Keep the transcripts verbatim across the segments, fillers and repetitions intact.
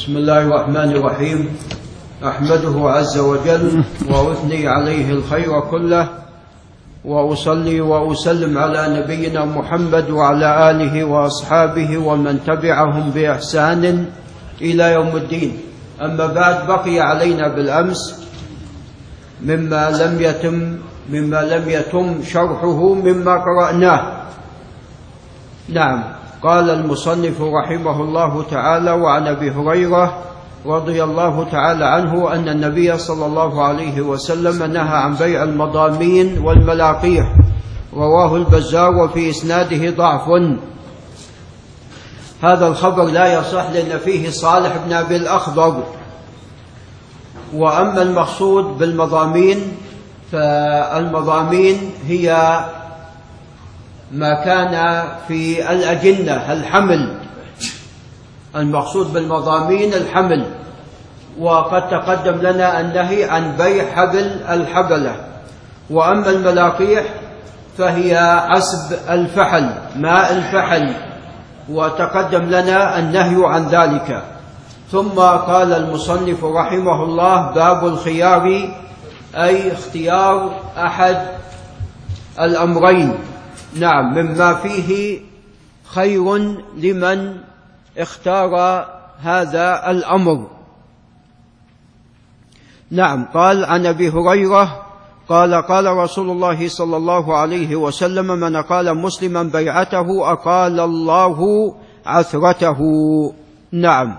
بسم الله الرحمن الرحيم. أحمده عز وجل وأثني عليه الخير كله، وأصلي وأسلم على نبينا محمد وعلى آله وأصحابه ومن تبعهم بإحسان إلى يوم الدين. أما بعد، بقي علينا بالأمس مما لم يتم مما لم يتم شرحه مما قرأناه. نعم، قال المصنف رحمه الله تعالى: وعن أبي هريرة رضي الله تعالى عنه أن النبي صلى الله عليه وسلم نهى عن بيع المضامين والملاقيح، رواه البزار وفي إسناده ضعف. هذا الخبر لا يصح لأن فيه صالح بن أبي الأخضر. وأما المقصود بالمضامين فالمضامين هي ما كان في الأجنة، الحمل. المقصود بالمضامين الحمل. وقد تقدم لنا النهي عن بيع حبل الحبلة. وأما الملاقيح فهي عسب الفحل، ماء الفحل، وتقدم لنا النهي عن ذلك. ثم قال المصنف رحمه الله: باب الخيار، أي اختيار أحد الأمرين. نعم، مما فيه خير لمن اختار هذا الأمر. نعم، قال عن أبي هريرة قال: قال رسول الله صلى الله عليه وسلم: من أقال مسلما بيعته أقال الله عثرته. نعم،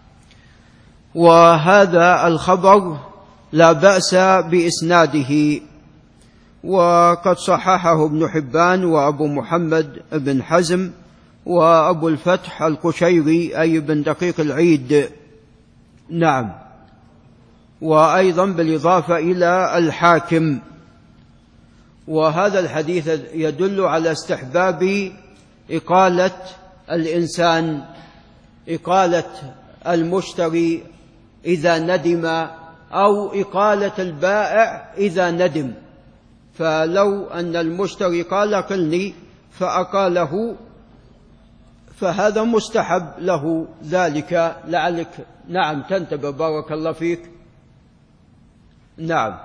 وهذا الخبر لا بأس بإسناده، وقد صححه ابن حبان وأبو محمد بن حزم وأبو الفتح القشيري أي بن دقيق العيد. نعم، وأيضا بالإضافة إلى الحاكم. وهذا الحديث يدل على استحباب إقالة الإنسان، إقالة المشتري إذا ندم، أو إقالة البائع إذا ندم. فلو أن المشتري قال: قلني، فأقاله، فهذا مستحب له ذلك. لعلك نعم تنتبه، بارك الله فيك. نعم،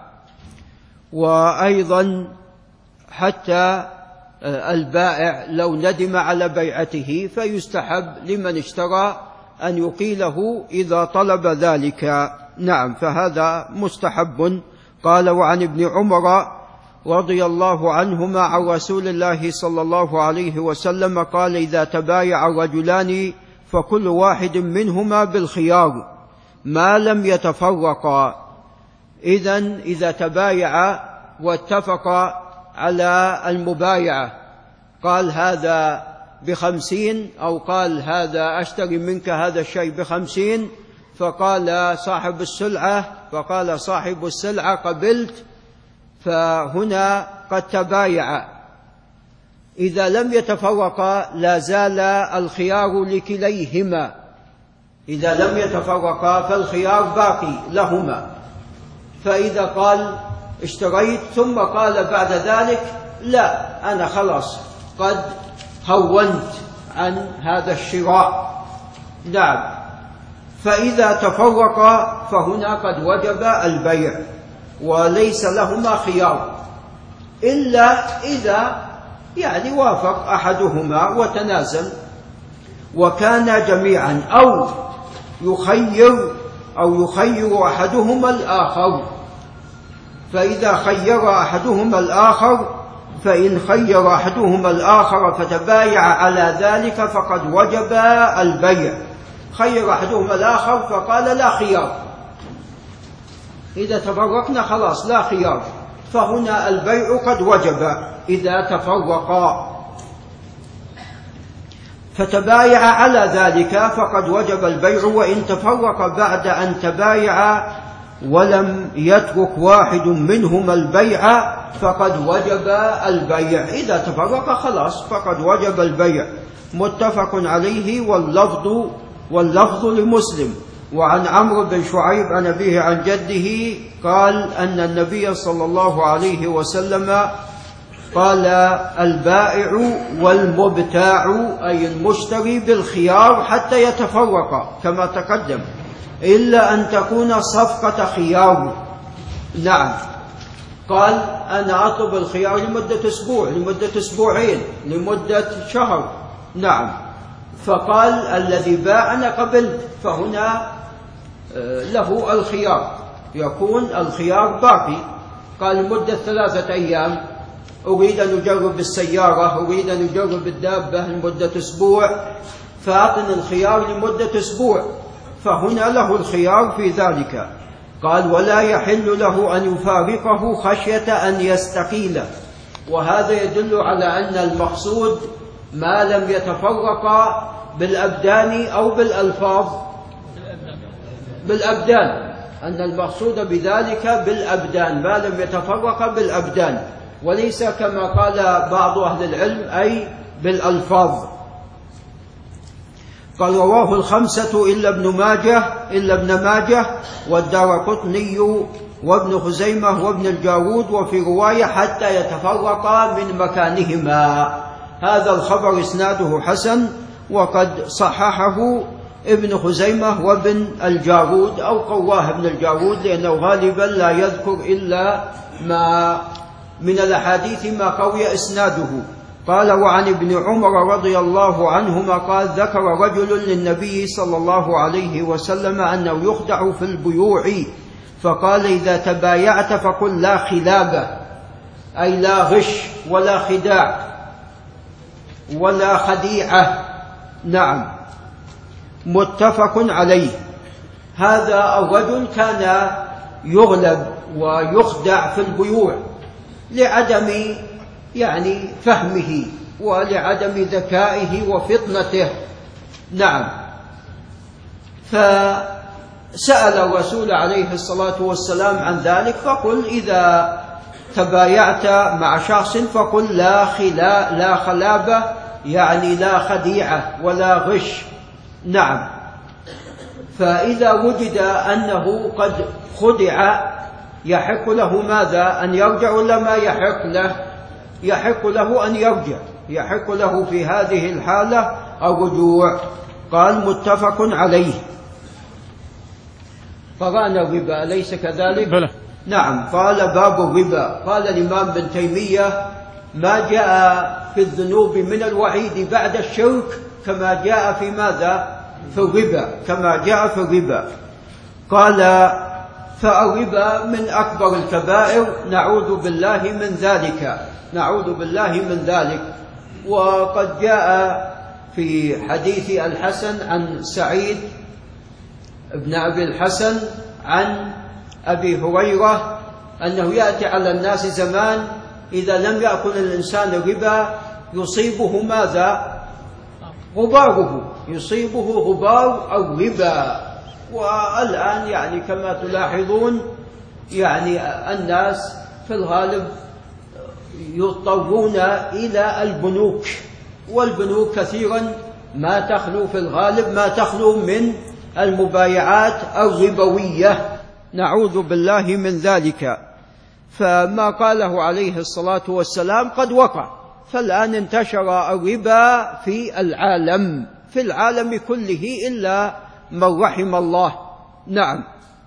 وأيضا حتى البائع لو ندم على بيعته فيستحب لمن اشترى أن يقيله إذا طلب ذلك. نعم، فهذا مستحب. قال: وعن ابن عمر رضي الله عنهما عن رسول الله صلى الله عليه وسلم قال: إذا تبايع الرجلان فكل واحد منهما بالخيار ما لم يتفرقا. إذن إذا تبايع واتفقا على المبايعة، قال هذا بخمسين، أو قال هذا أشتري منك هذا الشيء بخمسين، فقال صاحب السلعة فقال صاحب السلعة قبلت، فهنا قد تبايع. إذا لم يتفرقا لا زال الخيار لكليهما. إذا لم يتفرقا فالخيار باقي لهما. فإذا قال اشتريت ثم قال بعد ذلك: لا، أنا خلاص قد هونت عن هذا الشراء. نعم، فإذا تفرقا فهنا قد وجب البيع وليس لهما خيار، إلا إذا يعني وافق أحدهما وتنازل وكان جميعا، أو يخير أو يخير أحدهما الآخر. فإذا خير أحدهما الآخر فإن خير أحدهما الآخر فتبايع على ذلك فقد وجب البيع. خير أحدهما الآخر فقال لا خيار، إذا تفرقنا خلاص لا خيار، فهنا البيع قد وجب إذا تفرقا. فتبايع على ذلك فقد وجب البيع. وإن تفرق بعد أن تبايع ولم يترك واحد منهما البيع فقد وجب البيع. إذا تفرق خلاص فقد وجب البيع. متفق عليه، واللفظ واللفظ لمسلم. وعن عمرو بن شعيب عن أبيه عن جده قال أن النبي صلى الله عليه وسلم قال: البائع والمبتاع أي المشتري بالخيار حتى يتفرقا، كما تقدم. إلا أن تكون صفقة خيار. نعم. قال أنا أطلب الخيار لمدة أسبوع، لمدة أسبوعين، لمدة شهر. نعم. فقال الذي باع أنا قبلت، فهنا له الخيار، يكون الخيار باقي. قال لمدة ثلاثة أيام، أريد أن أجرب السيارة، أريد أن أجرب الدابة لمدة أسبوع، فأعطني الخيار لمدة أسبوع، فهنا له الخيار في ذلك. قال ولا يحل له أن يفارقه خشية أن يستقيل. وهذا يدل على أن المقصود ما لم يتفرق بالأبدان أو بالألفاظ، بالأبدان، أن المقصود بذلك بالأبدان، ما لم يتفرق بالأبدان، وليس كما قال بعض أهل العلم أي بالألفاظ. قال رواه الخمسة إلا ابن ماجه إلا ابن ماجه والدارقطني وابن خزيمة وابن الجارود، وفي رواية حتى يتفرقا من مكانهما. هذا الخبر إسناده حسن، وقد صححه ابن خزيمة وابن الجارود، أو قواه ابن الجارود، لأنه غالبا لا يذكر إلا ما من الأحاديث ما قوي إسناده. قال وعن ابن عمر رضي الله عنهما قال ذكر رجل للنبي صلى الله عليه وسلم أنه يخدع في البيوع، فقال إذا تبايعت فقل لا خلاب، أي لا غش ولا خداع ولا خديعة. نعم. متفق عليه. هذا الرجل كان يغلب ويخدع في البيوع لعدم يعني فهمه ولعدم ذكائه وفطنته. نعم. فسأل الرسول عليه الصلاة والسلام عن ذلك، فقل إذا تبايعت مع شخص فقل لا خلا لا خلابة، يعني لا خديعة ولا غش. نعم. فإذا وجد أنه قد خدع يحق له ماذا؟ أن يرجع ولا ما يحق له؟ يحق له أن يرجع، يحق له في هذه الحالة الرجوع. قال متفق عليه. قرأنا الربا أليس كذلك؟ بلى. نعم. قال باب الربا. قال الإمام ابن تيمية ما جاء في الذنوب من الوعيد بعد الشرك كما جاء في ماذا؟ في الربا، كما جاء في الربا. قال فالربا من أكبر الكبائر، نعوذ بالله من ذلك، نعوذ بالله من ذلك. وقد جاء في حديث الحسن عن سعيد ابن أبي الحسن عن أبي هريرة أنه يأتي على الناس زمان إذا لم يأكل الإنسان الربا يصيبه ماذا؟ غباره، يصيبه غبار الربا. والآن يعني كما تلاحظون يعني الناس في الغالب يضطرون إلى البنوك، والبنوك كثيرا ما تخلو في الغالب ما تخلو من المبايعات الربوية، نعوذ بالله من ذلك. فما قاله عليه الصلاة والسلام قد وقع، فالآن انتشر الربا في العالم، في العالم كله إلا من رحم الله. نعم.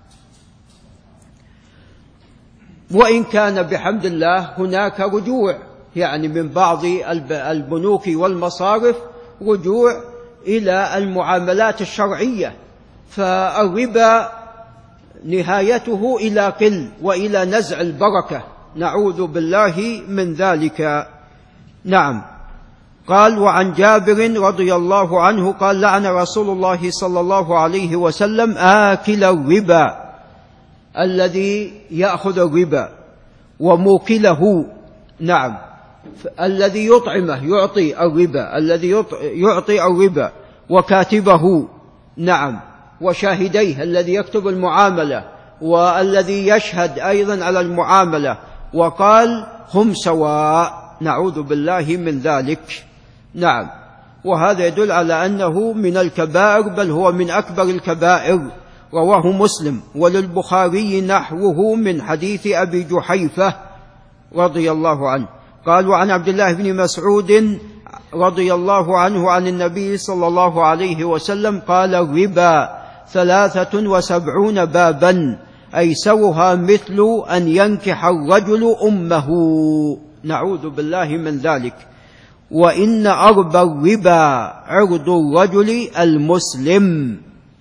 وإن كان بحمد الله هناك رجوع يعني من بعض البنوك والمصارف رجوع إلى المعاملات الشرعية، فالربا نهايته إلى قل وإلى نزع البركة، نعوذ بالله من ذلك. نعم. قال وعن جابر رضي الله عنه قال لعن رسول الله صلى الله عليه وسلم آكل الربا، الذي يأخذ الربا، وموكله، نعم، الذي يطعمه يعطي الربا، الذي يعطي الربا، وكاتبه، نعم، وشاهديه الذي يكتب المعاملة، والذي يشهد أيضا على المعاملة. وقال هم سواء، نعوذ بالله من ذلك. نعم. وهذا يدل على أنه من الكبائر، بل هو من أكبر الكبائر. رواه مسلم وللبخاري نحوه من حديث أبي جحيفة رضي الله عنه. قال وعن عبد الله بن مسعود رضي الله عنه عن النبي صلى الله عليه وسلم قال الربا ثلاثة وسبعون بابا أيسرها مثل أن ينكح الرجل أمه. نعوذ بالله من ذلك. وإن أربى الربا عرض الرجل المسلم.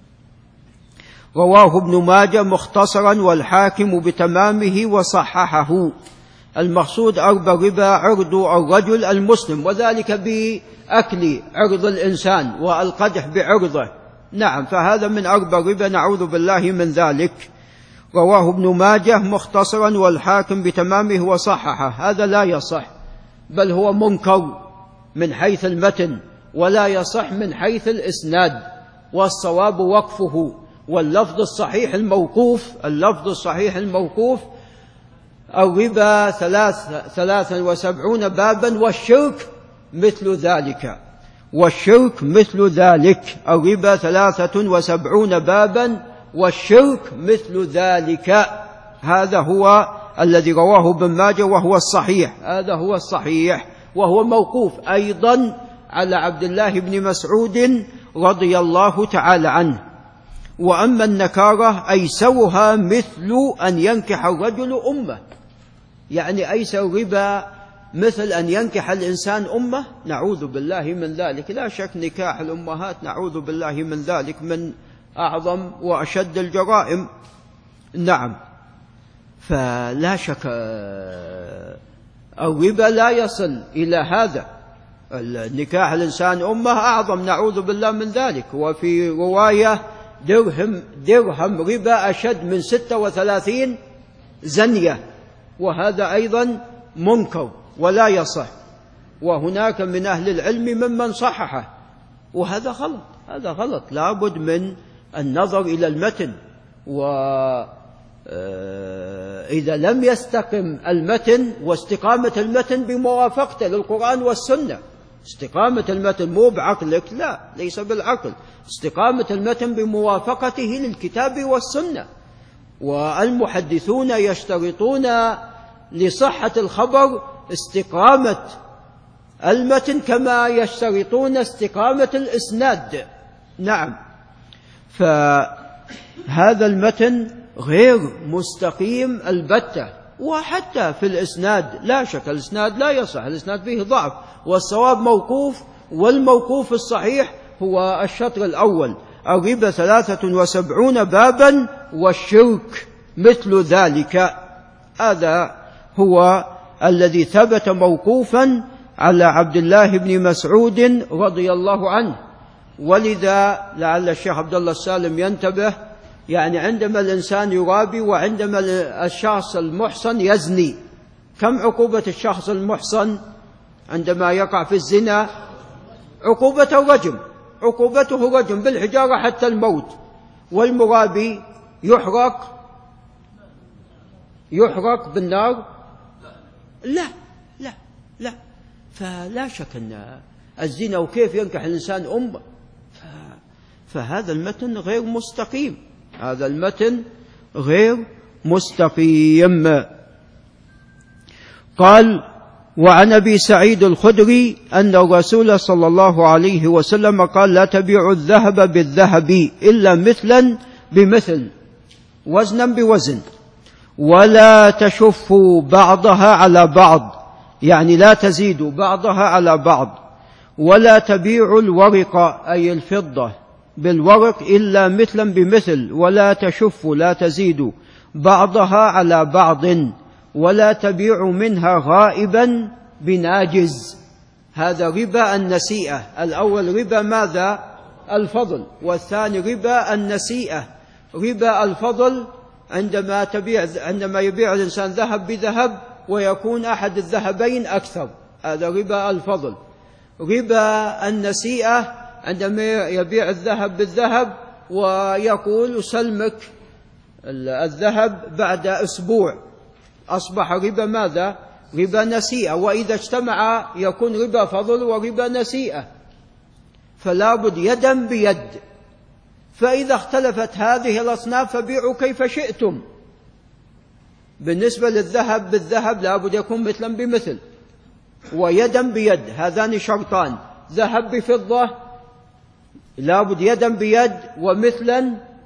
رواه ابن ماجه مختصرا والحاكم بتمامه وصححه. المقصود أربى الربا عرض الرجل المسلم، وذلك بأكل عرض الإنسان والقدح بعرضه. نعم، فهذا من أربى الربا، نعوذ بالله من ذلك. رواه ابن ماجه مختصرا والحاكم بتمامه وصححه. هذا لا يصح، بل هو منكر من حيث المتن، ولا يصح من حيث الإسناد، والصواب وقفه. واللفظ الصحيح الموقوف اللفظ الصحيح الموقوف الربا ثلاث ثلاثا وسبعون بابا والشرك مثل ذلك. والشرك مثل ذلك الربا ثلاثة وسبعون بابا والشرك مثل ذلك. هذا هو الذي رواه ابن ماجه وهو الصحيح. هذا هو الصحيح، وهو موقوف أيضا على عبد الله بن مسعود رضي الله تعالى عنه. وأما النكارة أيسرها مثل أن ينكح الرجل أمه، يعني أيسر الربا مثل أن ينكح الإنسان أمه. نعوذ بالله من ذلك. لا شك نكاح الأمهات نعوذ بالله من ذلك من أعظم وأشد الجرائم. نعم، فلا شك الربا لا يصل إلى هذا. النكاح الإنسان أمه أعظم نعوذ بالله من ذلك. وفي رواية درهم, درهم ربا أشد من ستة وثلاثين زنية، وهذا أيضا منكر ولا يصح. وهناك من أهل العلم ممن صححه، وهذا غلط. هذا غلط، لابد من النظر إلى المتن. وإذا لم يستقم المتن، واستقامة المتن بموافقته للقرآن والسنة، استقامة المتن مو بعقلك، لا، ليس بالعقل، استقامة المتن بموافقته للكتاب والسنة. والمحدثون يشترطون لصحة الخبر استقامة المتن كما يشترطون استقامة الإسناد. نعم، فهذا المتن غير مستقيم البتة. وحتى في الإسناد لا شك الإسناد لا يصح، الإسناد فيه ضعف، والصواب موقوف. والموقوف الصحيح هو الشطر الأول الربا ثلاثة وسبعون بابا والشرك مثل ذلك. هذا هو الذي ثبت موقوفا على عبد الله بن مسعود رضي الله عنه. ولذا لعل الشيخ عبد الله السالم ينتبه، يعني عندما الإنسان يرابي وعندما الشخص المحصن يزني، كم عقوبة الشخص المحصن عندما يقع في الزنا؟ عقوبته الرجم، عقوبته الرجم بالحجارة حتى الموت. والمرابي يحرق يحرق بالنار؟ لا لا لا. فلا شك أن الزنا وكيف ينكح الإنسان أمه. فهذا المتن غير مستقيم، هذا المتن غير مستقيم. قال: وعن أبي سعيد الخدري أن الرسول صلى الله عليه وسلم قال: لا تبيعوا الذهب بالذهب إلا مثلا بمثل، وزنا بوزن، ولا تشفوا بعضها على بعض، يعني لا تزيدوا بعضها على بعض، ولا تبيعوا الورق أي الفضة بالورق إلا مثلا بمثل، ولا تشفوا لا تزيدوا بعضها على بعض، ولا تبيعوا منها غائبا بناجز. هذا ربا النسيئة. الأول ربا ماذا؟ الفضل. والثاني ربا النسيئة. ربا الفضل عندما تبيع عندما يبيع الإنسان ذهب بذهب ويكون أحد الذهبين أكثر، هذا ربا الفضل. ربا النسيئة عندما يبيع الذهب بالذهب ويقول أسلمك الذهب بعد أسبوع، أصبح ربا ماذا؟ ربا نسيئة. وإذا اجتمع يكون ربا فضل وربا نسيئة. فلا بد يدا بيد. فإذا اختلفت هذه الأصناف فبيعوا كيف شئتم. بالنسبة للذهب بالذهب لا بد يكون مثلا بمثل ويدا بيد، هذان شرطان. ذهب بفضة لا بد يدا بيد ومثلا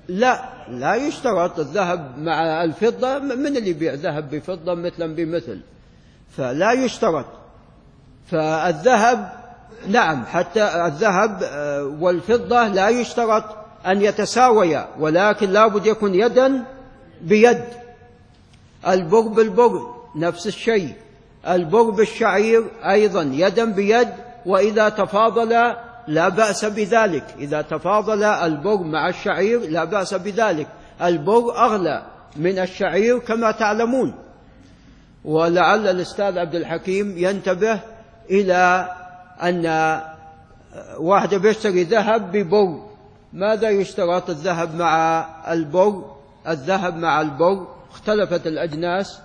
لا لا يشترط الذهب مع الفضة. من اللي يبيع ذهب بفضة مثلا بمثل؟ فلا يشترط. فالذهب نعم، حتى الذهب والفضة لا يشترط أن يتساويا، ولكن لا بد يكون يدا بيد. البر بالبر نفس الشيء، البر بالشعير أيضا يدا بيد، وإذا تفاضل لا بأس بذلك. إذا تفاضل البر مع الشعير لا بأس بذلك. البر أغلى من الشعير كما تعلمون. ولعل الأستاذ عبد الحكيم ينتبه إلى أن واحد بيشتري ذهب ببر، ماذا يشترط الذهب مع البر؟ الذهب مع البر اختلفت الأجناس،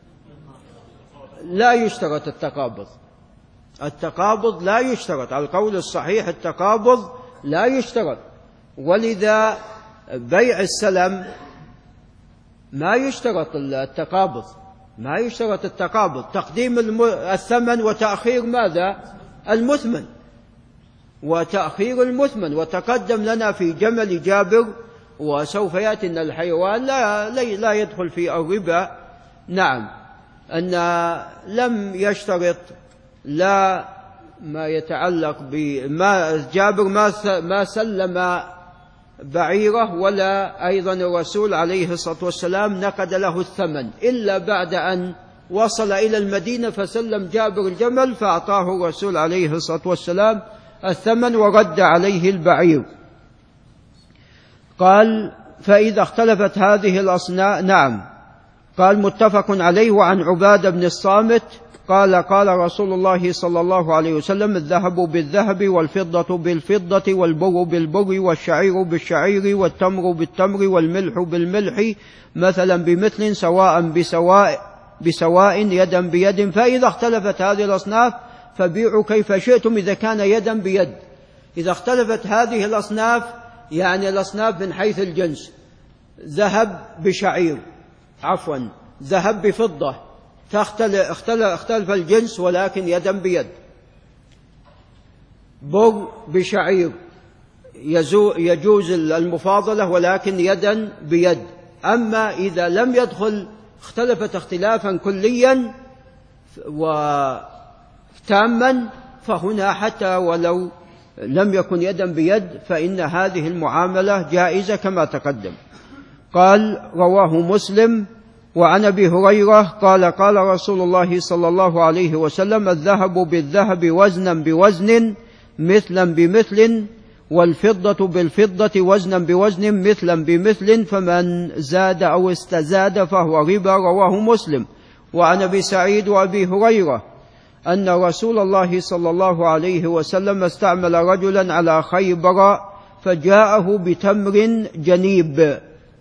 لا يشترط التقابض. التقابض لا يشترط، على القول الصحيح التقابض لا يشترط. ولذا بيع السلم ما يشترط التقابض، ما يشترط التقابض، تقديم الثمن وتأخير ماذا؟ المثمن، وتأخير المثمن. وتقدم لنا في جمل جابر، وسوف يأتي أن الحيوان لا, لا يدخل في الربا. نعم، أن لم يشترط لا ما يتعلق بما جابر ما سلم بعيره، ولا أيضا الرسول عليه الصلاة والسلام نقد له الثمن إلا بعد أن وصل إلى المدينة فسلم جابر الجمل، فأعطاه الرسول عليه الصلاة والسلام الثمن ورد عليه البعير. قال فإذا اختلفت هذه الأصناف. نعم، قال متفق عليه. وعن عبادة بن الصامت قال قال رسول الله صلى الله عليه وسلم: الذهب بالذهب والفضة بالفضة والبر بالبر والشعير بالشعير والتمر بالتمر والملح بالملح مثلا بمثل سواء بسواء بسواء يدا بيد. فإذا اختلفت هذه الأصناف فبيعوا كيف شئتم إذا كان يدا بيد. إذا اختلفت هذه الأصناف يعني الأصناف من حيث الجنس، ذهب بشعير عفوا ذهب بفضة، فاختلف اختلف, اختلف الجنس ولكن يدا بيد. بر بشعير يجوز المفاضلة ولكن يدا بيد. أما إذا لم يدخل اختلفت اختلافا كليا وتاما، فهنا حتى ولو لم يكن يدا بيد فإن هذه المعاملة جائزة كما تقدم. قال رواه مسلم. وعن أبي هريرة قال قال رسول الله صلى الله عليه وسلم: الذهب بالذهب وزنا بوزن مثلا بمثل، والفضة بالفضة وزنا بوزن مثلا بمثل، فمن زاد أو استزاد فهو ربا. رواه مسلم. وعن أبي سعيد وأبي هريرة أن رسول الله صلى الله عليه وسلم استعمل رجلا على خيبر فجاءه بتمر جنيب،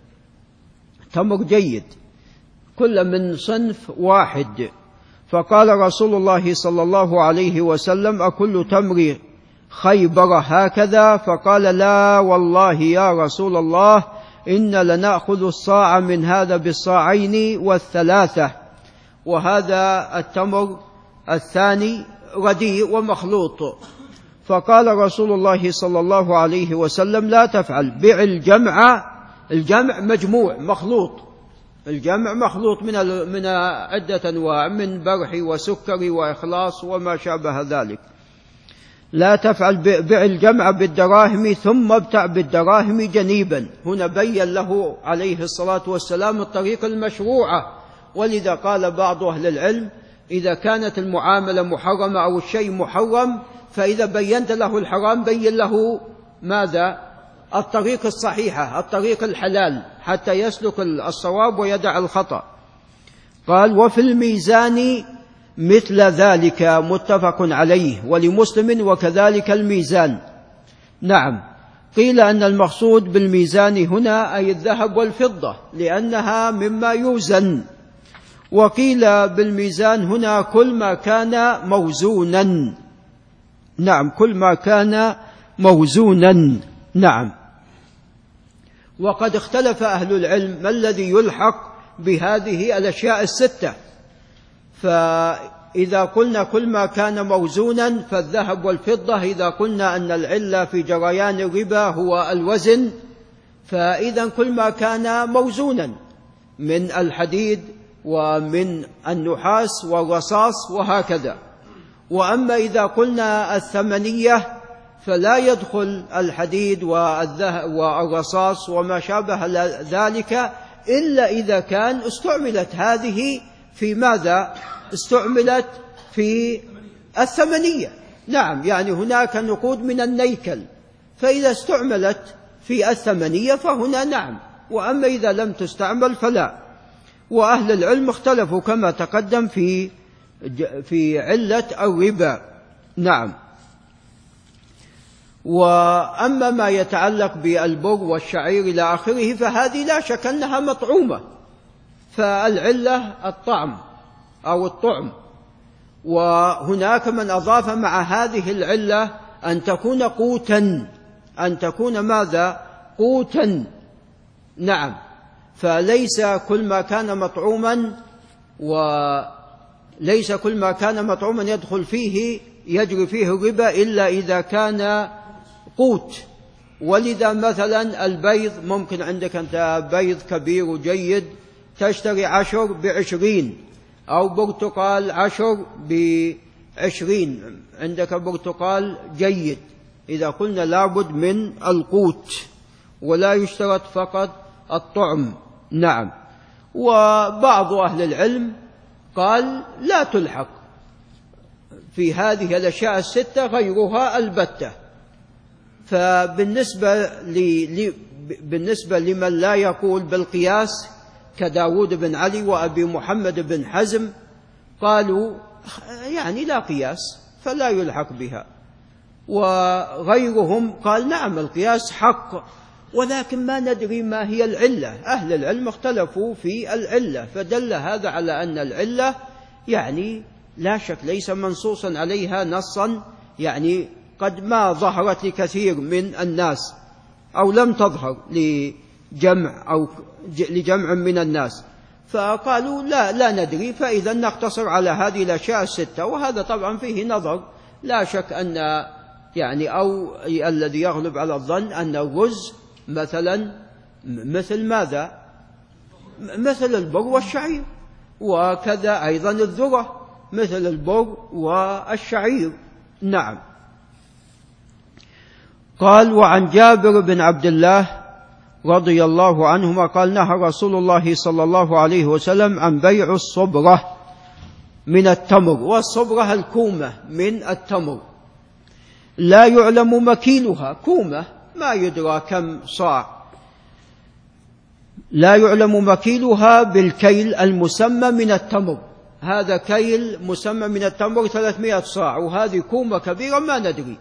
تمر جيد كل من صنف واحد، فقال رسول الله صلى الله عليه وسلم: أكل تمر خيبر هكذا؟ فقال: لا والله يا رسول الله، إن لنأخذ الصاع من هذا بالصاعين والثلاثة. وهذا التمر الثاني رديء ومخلوط. فقال رسول الله صلى الله عليه وسلم: لا تفعل، بع الجمع. الجمع مجموع مخلوط، الجمع مخلوط من من عدة أنواع، من برح وسكر وإخلاص وما شابه ذلك. لا تفعل، بع الجمع بالدراهم ثم ابتع بالدراهم جنيبا. هنا بين له عليه الصلاة والسلام الطريقة المشروعة. ولذا قال بعض أهل العلم: إذا كانت المعاملة محرمة أو الشيء محرم، فإذا بينت له الحرام بين له ماذا؟ الطريق الصحيحة، الطريق الحلال، حتى يسلك الصواب ويدع الخطأ. قال: وفي الميزان مثل ذلك، متفق عليه. ولمسلم: وكذلك الميزان. نعم، قيل أن المقصود بالميزان هنا أي الذهب والفضة لأنها مما يوزن، وقيل بالميزان هنا كل ما كان موزونا. نعم، كل ما كان موزونا. نعم. وقد اختلف أهل العلم ما الذي يلحق بهذه الأشياء الستة. فإذا قلنا كل ما كان موزونا فالذهب والفضة، إذا قلنا أن العلة في جريان الربا هو الوزن فإذا كل ما كان موزونا من الحديد ومن النحاس والرصاص وهكذا. وأما إذا قلنا الثمنية فلا يدخل الحديد والرصاص وما شابه ذلك إلا إذا كان استعملت هذه في ماذا؟ استعملت في الثمنية. نعم، يعني هناك نقود من النيكل، فإذا استعملت في الثمنية فهنا نعم، وأما إذا لم تستعمل فلا. وأهل العلم اختلفوا كما تقدم في في علة الربا. نعم. وأما ما يتعلق بالبر والشعير إلى آخره فهذه لا شك أنها مطعومة، فالعلة الطعم أو الطعم. وهناك من أضاف مع هذه العلة أن تكون قوتا، أن تكون ماذا؟ قوتا. نعم، فليس كل ما كان مطعوما وليس كل ما كان مطعوما يدخل فيه يجري فيه الربا إلا إذا كان قوت. ولذا مثلا البيض، ممكن عندك أنت بيض كبير وجيد تشتري عشر بعشرين، أو برتقال عشر بعشرين، عندك برتقال جيد. إذا قلنا لابد من القوت ولا يشترط فقط الطعم. نعم. وبعض أهل العلم قال لا تلحق في هذه الأشياء الستة غيرها البتة. فبالنسبة ل... بالنسبة لمن لا يقول بالقياس كداود بن علي وأبي محمد بن حزم قالوا يعني لا قياس فلا يلحق بها. وغيرهم قال نعم القياس حق، ولكن ما ندري ما هي العلة. أهل العلم اختلفوا في العلة، فدل هذا على أن العلة يعني لا شك ليس منصوصا عليها نصا، يعني قد ما ظهرت لكثير من الناس أو لم تظهر لجمع أو لجمع من الناس، فقالوا لا لا ندري، فإذا نقتصر على هذه الأشياء الستة. وهذا طبعا فيه نظر، لا شك أن يعني أو الذي يغلب على الظن أن الرز مثلا مثل ماذا؟ مثل البر والشعير، وكذا أيضا الذرة مثل البر والشعير. نعم. قال وعن جابر بن عبد الله رضي الله عنهما قال نهى رسول الله صلى الله عليه وسلم عن بيع الصبرة من التمر، والصبرة الكومة من التمر لا يعلم مكيلها، كومة ما يدرى كم صاع، لا يعلم مكيلها بالكيل المسمى من التمر. هذا كيل مسمى من التمر ثلاثمائة صاع، وهذه كومة كبيرة ما ندري،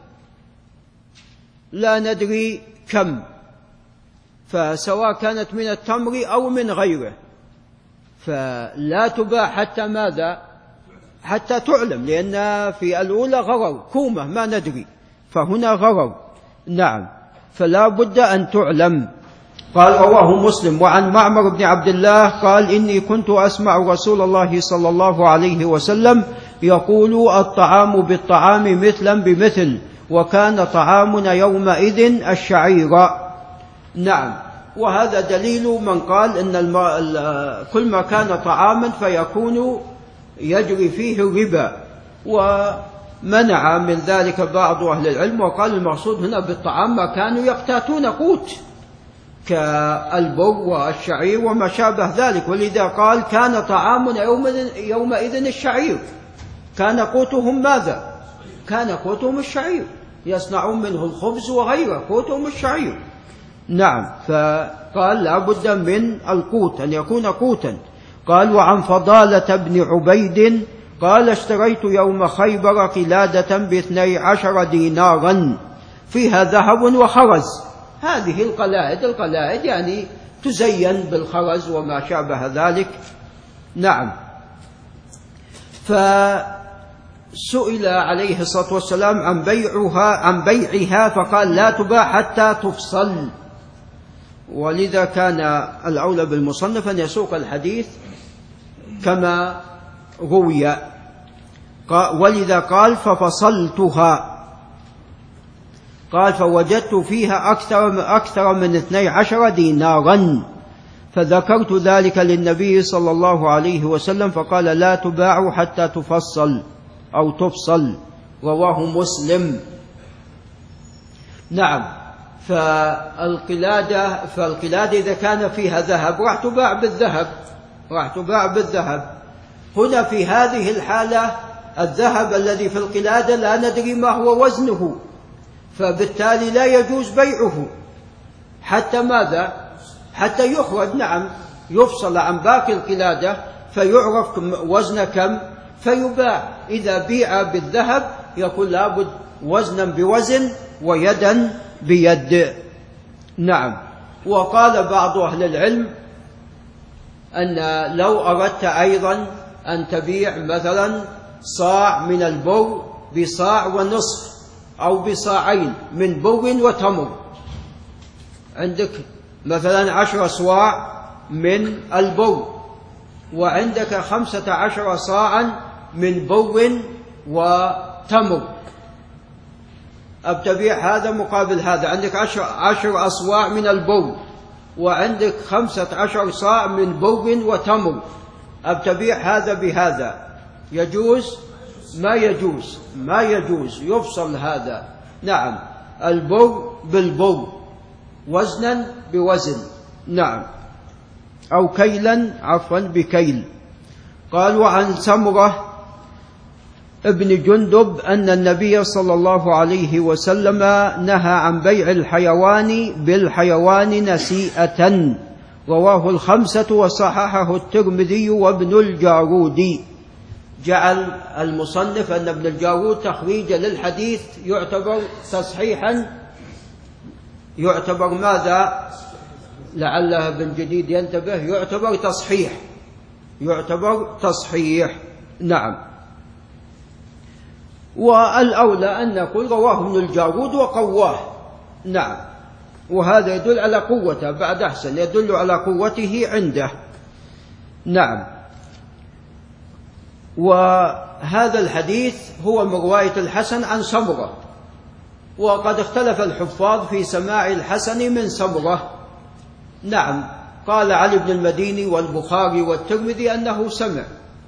لا ندري كم، فسواء كانت من التمر أو من غيره فلا تباع حتى ماذا؟ حتى تعلم، لأن في الأولى غرر، كومة ما ندري، فهنا غرر. نعم، فلا بد أن تعلم. قال رواه مسلم. وعن معمر بن عبد الله قال إني كنت أسمع رسول الله صلى الله عليه وسلم يقول الطعام بالطعام مثلا بمثل، وكان طعامنا يومئذ الشعير. نعم، وهذا دليل من قال إن الم... كل ما كان طعاما فيكون يجري فيه الربا، ومنع من ذلك بعض أهل العلم وقال المقصود هنا بالطعام ما كانوا يقتاتون قوت كالبر والشعير وما شابه ذلك. ولذا قال كان طعامنا يومئذ الشعير، كان قوتهم ماذا؟ كان قوتهم الشعير، يصنعون منه الخبز وغيره، قوتهم الشعير. نعم، فقال لا بد من القوت أن يكون قوتا. قال وعن فضالة بن عبيد قال اشتريت يوم خيبر قلادة باثني عشر دينارا فيها ذهب وخرز. هذه القلائد، القلائد يعني تزين بالخرز وما شابه ذلك. نعم، فسئل عليه الصلاة والسلام عن بيعها عن بيعها فقال لا تباع حتى تفصل. ولذا كان الأولى بالمصنف أن يسوق الحديث كما روي، ولذا قال ففصلتها. قال فوجدت فيها أكثر, أكثر من اثني عشر دينارا، فذكرت ذلك للنبي صلى الله عليه وسلم فقال لا تباع حتى تفصل أو تفصل. رواه مسلم. نعم. فالقلادة فالقلادة إذا كان فيها ذهب راح تباع بالذهب راح تباع بالذهب. هنا في هذه الحالة الذهب الذي في القلادة لا ندري ما هو وزنه، فبالتالي لا يجوز بيعه حتى ماذا؟ حتى يخرج. نعم، يفصل عن باقي القلادة فيعرف وزن كم فيباع. إذا بيع بالذهب يكون لابد وزنا بوزن ويدا بيد. نعم. وقال بعض أهل العلم أن لو أردت أيضا أن تبيع مثلا صاع من البر بصاع ونصف أو بصاعين من بر وتمر، عندك مثلا عشر صواع من البر وعندك خمسة عشر صاعا من بر وتمر، أبتبيع هذا مقابل هذا. عندك عشر, عشر أصواع من البر وعندك خمسة عشر صاع من بر وتمر، أبتبيع هذا بهذا، يجوز؟ ما يجوز ما يجوز يفصل هذا. نعم، البر بالبر وزنا بوزن. نعم، أو كيلا عفوا بكيل. قال وعن سمرة ابن جندب أن النبي صلى الله عليه وسلم نهى عن بيع الحيوان بالحيوان نسيئة. رواه الخمسة وصححه الترمذي وابن الجارودي. جعل المصنف أن ابن الجارود تخريجا للحديث يعتبر تصحيحا، يعتبر ماذا؟ لعله ابن جديد ينتبه، يعتبر تصحيح يعتبر تصحيح. نعم. والأولى أن نقول رواه ابن الجارود وقواه. نعم، وهذا يدل على قوته، بعد أحسن يدل على قوته عنده. نعم. وهذا الحديث هو من رواية الحسن عن سمرة، وقد اختلف الحفاظ في سماع الحسن من سمرة. نعم، قال علي بن المديني والبخاري والترمذي أنه سمع،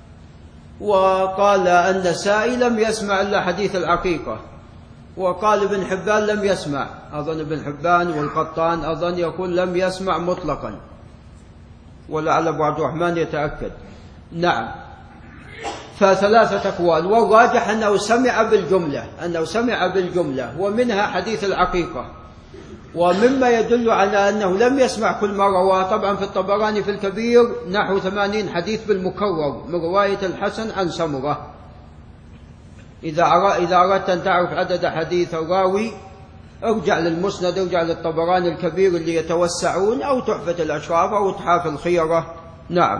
وقال النسائي لم يسمع إلا حديث العقيقة، وقال ابن حبان لم يسمع، أظن ابن حبان والقطان أظن يقول لم يسمع مطلقا، ولعل أبو عبد الرحمن يتأكد. نعم، فثلاثة أقوال، والراجح أنه سمع بالجملة أنه سمع بالجملة ومنها حديث العقيقة. ومما يدل على أنه لم يسمع كل ما رواه، طبعا في الطبراني في الكبير نحو ثمانين حديث بالمكرر من رواية الحسن عن سمرة. إذا إذا أردت أن تعرف عدد حديث الراوي ارجع للمسند، ارجع للطبراني الكبير اللي يتوسعون، أو تحفة الأشراف، أو تحاف الخيرة. نعم.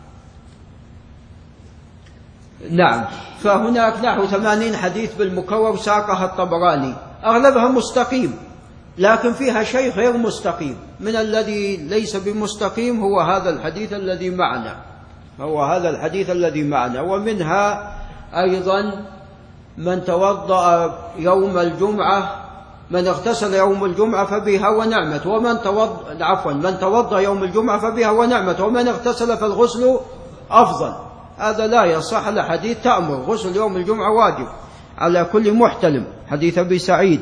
نعم، فهناك نحو ثمانين حديث بالمكرر ساقها الطبراني، أغلبها مستقيم، لكن فيها شيء غير مستقيم. من الذي ليس بمستقيم هو هذا الحديث الذي معنا هو هذا الحديث الذي معنا ومنها أيضا من توضأ يوم الجمعة، من اغتسل يوم الجمعة فبها ونعمت، ومن توضأ عفوا من توضأ يوم الجمعة فبها ونعمت، ومن اغتسل فالغسل أفضل. هذا لا يصح، الحديث تأمر غسل يوم الجمعة واجب على كل محتلم، حديث أبي سعيد.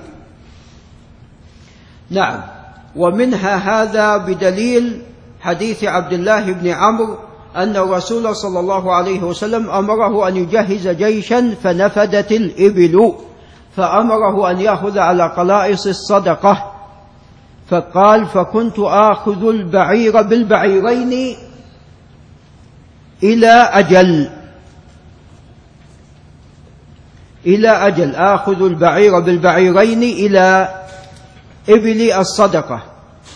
نعم، ومنها هذا بدليل حديث عبد الله بن عمرو أن الرسول صلى الله عليه وسلم أمره أن يجهز جيشا فنفدت الإبل، فأمره أن يأخذ على قلائص الصدقة، فقال فكنت آخذ البعير بالبعيرين إلى أجل إلى أجل آخذ البعير بالبعيرين إلى إبل الصدقة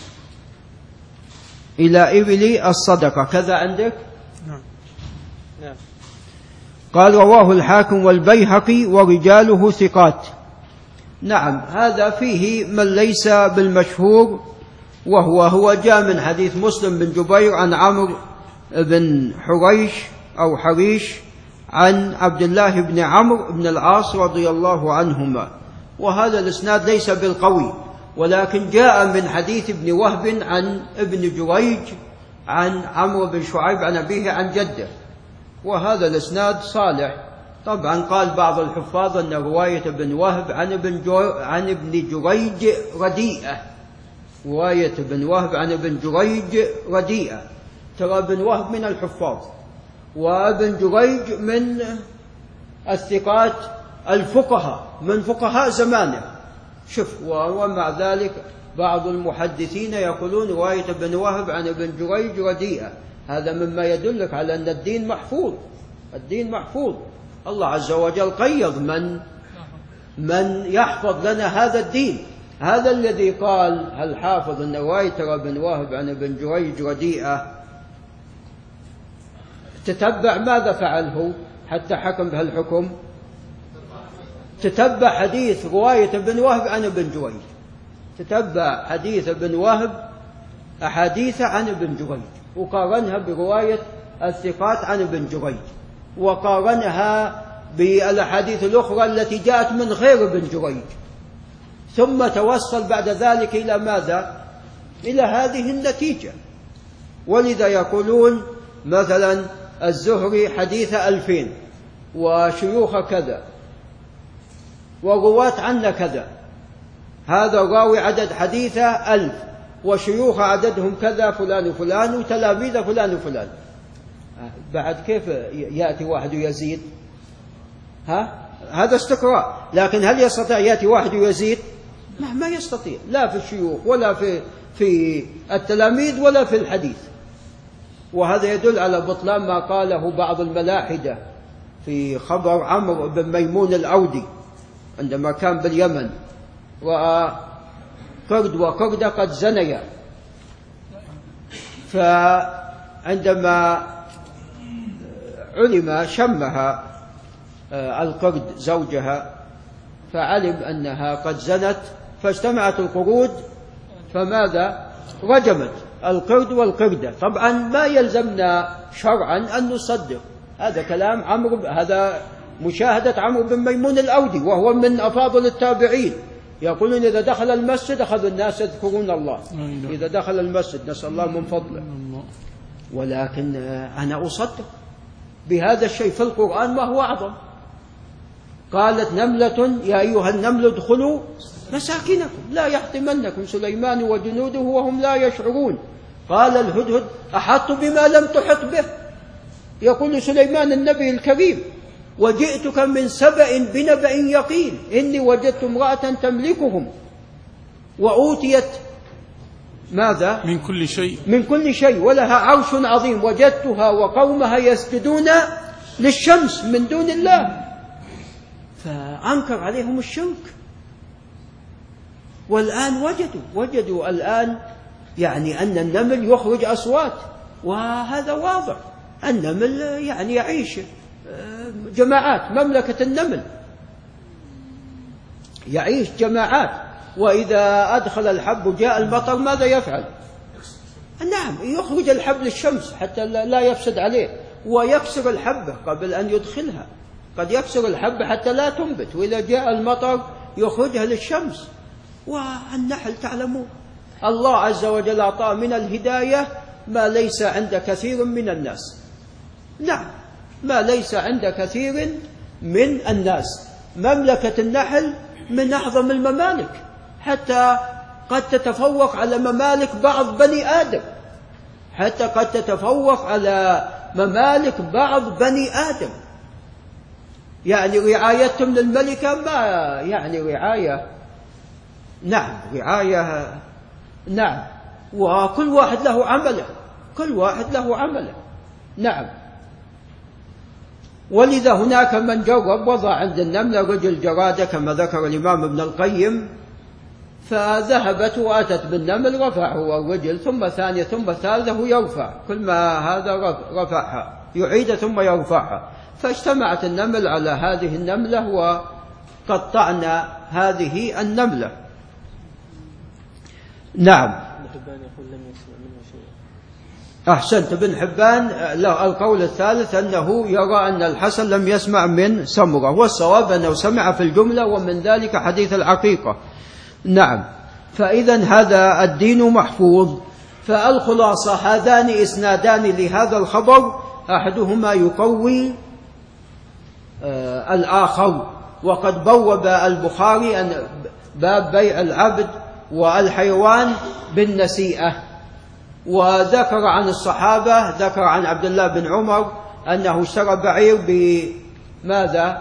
إلى إبل الصدقة. كذا عندك؟ نعم. نعم. قال رواه الحاكم والبيهقي ورجاله ثقات. نعم، هذا فيه من ليس بالمشهور، وهو هو جاء من حديث مسلم بن جبير عن عمرو بن حريش أو حريش عن عبد الله بن عمرو بن العاص رضي الله عنهما وهذا الإسناد ليس بالقوي، ولكن جاء من حديث ابن وهب عن ابن جريج عن عمرو بن شعيب عن أبيه عن جده، وهذا الإسناد صالح. طبعا قال بعض الحفاظ أن رواية ابن وهب عن ابن, عن ابن جريج رديئة، رواية ابن وهب عن ابن جريج رديئة. ترى ابن وهب من الحفاظ، وابن جريج من الثقات الفقهاء، من فقهاء زمانه. شوف، ومع ذلك بعض المحدثين يقولون رواية ابن وهب عن ابن جريج رديئة. هذا مما يدلك على أن الدين محفوظ، الدين محفوظ. الله عز وجل قيض من من يحفظ لنا هذا الدين. هذا الذي قال الحافظ أن رواية ابن وهب عن ابن جريج رديئة، تتبع ماذا فعله حتى حكم بهالحكم؟ تتبع حديث رواية ابن وهب عن ابن جريج، تتبع حديث ابن وهب أحاديث عن ابن جريج، وقارنها برواية الثقات عن ابن جريج، وقارنها بالأحاديث الأخرى التي جاءت من غير ابن جريج، ثم توصل بعد ذلك إلى ماذا؟ إلى هذه النتيجة. ولذا يقولون مثلا الزهري حديث ألفين وشيوخ كذا ورواة عنا كذا، هذا الراوي عدد حديثه ألف وشيوخ عددهم كذا فلان وفلان وتلاميذ فلان وفلان. بعد كيف يأتي واحد ويزيد؟ ها؟ هذا استقراء. لكن هل يستطيع يأتي واحد ويزيد؟ ما, ما يستطيع، لا في الشيوخ ولا في في التلاميذ ولا في الحديث. وهذا يدل على بطلان ما قاله بعض الملاحدة في خبر عمرو بن ميمون الأودي عندما كان باليمن، رأى قرد وقردة قد زنيا، فعندما علم شمها القرد زوجها فعلم أنها قد زنت، فاجتمعت القرود فماذا؟ رجمت القرد والقردة. طبعا ما يلزمنا شرعا أن نصدق هذا كلام عمرو، هذا مشاهدة عمرو بن ميمون الأودي وهو من أفاضل التابعين. يقولون إذا دخل المسجد أخذ الناس يذكرون الله، إذا دخل المسجد نسأل الله من فضله. ولكن أنا أصدق بهذا الشيء في القرآن ما هو أعظم. قالت نملة يا أيها النمل ادخلوا مساكنكم لا يحطمنكم سليمان وجنوده وهم لا يشعرون. قال الهدهد أحط بما لم تحط به، يقول سليمان النبي الكريم وجئتك من سبأ بنبأ يقين إني وجدت امرأة تملكهم وأوتيت ماذا؟ من كل شيء من كل شيء ولها عرش عظيم وجدتها وقومها يسجدون للشمس من دون الله، فأنكر عليهم الشرك. والآن وجدوا وجدوا الآن يعني أن النمل يخرج أصوات، وهذا واضح. النمل يعني يعيش جماعات، مملكة النمل يعيش جماعات، وإذا أدخل الحب وجاء المطر ماذا يفعل؟ نعم يخرج الحب للشمس حتى لا يفسد عليه، ويكسر الحبة قبل أن يدخلها، قد يكسر الحبة حتى لا تنبت، وإذا جاء المطر يخرجها للشمس. والنحل تعلمون الله عز وجل أعطاه من الهداية ما ليس عند كثير من الناس. نعم ما ليس عند كثير من الناس. مملكة النحل من أعظم الممالك، حتى قد تتفوق على ممالك بعض بني آدم، حتى قد تتفوق على ممالك بعض بني آدم. يعني رعايتهم للملكة ما يعني رعاية، نعم رعاية، نعم، وكل واحد له عمله، كل واحد له عمله، نعم. ولذا هناك من جرب وضع عند النملة رجل جرادة كما ذكر الإمام ابن القيم، فذهبت وأتت بالنمل رفعه الرجل ثم ثانية ثم ثالثة يرفع، كل ما هذا رفعها يعيد ثم يرفعها، فاجتمعت النمل على هذه النملة وقطعنا هذه النملة. نعم أحسنت. ابن حبان القول الثالث أنه يرى أن الحسن لم يسمع من سمرة، والصواب أنه سمع في الجملة، ومن ذلك حديث العقيقة. نعم. فإذا هذا الدين محفوظ. فالخلاصة هذان إسنادان لهذا الخبر، أحدهما يقوي آه الآخر. وقد بوب البخاري أن باب بيع العبد والحيوان بالنسيئة، وذكر عن الصحابة، ذكر عن عبد الله بن عمر أنه اشترى بعير بماذا؟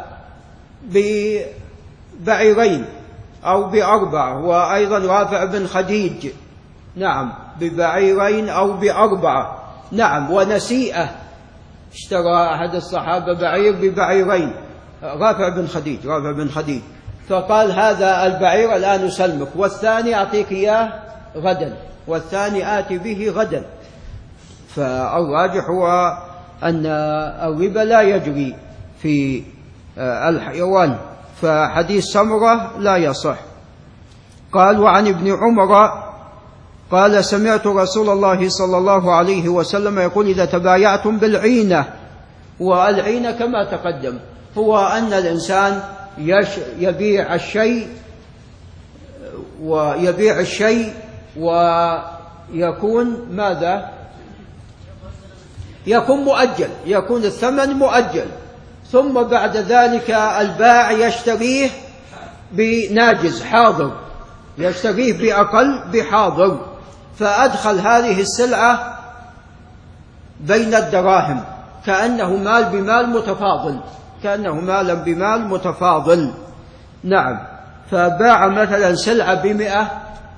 ببعيرين أو بأربع، وأيضا رافع بن خديج نعم ببعيرين أو بأربعة. نعم. ونسيئة اشترى أحد الصحابة بعير ببعيرين، رافع بن خديج رافع بن خديج فقال هذا البعير الآن أسلمك، والثاني أعطيك إياه غدا، والثاني آتي به غدا. فالراجح هو أن الربا لا يجري في الحيوان، فحديث سمرة لا يصح. قال وعن ابن عمر قال سمعت رسول الله صلى الله عليه وسلم يقول إذا تبايعتم بالعينة، والعينة كما تقدم هو أن الإنسان يبيع الشيء ويبيع الشيء ويكون ماذا؟ يكون مؤجل، يكون الثمن مؤجل، ثم بعد ذلك البائع يشتريه بناجز حاضر، يشتريه بأقل بحاضر، فأدخل هذه السلعة بين الدراهم كأنه مال بمال متفاضل، كأنه مالا بمال متفاضل. نعم. فباع مثلا سلعة بمئة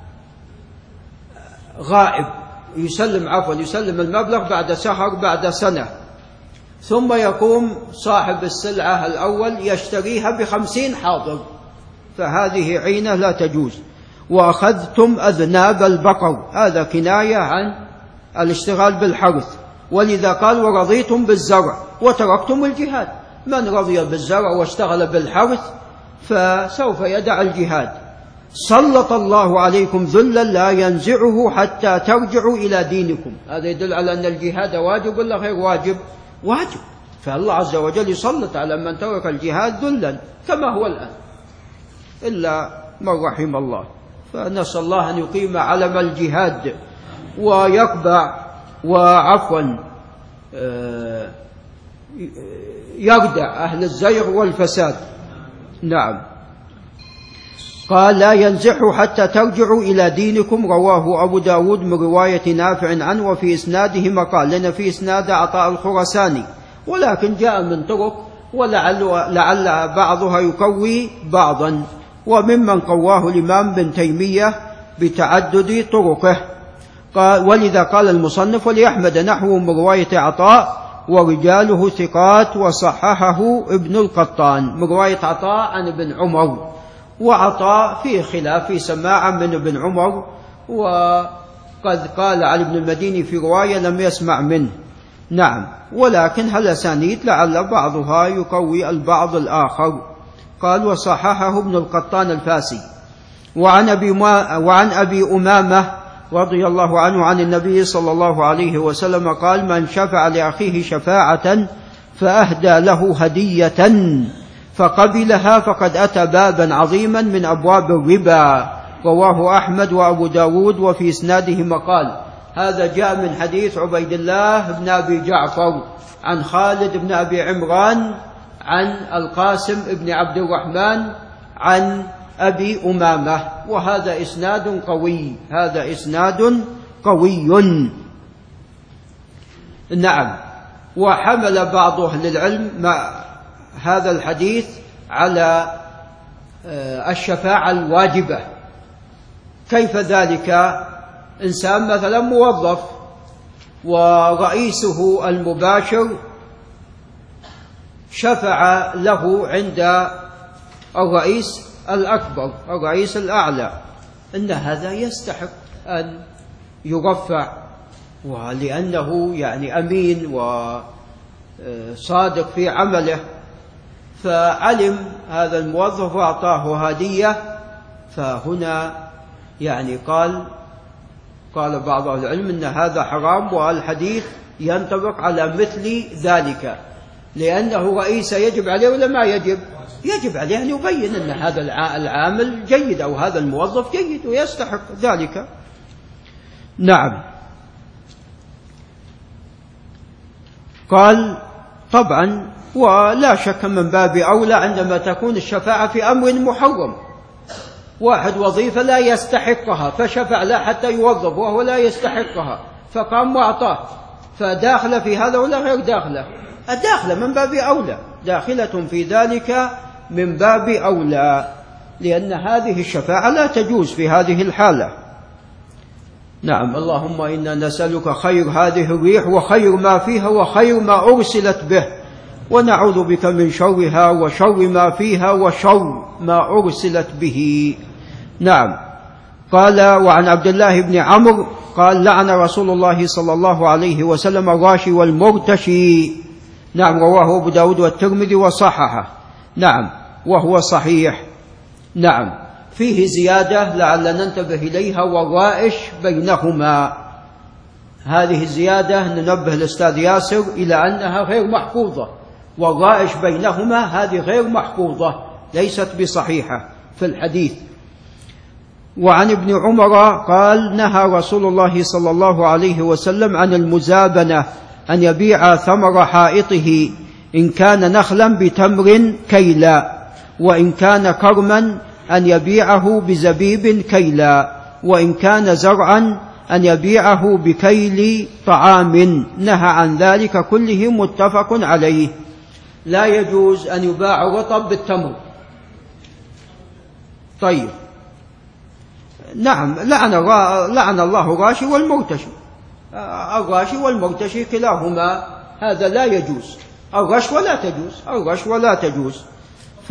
غائب، يسلم عفوا يسلم المبلغ بعد شهر بعد سنة، ثم يقوم صاحب السلعة الأول يشتريها بخمسين حاضر، فهذه عينة لا تجوز. وأخذتم أذناب البقر، هذا كناية عن الاشتغال بالحرث، ولذا قال ورضيتم بالزرع وتركتم الجهاد. من رضي بالزرع واشتغل بالحرث فسوف يدع الجهاد. سلط الله عليكم ذلا لا ينزعه حتى ترجعوا إلى دينكم. هذا يدل على أن الجهاد واجب ولا غير واجب؟ واجب. فالله عز وجل يسلط على من ترك الجهاد ذلا كما هو الآن، إلا من رحم الله. فنسأل الله أن يقيم علم الجهاد ويقبع وعفوا يردع أهل الزيغ والفساد. نعم. قال لا ينزعه حتى ترجعوا إلى دينكم. رواه أبو داود من رواية نافع عنه، وفي إسناده مقال، لأن في إسناد عطاء الخرساني، ولكن جاء من طرق ولعل لعل بعضها يقوي بعضا، وممن قواه الإمام بن تيمية بتعدد طرقه. قال ولذا قال المصنف ولأحمد نحوه من رواية عطاء ورجاله ثقات، وصححه ابن القطان من رواية عطاء عن ابن عمر. وعطاء فيه خلاف في سماع من ابن عمر، وقد قال علي بن المديني في رواية لم يسمع منه. نعم. ولكن هل أسانيد لعل بعضها يقوي البعض الآخر. قال وصححه ابن القطان الفاسي. وعن أبي, وعن أبي أمامة رضي الله عنه عن النبي صلى الله عليه وسلم قال من شفع لأخيه شفاعة فأهدى له هدية فقبلها فقد أتى بابا عظيما من أبواب الربا. رواه أحمد وأبو داود، وفي إسناده مقال. هذا جاء من حديث عبيد الله بن أبي جعفر عن خالد بن أبي عمران عن القاسم بن عبد الرحمن عن أبي أمامة، وهذا إسناد قوي، هذا إسناد قوي. نعم. وحمل بعض أهل العلم ما هذا الحديث على الشفاعة الواجبة. كيف ذلك؟ إنسان مثلا موظف ورئيسه المباشر شفع له عند الرئيس الأكبر الرئيس الأعلى، إن هذا يستحق أن يرفع، ولأنه يعني أمين وصادق في عمله. فعلم هذا الموظف وأعطاه هدية، فهنا يعني قال قال بعض أهل العلم أن هذا حرام، والحديث ينطبق على مثل ذلك، لأنه رئيس يجب عليه ولا ما يجب؟ يجب عليه أن يبين أن هذا العامل جيد أو هذا الموظف جيد ويستحق ذلك. نعم. قال طبعا ولا شك من باب أولى عندما تكون الشفاعة في أمر محرم، واحد وظيفة لا يستحقها فشفع لا حتى يوظف وهو لا يستحقها فقام وأعطاه، فداخل في هذا ولا غير داخلة؟ الداخلة من باب أولى، داخلة في ذلك من باب أولى، لأن هذه الشفاعة لا تجوز في هذه الحالة. نعم. اللهم إنا نسألك خير هذه الريح وخير ما فيها وخير ما أرسلت به، ونعوذ بك من شرها وشر ما فيها وشر ما أرسلت به. نعم. قال وعن عبد الله بن عمرو قال لعن رسول الله صلى الله عليه وسلم الراشي والمرتشي. نعم. رواه أبو داود والترمذي وصححه. نعم. وهو صحيح. نعم. فيه زيادة لعل ننتبه إليها، والرائش بينهما. هذه الزيادة ننبه الأستاذ ياسر إلى أنها غير محفوظة، والرائش بينهما هذه غير محفوظة ليست بصحيحة في الحديث. وعن ابن عمر قال نهى رسول الله صلى الله عليه وسلم عن المزابنة، أن يبيع ثمر حائطه إن كان نخلا بتمر كيلا، وإن كان كرما أن يبيعه بزبيب كيلا، وإن كان زرعا أن يبيعه بكيل طعام. نهى عن ذلك كله متفق عليه. لا يجوز أن يباع رطب بالتمر. طيب. نعم. لعن, لعن الله الراشي والمرتشي. الراشي والمرتشي كلاهما هذا لا يجوز. الرشوة لا تجوز، الرشوة لا تجوز. ف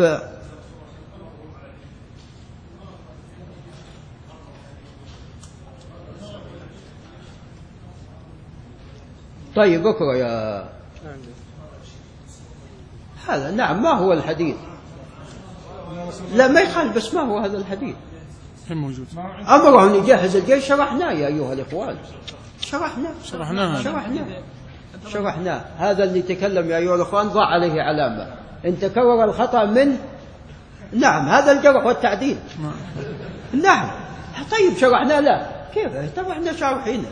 طيب اقرأ يا هذا. نعم. ما هو الحديث؟ لا ما يخالف، بس ما هو هذا الحديث؟ أمره أن يجهز الجيش. شرحناه يا أيها الإخوان، شرحناه شرحناه شرحناه شرحناه هذا اللي تكلم يا أيها الإخوان ضع عليه علامة إن تكرر الخطأ منه. نعم. هذا الجرح والتعديل. نعم. طيب شرحناه. لا كيف؟ طبعا احنا شارحينه.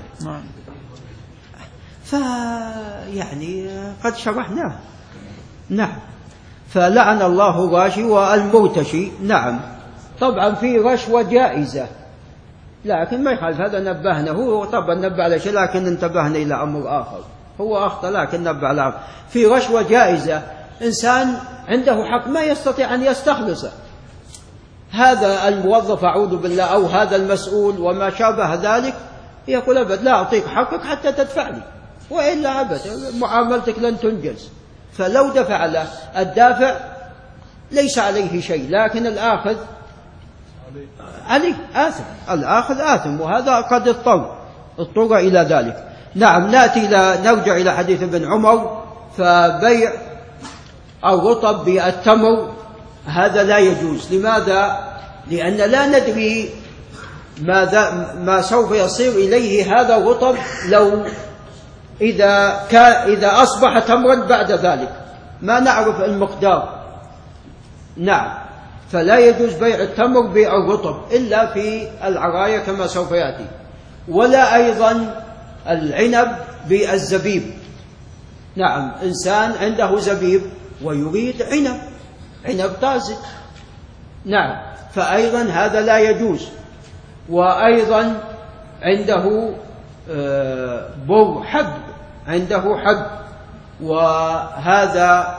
فيعني قد شرحناه. نعم. فلعن الله الراشي والمرتشي. نعم. طبعا في رشوة جائزة، لكن ما يخالف، هذا نبهنا. هو طبعا نبه على شيء لكن انتبهنا إلى أمر آخر. هو أخطأ لكن نبه على أمر. في رشوة جائزة، إنسان عنده حق ما يستطيع أن يستخلصه، هذا الموظف أعوذ بالله أو هذا المسؤول وما شابه ذلك يقول أبد لا أعطيك حقك حتى تدفع لي، وإلا أبد معاملتك لن تنجز. فلو دفع له الدافع ليس عليه شيء، لكن الآخذ عليه آثم، الآخذ آثم، وهذا قد اضطر اضطر إلى ذلك. نعم. نأتي إلى نرجع إلى حديث ابن عمر. فبيع الرطب بالتمر هذا لا يجوز. لماذا؟ لأن لا ندري ماذا ما سوف يصير إليه هذا الرطب لو إذا كان إذا أصبح تمرا بعد ذلك، ما نعرف المقدار. نعم. فلا يجوز بيع التمر بالرطب إلا في العراية كما سوف يأتي، ولا أيضا العنب بالزبيب. نعم. إنسان عنده زبيب ويريد عنب عنب طازج. نعم. فأيضا هذا لا يجوز. وأيضا عنده بر حب، عنده حب، وهذا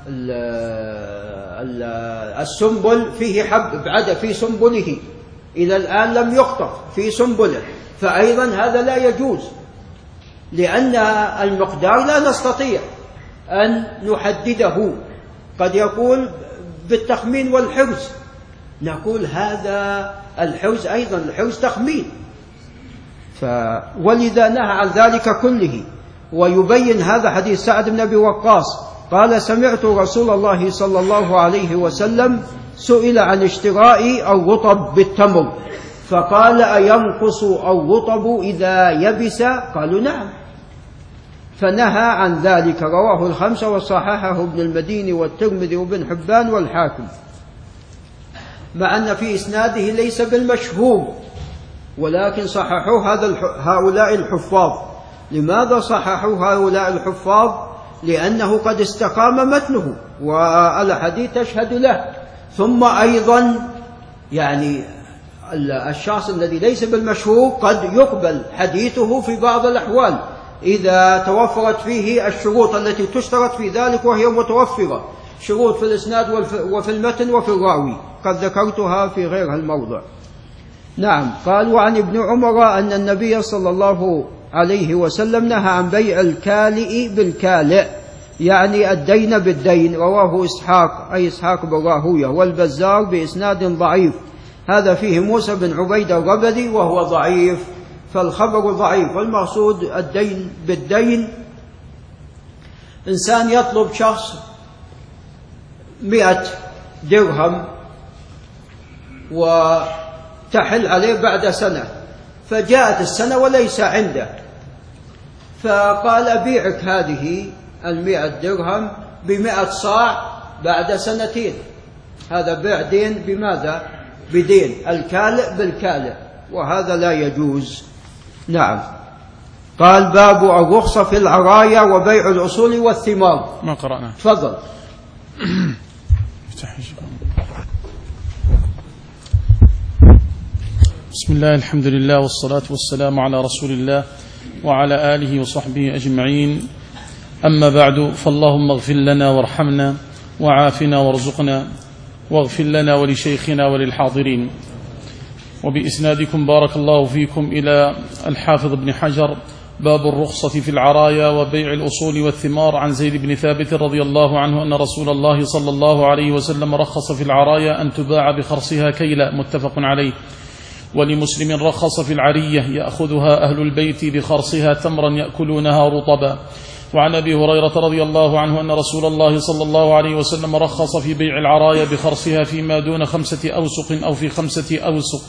السنبل فيه حب بعد في سنبله إلى الآن لم يقطف في سنبله، فأيضا هذا لا يجوز، لأن المقدار لا نستطيع أن نحدده، قد يكون بالتخمين والحرز، نقول هذا الحرز أيضا الحرز تخمين. ف... ولذا نهى عن ذلك كله. ويبين هذا حديث سعد بن أبي وقاص قال سمعت رسول الله صلى الله عليه وسلم سئل عن اشتراء الرطب بالتمر فقال أينقص أو رطب إذا يبس؟ قالوا نعم، فنهى عن ذلك. رواه الخمسة وصححه ابن المديني والترمذي وابن حبان والحاكم، مع أن في إسناده ليس بالمشهور، ولكن صححوه هذا هؤلاء الحفاظ. لماذا صححوا هؤلاء الحفاظ؟ لأنه قد استقام متنه والحديث تشهد له. ثم أيضا يعني الشخص الذي ليس بالمشهور قد يقبل حديثه في بعض الأحوال إذا توفرت فيه الشروط التي تشترط في ذلك، وهي متوفرة، شروط في الإسناد وفي المتن وفي الراوي، قد ذكرتها في غير الموضع. نعم. قال: وعن ابن عمر أن النبي صلى الله عليه وسلم نهى عن بيع الكالئ بالكالئ، يعني الدين بالدين. رواه إسحاق أي إسحاق بن راهويه والبزار بإسناد ضعيف. هذا فيه موسى بن عبيد الربدي وهو ضعيف، فالخبر ضعيف. والمقصود الدين بالدين، إنسان يطلب شخص مئة درهم وتحل عليه بعد سنة، فجاءت السنة وليس عنده، فقال أبيعك هذه المئة درهم بمئة صاع بعد سنتين. هذا بيع دين بماذا؟ بدين، الكالئ بالكالئ، وهذا لا يجوز. نعم. قال: باب الرخصة في العرايا وبيع الأصول والثمار. ما قرأنا. تفضل. بسم الله، الحمد لله، والصلاة والسلام على رسول الله وعلى آله وصحبه أجمعين. أما بعد، فاللهم اغفر لنا وارحمنا وعافنا وارزقنا، واغفر لنا ولشيخنا وللحاضرين. وبإسنادكم بارك الله فيكم إلى الحافظ ابن حجر: باب الرخصة في العرايا وبيع الأصول والثمار. عن زيد بن ثابت رضي الله عنه أن رسول الله صلى الله عليه وسلم رخص في العرايا أن تباع بخرصها كيلا، متفق عليه. ولمسلم رخص في العرية يأخذها أهل البيت بخرصها تمرا يأكلونها رطبا. وعن أبي هريرة رضي الله عنه أن رسول الله صلى الله عليه وسلم رخص في بيع العرايا بخرصها فيما دون خمسة أوسق أو في خمسة أوسق،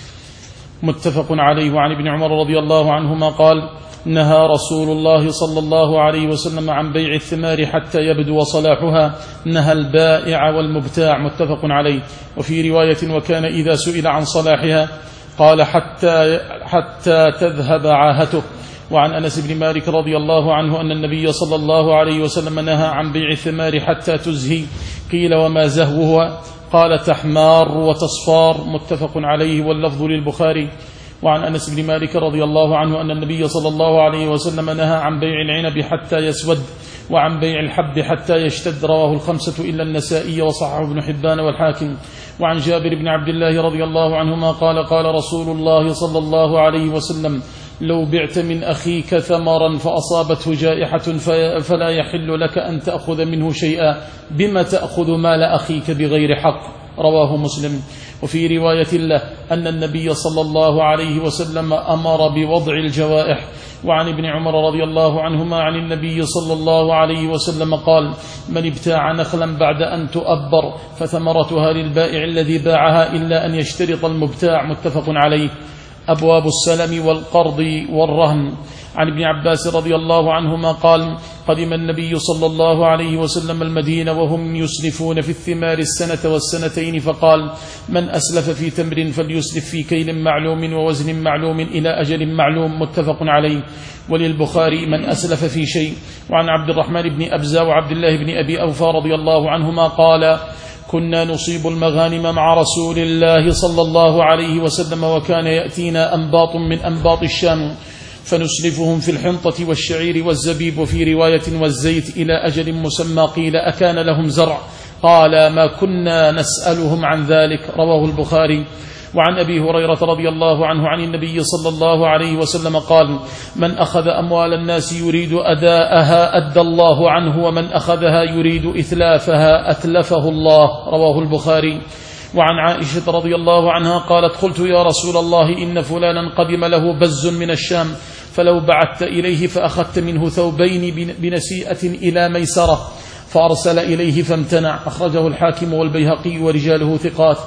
متفق عليه. وعن ابن عمر رضي الله عنهما قال: نهى رسول الله صلى الله عليه وسلم عن بيع الثمار حتى يبدو صلاحها، نهى البائع والمبتاع، متفق عليه. وفي رواية: وكان إذا سئل عن صلاحها قال: حتى, حتى تذهب عاهته. وعن أنس بن مالك رضي الله عنه أن النبي صلى الله عليه وسلم نهى عن بيع الثمار حتى تزهي. قيل: وما زهوها؟ قال: تحمار وتصفار، متفق عليه، واللفظ للبخاري. وعن أنس بن مالك رضي الله عنه أن النبي صلى الله عليه وسلم نهى عن بيع العنب حتى يسود، وعن بيع الحب حتى يشتد. رواه الخمسة إلا النسائي وصححه ابن حبان والحاكم. وعن جابر بن عبد الله رضي الله عنهما قال: قال رسول الله صلى الله عليه وسلم: لو بعت من أخيك ثمرا فأصابته جائحة فلا يحل لك أن تأخذ منه شيئا، بما تأخذ مال أخيك بغير حق. رواه مسلم. وفي رواية له أن النبي صلى الله عليه وسلم أمر بوضع الجوائح. وعن ابن عمر رضي الله عنهما عن النبي صلى الله عليه وسلم قال: من ابتاع نخلا بعد أن تؤبر فثمرتها للبائع الذي باعها إلا أن يشترط المبتاع، متفق عليه. أبواب السلم والقرض والرهن. عن ابن عباس رضي الله عنهما قال: قدم النبي صلى الله عليه وسلم المدينة وهم يسلفون في الثمار السنة والسنتين، فقال: من أسلف في تمر فليسلف في كيل معلوم ووزن معلوم إلى أجل معلوم، متفق عليه. وللبخاري: من أسلف في شيء. وعن عبد الرحمن بن أبزة وعبد الله بن أبي أوفى رضي الله عنهما قال: كنا نصيب المغانم مع رسول الله صلى الله عليه وسلم، وكان يأتينا أنباط من أنباط الشام فنسلفهم في الحنطة والشعير والزبيب، وفي رواية والزيت، إلى أجل مسمى. قيل: أكان لهم زرع؟ قال: ما كنا نسألهم عن ذلك. رواه البخاري. وعن أبي هريرة رضي الله عنه عن النبي صلى الله عليه وسلم قال: من أخذ أموال الناس يريد أداءها أدى الله عنه، ومن أخذها يريد إتلافها أتلفه الله. رواه البخاري. وعن عائشة رضي الله عنها قالت: قلت يا رسول الله إن فلانا قدم له بز من الشام، فلو بعثت إليه فأخذت منه ثوبين بنسيئة إلى ميسرة، فأرسل إليه فامتنع. أخرجه الحاكم والبيهقي ورجاله ثقات.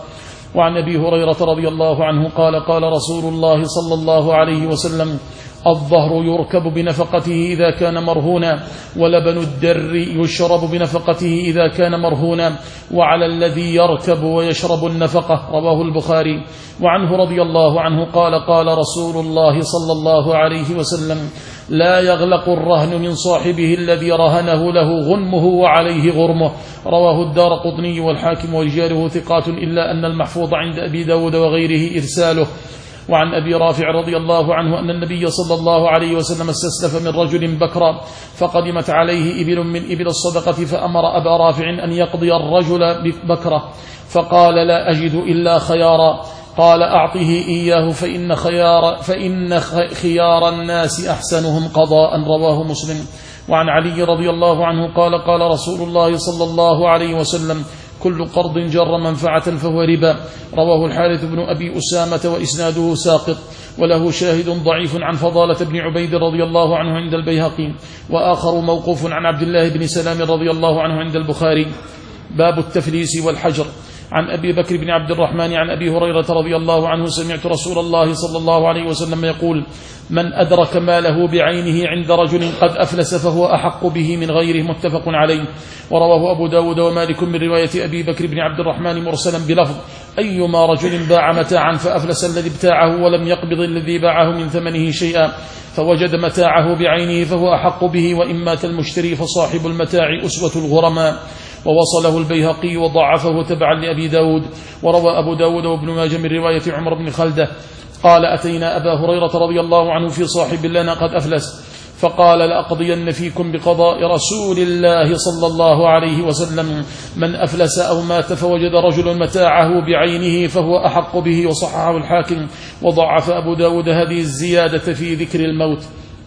وعن أبي هريرة رضي الله عنه قال قال رسول الله صلى الله عليه وسلم الظهر يركب بنفقته إذا كان مرهونا ولبن الدر يشرب بنفقته إذا كان مرهونا وعلى الذي يركب ويشرب النفقة. رواه البخاري. وعنه رضي الله عنه قال قال رسول الله صلى الله عليه وسلم لا يغلق الرهن من صاحبه الذي رهنه له غنمه وعليه غرمه. رواه الدارقطني والحاكم ورجاله ثقات إلا أن المحفوظ عند أبي داود وغيره إرساله. وعن أبي رافع رضي الله عنه أن النبي صلى الله عليه وسلم استسلف من رجل بكرا فقدمت عليه إبل من إبل الصدقة فأمر أبا رافع أن يقضي الرجل بكرة فقال لا أجد إلا خيارا. قال أعطه إياه فإن خيار, فإن خيار الناس أحسنهم قضاء. رواه مسلم. وعن علي رضي الله عنه قال قال رسول الله صلى الله عليه وسلم كل قرض جر منفعة فهو ربا. رواه الحارث بن أبي أسامة وإسناده ساقط وله شاهد ضعيف عن فضالة بن عبيد رضي الله عنه عند البيهقي وآخر موقوف عن عبد الله بن سلام رضي الله عنه عند البخاري. باب التفليس والحجر. عن أبي بكر بن عبد الرحمن عن أبي هريرة رضي الله عنه سمعت رسول الله صلى الله عليه وسلم يقول من أدرك ماله بعينه عند رجل قد أفلس فهو أحق به من غيره. متفق عليه. ورواه أبو داود ومالك من رواية أبي بكر بن عبد الرحمن مرسلا بلفظ أيما رجل باع متاعا فأفلس الذي ابتاعه ولم يقبض الذي باعه من ثمنه شيئا فوجد متاعه بعينه فهو أحق به وإن مات المشتري فصاحب المتاع أسوة الغرماء. ووصله البيهقي وضعفه تبعا لأبي داود. وروى أبو داود وابن ماجه من رواية عمر بن خلدة قال أتينا أبا هريرة رضي الله عنه في صاحب لنا قد أفلس فقال لأقضين فيكم بقضاء رسول الله صلى الله عليه وسلم من أفلس أو مات فوجد رجل متاعه بعينه فهو أحق به. وصححه الحاكم وضعف أبو داود هذه الزيادة في ذكر الموت.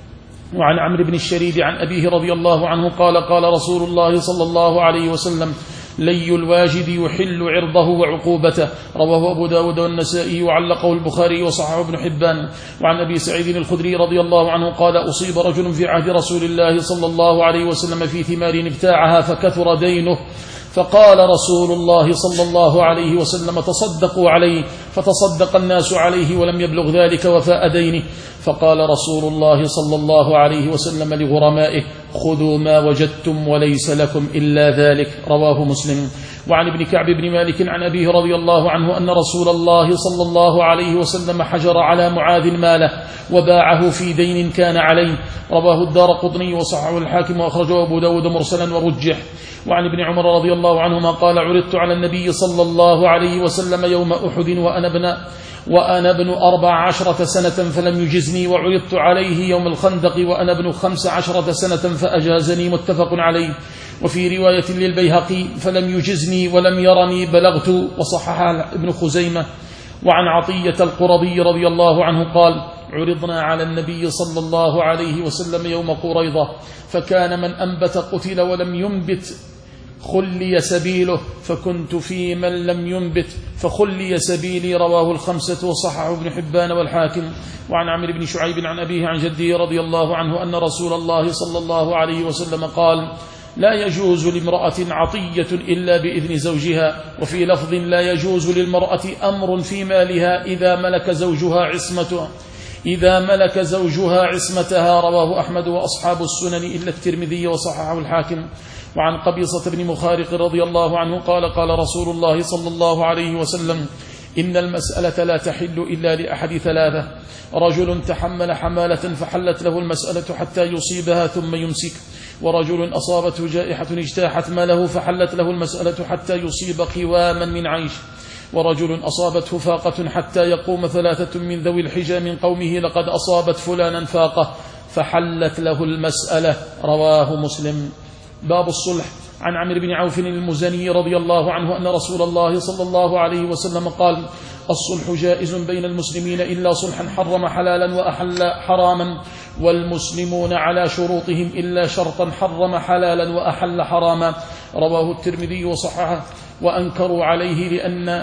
وعن عمرو بن الشريد عن أبيه رضي الله عنه قال قال رسول الله صلى الله عليه وسلم لي الواجد يحل عرضه وعقوبته. رواه أبو داود والنسائي وعلقه البخاري وصححه ابن حبان. وعن أبي سعيد الخدري رضي الله عنه قال أصيب رجل في عهد رسول الله صلى الله عليه وسلم في ثمار ابتاعها فكثر دينه فقال رسول الله صلى الله عليه وسلم تصدقوا عليه فتصدق الناس عليه ولم يبلغ ذلك وفاء دينه فقال رسول الله صلى الله عليه وسلم لغرمائه خذوا ما وجدتم وليس لكم إلا ذلك. رواه مسلم. وعن ابن كعب بن مالك عن أبيه رضي الله عنه أن رسول الله صلى الله عليه وسلم حجر على معاذ ماله وباعه في دين كان عليه. رواه الدارقطني وصححه الحاكم وأخرجه أبو داود مرسلا ورجح. وعن ابن عمر رضي الله عنهما قال عرضت على النبي صلى الله عليه وسلم يوم أحد وأنا ابن وأنا ابن أربع عشرة سنة فلم يجزني وعرضت عليه يوم الخندق وأنا ابن خمس عشرة سنة فأجازني. متفق عليه. وفي رواية للبيهقي فلم يجزني ولم يرني بلغت. وصحح ابن خزيمة. وعن عطية القرظي رضي الله عنه قال عرضنا على النبي صلى الله عليه وسلم يوم قريضة فكان من أنبت قتل ولم ينبت خلي سبيله فكنت في من لم ينبت فخلي سبيلي. رواه الخمسة وصححه ابن حبان والحاكم. وعن عمرو بن شعيب عن أبيه عن جده رضي الله عنه أن رسول الله صلى الله عليه وسلم قال لا يجوز لامرأة عطية إلا بإذن زوجها. وفي لفظ لا يجوز للمرأة أمر في مالها إذا ملك زوجها عصمته إذا ملك زوجها عصمتها. رواه أحمد وأصحاب السنن إلا الترمذي وصححه الحاكم. وعن قبيصة بن مخارق رضي الله عنه قال قال رسول الله صلى الله عليه وسلم إن المسألة لا تحل إلا لأحد ثلاثة رجل تحمل حمالة فحلت له المسألة حتى يصيبها ثم يمسك ورجل أصابته جائحة اجتاحت ماله فحلت له المسألة حتى يصيب قواما من عيش ورجل أصابته فاقة حتى يقوم ثلاثة من ذوي الحجى من قومه لقد أصابت فلانا فاقة فحلت له المسألة. رواه مسلم. باب الصلح. عن عمرو بن عوف المزني رضي الله عنه أن رسول الله صلى الله عليه وسلم قال الصلح جائز بين المسلمين إلا صلحا حرم حلالا وأحل حراما والمسلمون على شروطهم إلا شرطا حرم حلالا وأحل حراما. رواه الترمذي وصححه. وأنكروا عليه لأن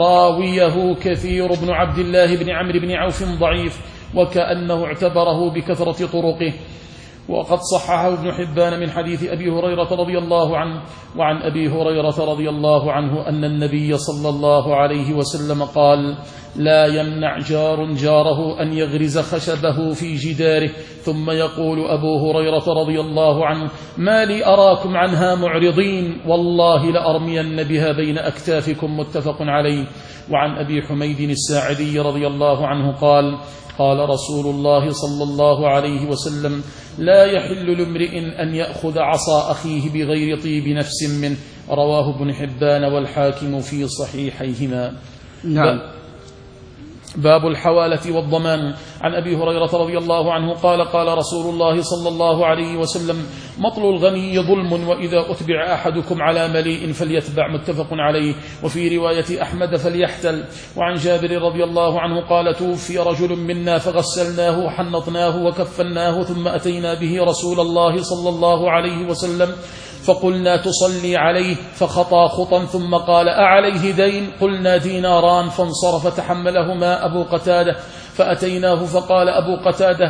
راويه كثير بن عبد الله بن عمرو بن عوف ضعيف وكأنه اعتبره بكثرة طرقه. وقد صححه ابن حبان من حديث أبي هريرة رضي الله عنه. وعن أبي هريرة رضي الله عنه أن النبي صلى الله عليه وسلم قال: لا يمنع جار جاره أن يغرز خشبه في جداره. ثم يقول أبو هريرة رضي الله عنه: ما لي أراكم عنها معرضين، والله لأرمين بها بين أكتافكم. متفق عليه. وعن أبي حميد الساعدي رضي الله عنه قال: قال رسول الله صلى الله عليه وسلم: لا يحل لامرئ أن يأخذ عصا أخيه بغير طيب نفس منه. رواه ابن حبان والحاكم في صحيحيهما. نعم. باب الحوالة والضمان. عن أبي هريرة رضي الله عنه قال: قال رسول الله صلى الله عليه وسلم: مطل الغني ظلم، وإذا أتبع أحدكم على مليء فليتبع. متفق عليه. وفي رواية أحمد: فليحتل. وعن جابر رضي الله عنه قال: توفي رجل منا فغسلناه وحنطناه وكفناه، ثم أتينا به رسول الله صلى الله عليه وسلم فقلنا: تصلي عليه؟ فخطى خطا ثم قال: أعليه دين؟ قلنا: ديناران. فانصرف تحملهما أبو قتادة، فأتيناه فقال أبو قتادة: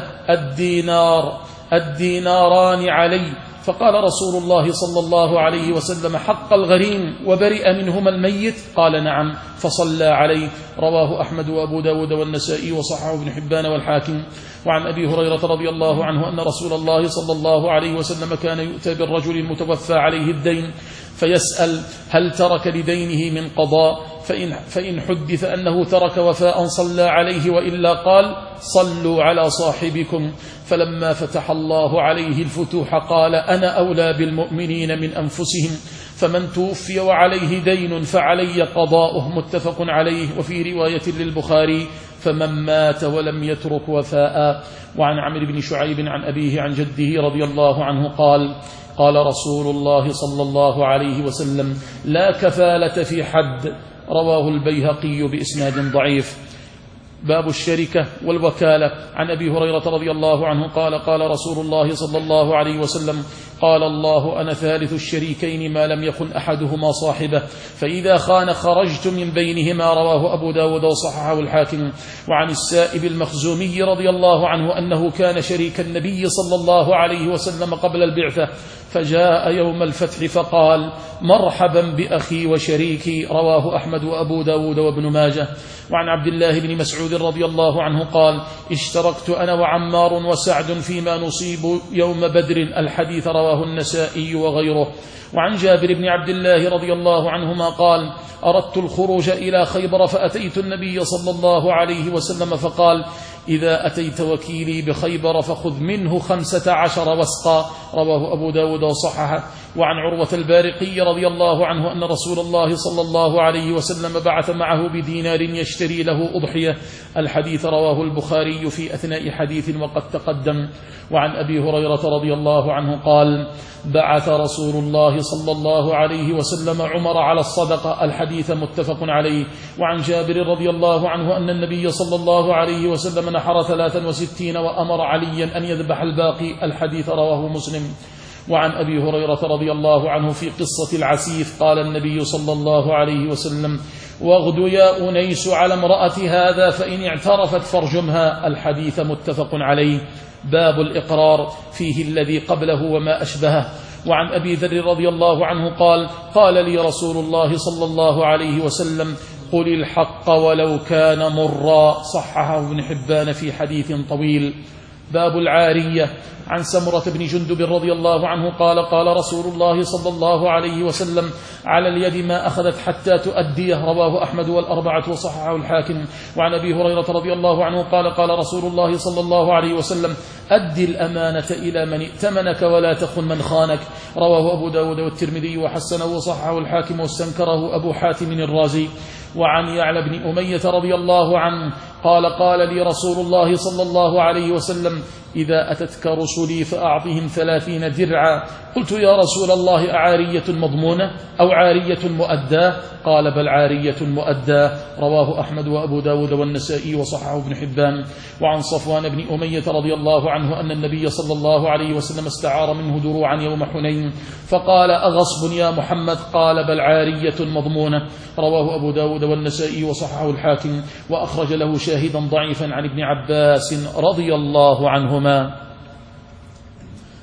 الدينار الديناران علي. فقال رسول الله صلى الله عليه وسلم: حق الغريم وبرئ منهما الميت؟ قال: نعم. فصلى عليه. رواه أحمد وأبو داود والنسائي وصححه ابن حبان والحاكم. وعن أبي هريرة رضي الله عنه أن رسول الله صلى الله عليه وسلم كان يؤتى بالرجل المتوفى عليه الدين فيسأل: هل ترك لدينه من قضاء؟ فإن, فإن حدث أنه ترك وفاء صلى عليه، وإلا قال: صلوا على صاحبكم. فلما فتح الله عليه الفتوح قال: أنا أولى بالمؤمنين من أنفسهم، فمن توفي وعليه دين فعلي قضاؤه. متفق عليه. وفي رواية للبخاري: فمن مات ولم يترك وفاء. وعن عمرو بن شعيب عن أبيه عن جده رضي الله عنه قال: قال رسول الله صلى الله عليه وسلم: لا كفالة في حد. رواه البيهقي بإسناد ضعيف. باب الشركة والوكالة. عن أبي هريرة رضي الله عنه قال: قال رسول الله صلى الله عليه وسلم: قال الله: أنا ثالث الشريكين ما لم يخن أحدهما صاحبه، فإذا خان خرجت من بينهما. رواه أبو داود وصححه الحاكم. وعن السائب المخزومي رضي الله عنه أنه كان شريك النبي صلى الله عليه وسلم قبل البعثة، فجاء يوم الفتح فقال: مرحبا بأخي وشريكي. رواه أحمد وأبو داود وابن ماجه. وعن عبد الله بن مسعود رضي الله عنه قال: اشتركت أنا وعمار وسعد فيما نصيب يوم بدر. الحديث رواه النسائي وغيره. وعن جابر بن عبد الله رضي الله عنهما قال: أردت الخروج إلى خيبر فأتيت النبي صلى الله عليه وسلم فقال: إذا أتيت وكيلي بخيبر فخذ منه خمسة عشر وسقا. رواه أبو داود وصححه. وعن عروة البارقي رضي الله عنه أن رسول الله صلى الله عليه وسلم بعث معه بدينار يشتري له أضحية. الحديث رواه البخاري في أثناء حديث وقد تقدم. وعن أبي هريرة رضي الله عنه قال: بعث رسول الله صلى الله عليه وسلم عمر على الصدقة. الحديث متفق عليه. وعن جابر رضي الله عنه أن النبي صلى الله عليه وسلم نحر ثلاثا وستين وأمر عليا أن يذبح الباقي. الحديث رواه مسلم. وعن أبي هريرة رضي الله عنه في قصة العسيف قال النبي صلى الله عليه وسلم: واغد يا أنيس على امرأة هذا فإن اعترفت فارجمها. الحديث متفق عليه. باب الإقرار فيه الذي قبله وما أشبهه. وعن أبي ذر رضي الله عنه قال: قال لي رسول الله صلى الله عليه وسلم: قل الحق ولو كان مرا. صححه ابن حبان في حديث طويل. باب العارية. عن سمرة بن جندب رضي الله عنه قال: قال رسول الله صلى الله عليه وسلم: على اليد ما أخذت حتى تؤديه. رواه أحمد والأربعة وصححه الحاكم. وعن أبي هريرة رضي الله عنه قال: قال رسول الله صلى الله عليه وسلم: أدي الأمانة إلى من ائتمنك ولا تخن من خانك. رواه أبو داود والترمذي وحسنه وصححه الحاكم واستنكره أبو حاتم الرازي. وعن يعلى بن أمية رضي الله عنه قال: قال لي رسول الله صلى الله عليه وسلم: إذا أتتك رسلي فأعطهم ثلاثين درعا. قلت: يا رسول الله، أعارية مضمونة أو عارية مؤداة؟ قال: بل عارية مؤداة. رواه أحمد وأبو داود والنسائي وصححه ابن حبان. وعن صفوان بن أمية رضي الله عنه أن النبي صلى الله عليه وسلم استعار منه دروعا يوم حنين فقال: أغصب يا محمد؟ قال: بل عارية مضمونة. رواه أبو داود والنسائي وصححه الحاكم، وأخرج له شاهدا ضعيفا عن ابن عباس رضي الله عنهما.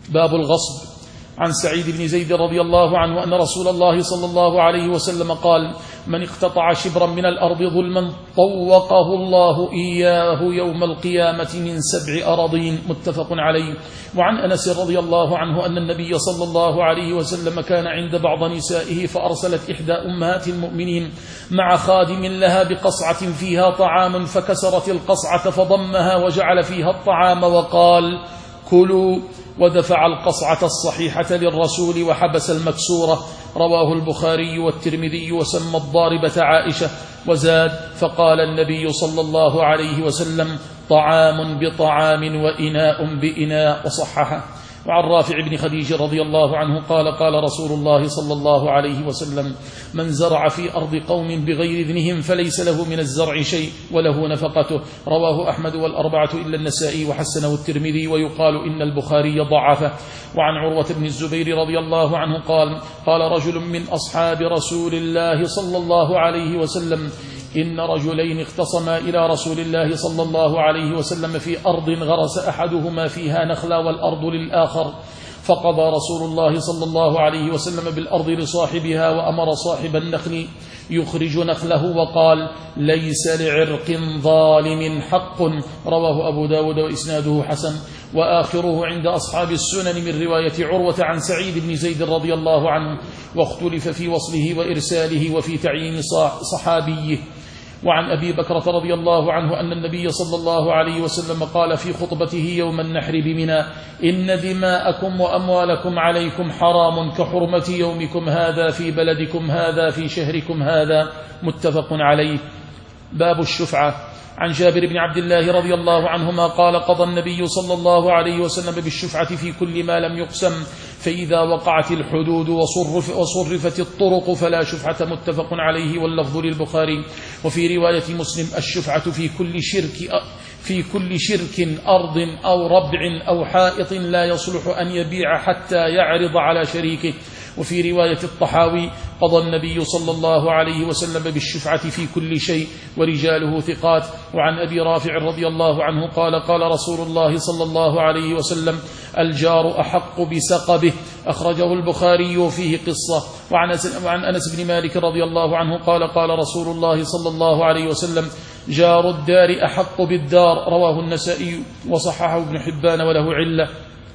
باب الغصب. عن سعيد بن زيد رضي الله عنه أن رسول الله صلى الله عليه وسلم قال: من اقتطع شبرا من الأرض ظلما طوقه الله إياه يوم القيامة من سبع أراضين. متفق عليه. وعن أنس رضي الله عنه أن النبي صلى الله عليه وسلم كان عند بعض نسائه فأرسلت إحدى أمهات المؤمنين مع خادم لها بقصعة فيها طعام، فكسرت القصعة فضمها وجعل فيها الطعام وقال: كلوا، ودفع القصعة الصحيحة للرسول وحبس المكسورة. رواه البخاري والترمذي وسمى الضاربة عائشة. وزاد: فقال النبي صلى الله عليه وسلم: طعام بطعام وإناء بإناء. وصححه. وعن رافع بن خديج رضي الله عنه قال: قال رسول الله صلى الله عليه وسلم: من زرع في أرض قوم بغير إذنهم فليس له من الزرع شيء وله نفقته. رواه أحمد والأربعة إلا النسائي وحسنه الترمذي، ويقال إن البخاري ضعفه. وعن عروة بن الزبير رضي الله عنه قال: قال رجل من أصحاب رسول الله صلى الله عليه وسلم: إن رجلين اختصما إلى رسول الله صلى الله عليه وسلم في أرض غرس أحدهما فيها نخلا والأرض للآخر، فقضى رسول الله صلى الله عليه وسلم بالأرض لصاحبها، وأمر صاحب النخل يخرج نخله وقال: ليس لعرق ظالم حق. رواه أبو داود وإسناده حسن. وآخره عند أصحاب السنن من رواية عروة عن سعيد بن زيد رضي الله عنه، واختلف في وصله وإرساله وفي تعيين صحابيه. وعن أبي بكرة رضي الله عنه أن النبي صلى الله عليه وسلم قال في خطبته يوم النحر بمنى: إن دماءكم وأموالكم عليكم حرام كحرمة يومكم هذا في بلدكم هذا في شهركم هذا. متفق عليه. باب الشفعة. عن جابر بن عبد الله رضي الله عنهما قال: قضى النبي صلى الله عليه وسلم بالشفعة في كل ما لم يقسم، فإذا وقعت الحدود وصرف وصرفت الطرق فلا شفعة. متفق عليه، واللفظ للبخاري. وفي رواية مسلم: الشفعة في كل شرك في كل شرك أرض أو ربع أو حائط لا يصلح أن يبيع حتى يعرض على شريكه. وفي رواية الطحاوي: قضى النبي صلى الله عليه وسلم بالشفعة في كل شيء، ورجاله ثقات. وعن أبي رافع رضي الله عنه قال: قال رسول الله صلى الله عليه وسلم: الجار أحق بسقبه. أخرجه البخاري وفيه قصة. وعن أنس بن مالك رضي الله عنه قال: قال رسول الله صلى الله عليه وسلم: جار الدار أحق بالدار. رواه النسائي وصححه ابن حبان وله علة.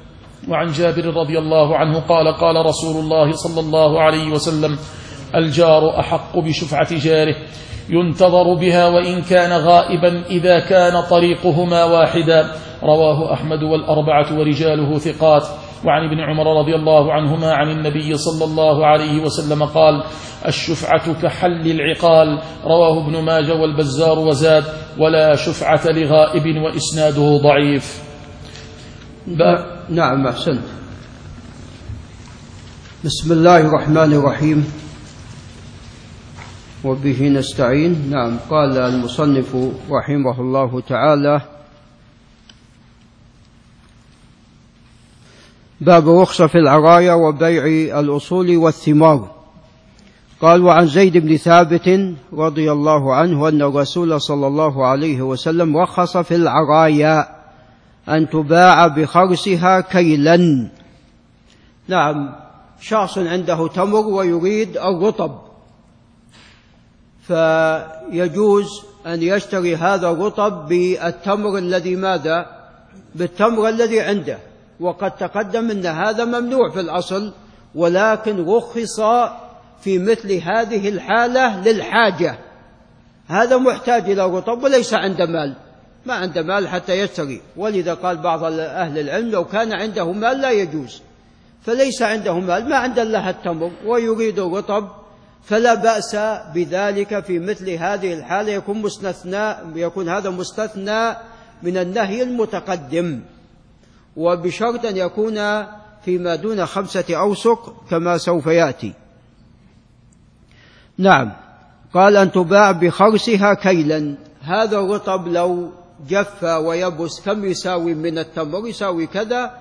وعن جابر رضي الله عنه قال: قال رسول الله صلى الله عليه وسلم: الجار أحق بشفعة جاره، ينتظر بها وإن كان غائبا إذا كان طريقهما واحدا. رواه أحمد والأربعة ورجاله ثقات. وعن ابن عمر رضي الله عنهما عن النبي صلى الله عليه وسلم قال: الشفعة كحل العقال. رواه ابن ماجه والبزار. وزاد: ولا شفعة لغائب، وإسناده ضعيف. نعم، أحسنت. بسم الله الرحمن الرحيم، وبه نستعين. نعم، قال المصنف رحمه الله تعالى: باب رخصة في العرايا وبيع الأصول والثمار. قال: وعن زيد بن ثابت رضي الله عنه أن الرسول صلى الله عليه وسلم رخص في العرايا أن تباع بخرسها كيلا. نعم، شخص عنده تمر ويريد الرطب، فيجوز أن يشتري هذا الرطب بالتمر الذي ماذا؟ بالتمر الذي عنده. وقد تقدم أن هذا ممنوع في الأصل، ولكن رخص في مثل هذه الحالة للحاجة. هذا محتاج إلى رطب وليس عنده مال، ما عنده مال حتى يشتري، ولذا قال بعض أهل العلم: لو كان عنده مال لا يجوز. فليس عنده مال، ما عنده إلا التمر ويريد الرطب، فلا بأس بذلك. في مثل هذه الحالة يكون مستثنى، يكون هذا مستثنى من النهي المتقدم، وبشرط أن يكون فيما دون خمسة أوسق كما سوف يأتي. نعم، قال: أن تباع بخرسها كيلا. هذا الرطب لو جف ويبس كم يساوي من التمر؟ يساوي كذا،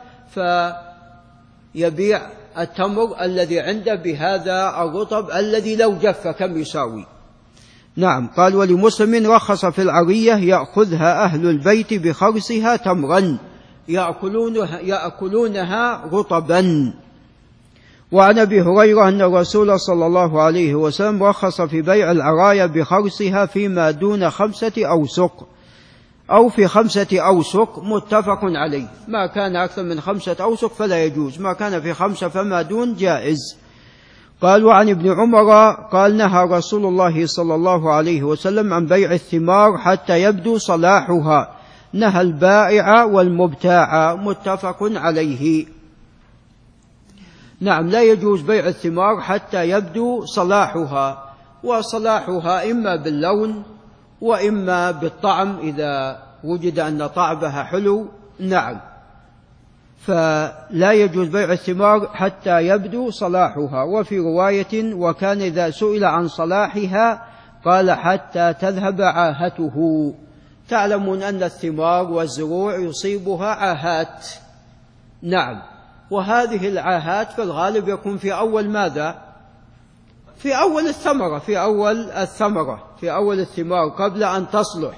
فيبيع التمر الذي عنده بهذا الرطب الذي لو جف كم يساوي. نعم، قال: ولمسلم رخص في العرية يأخذها أهل البيت بخرسها تمرا، يأكلونها, يأكلونها رطبا. وعن أبي هريرة أن الرسول صلى الله عليه وسلم رخص في بيع العرايا بخرصها فيما دون خمسة أوسق أو في خمسة أوسق، متفق عليه. ما كان أكثر من خمسة أوسق فلا يجوز، ما كان في خمسة فما دون جائز. قال وعن ابن عمر قال نهى رسول الله صلى الله عليه وسلم عن بيع الثمار حتى يبدو صلاحها، نهى البائع والمبتاع، متفق عليه. نعم، لا يجوز بيع الثمار حتى يبدو صلاحها، وصلاحها إما باللون وإما بالطعم إذا وجد أن طعمها حلو. نعم، فلا يجوز بيع الثمار حتى يبدو صلاحها. وفي رواية وكان إذا سئل عن صلاحها قال حتى تذهب عاهته. تعلمون أن الثمار والزروع يصيبها عاهات. نعم، وهذه العاهات في الغالب يكون في أول ماذا؟ في أول الثمرة، في أول الثمرة في أول الثمار قبل أن تصلح.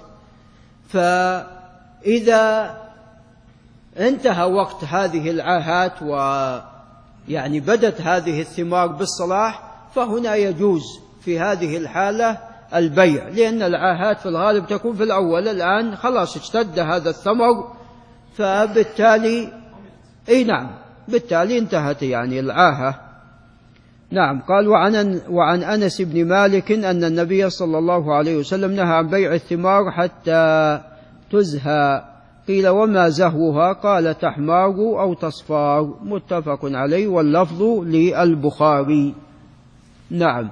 فإذا انتهى وقت هذه العاهات ويعني بدت هذه الثمار بالصلاح، فهنا يجوز في هذه الحالة البيع، لأن العاهات في الغالب تكون في الأول. الآن خلاص اشتد هذا الثمر، فبالتالي اي نعم بالتالي انتهت يعني العاهة. نعم. قال وعن, وعن أنس بن مالك أن النبي صلى الله عليه وسلم نهى عن بيع الثمار حتى تزهى. قيل وما زهوها؟ قال تحمار أو تصفار، متفق عليه، واللفظ للبخاري. نعم.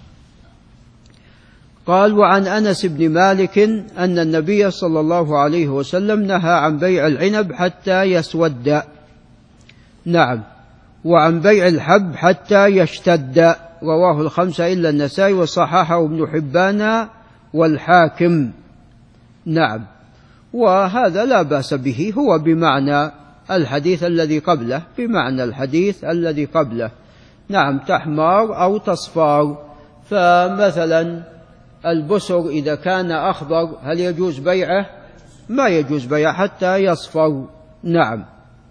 قال وعن أنس بن مالك أن النبي صلى الله عليه وسلم نهى عن بيع العنب حتى يسود. نعم. وعن بيع الحب حتى يشتد، رواه الخمسة إلا النسائي، وصححه ابن حبان والحاكم. نعم. وهذا لا بأس به، هو بمعنى الحديث الذي قبله، بمعنى الحديث الذي قبله. نعم، تحمار أو تصفار. فمثلا البسر إذا كان أخضر هل يجوز بيعه؟ ما يجوز بيعه حتى يصفر. نعم.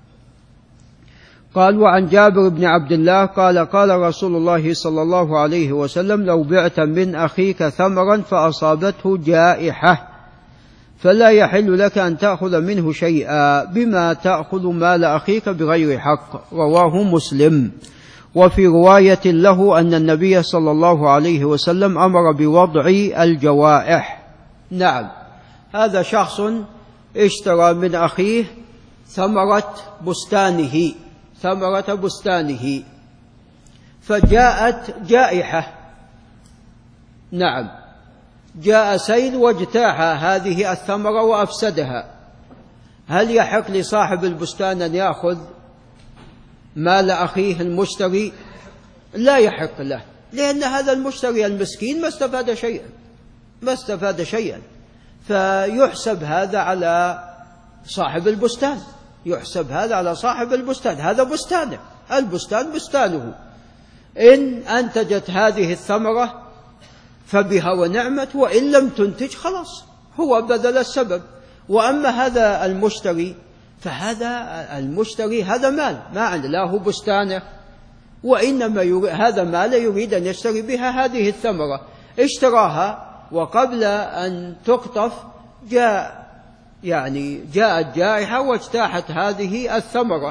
قال وعن جابر بن عبد الله قال قال رسول الله صلى الله عليه وسلم لو بعت من أخيك ثمرا فأصابته جائحة فلا يحل لك أن تأخذ منه شيئا بما تأخذ مال أخيك بغير حق، رواه مسلم. وفي رواية له أن النبي صلى الله عليه وسلم أمر بوضع الجوائح. نعم، هذا شخص اشترى من أخيه ثمرة بستانه ثمرة بستانه فجاءت جائحة. نعم، جاء سيل واجتاح هذه الثمرة وأفسدها. هل يحق لصاحب البستان أن يأخذ مال أخيه المشتري؟ لا يحق له، لأن هذا المشتري المسكين ما استفاد شيئا ما استفاد شيئا فيحسب هذا على صاحب البستان يحسب هذا على صاحب البستان هذا بستانه، البستان بستانه. إن أنتجت هذه الثمرة فبها ونعمت، وإن لم تنتج خلاص هو بذل السبب. وأما هذا المشتري فهذا المشتري هذا مال ما عنده، لا هو بستانه، وإنما هذا مال يريد أن يشتري بها هذه الثمرة. اشتراها وقبل أن تقطف جاء يعني جاءت جائحة واجتاحت هذه الثمرة،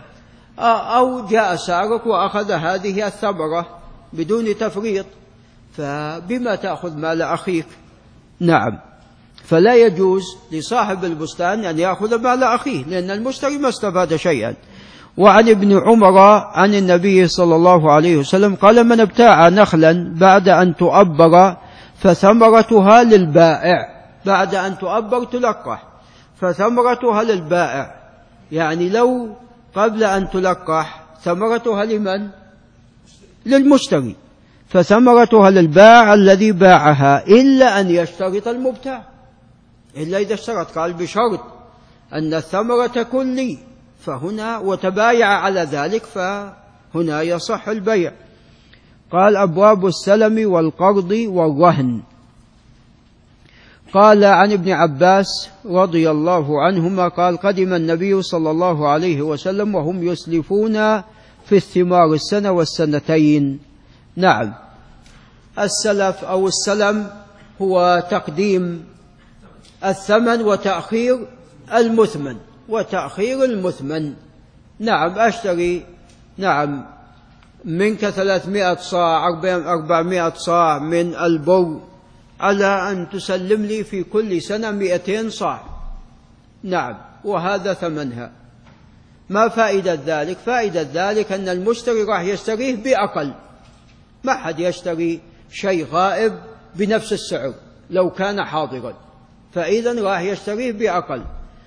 أو جاء سارق وأخذ هذه الثمرة بدون تفريط، فبما تأخذ مال أخيك؟ نعم. فلا يجوز لصاحب البستان أن يأخذ مال أخيه، لأن المشتري ما استفاد شيئا. وعن ابن عمر عن النبي صلى الله عليه وسلم قال من ابتاع نخلا بعد أن تؤبر فثمرتها للبائع، بعد أن تؤبر تلقح فثمرتها للبائع، يعني لو قبل أن تلقح ثمرتها لمن؟ للمشتري، فثمرتها للبائع الذي باعها، إلا أن يشترط المبتاع، إلا إذا اشترط قال بشرط أن الثمرة تكون لي، فهنا وتبايع على ذلك فهنا يصح البيع. قال أبواب السلم والقرض والرهن. قال عن ابن عباس رضي الله عنهما قال قدم النبي صلى الله عليه وسلم وهم يسلفون في الثمار السنة والسنتين. نعم، السلف أو السلم هو تقديم الثمن وتأخير المثمن وتأخير المثمن. نعم، أشتري نعم منك ثلاثمائة صاع أربعمائة صاع من البر على أن تسلم لي في كل سنة مئتين صاع. نعم، وهذا ثمنها. ما فائدة ذلك؟ فائدة ذلك أن المشتري راح يشتريه بأقل. ما حد يشتري شيء غائب بنفس السعر لو كان حاضرا، فإذا راح يشتريه بأقل.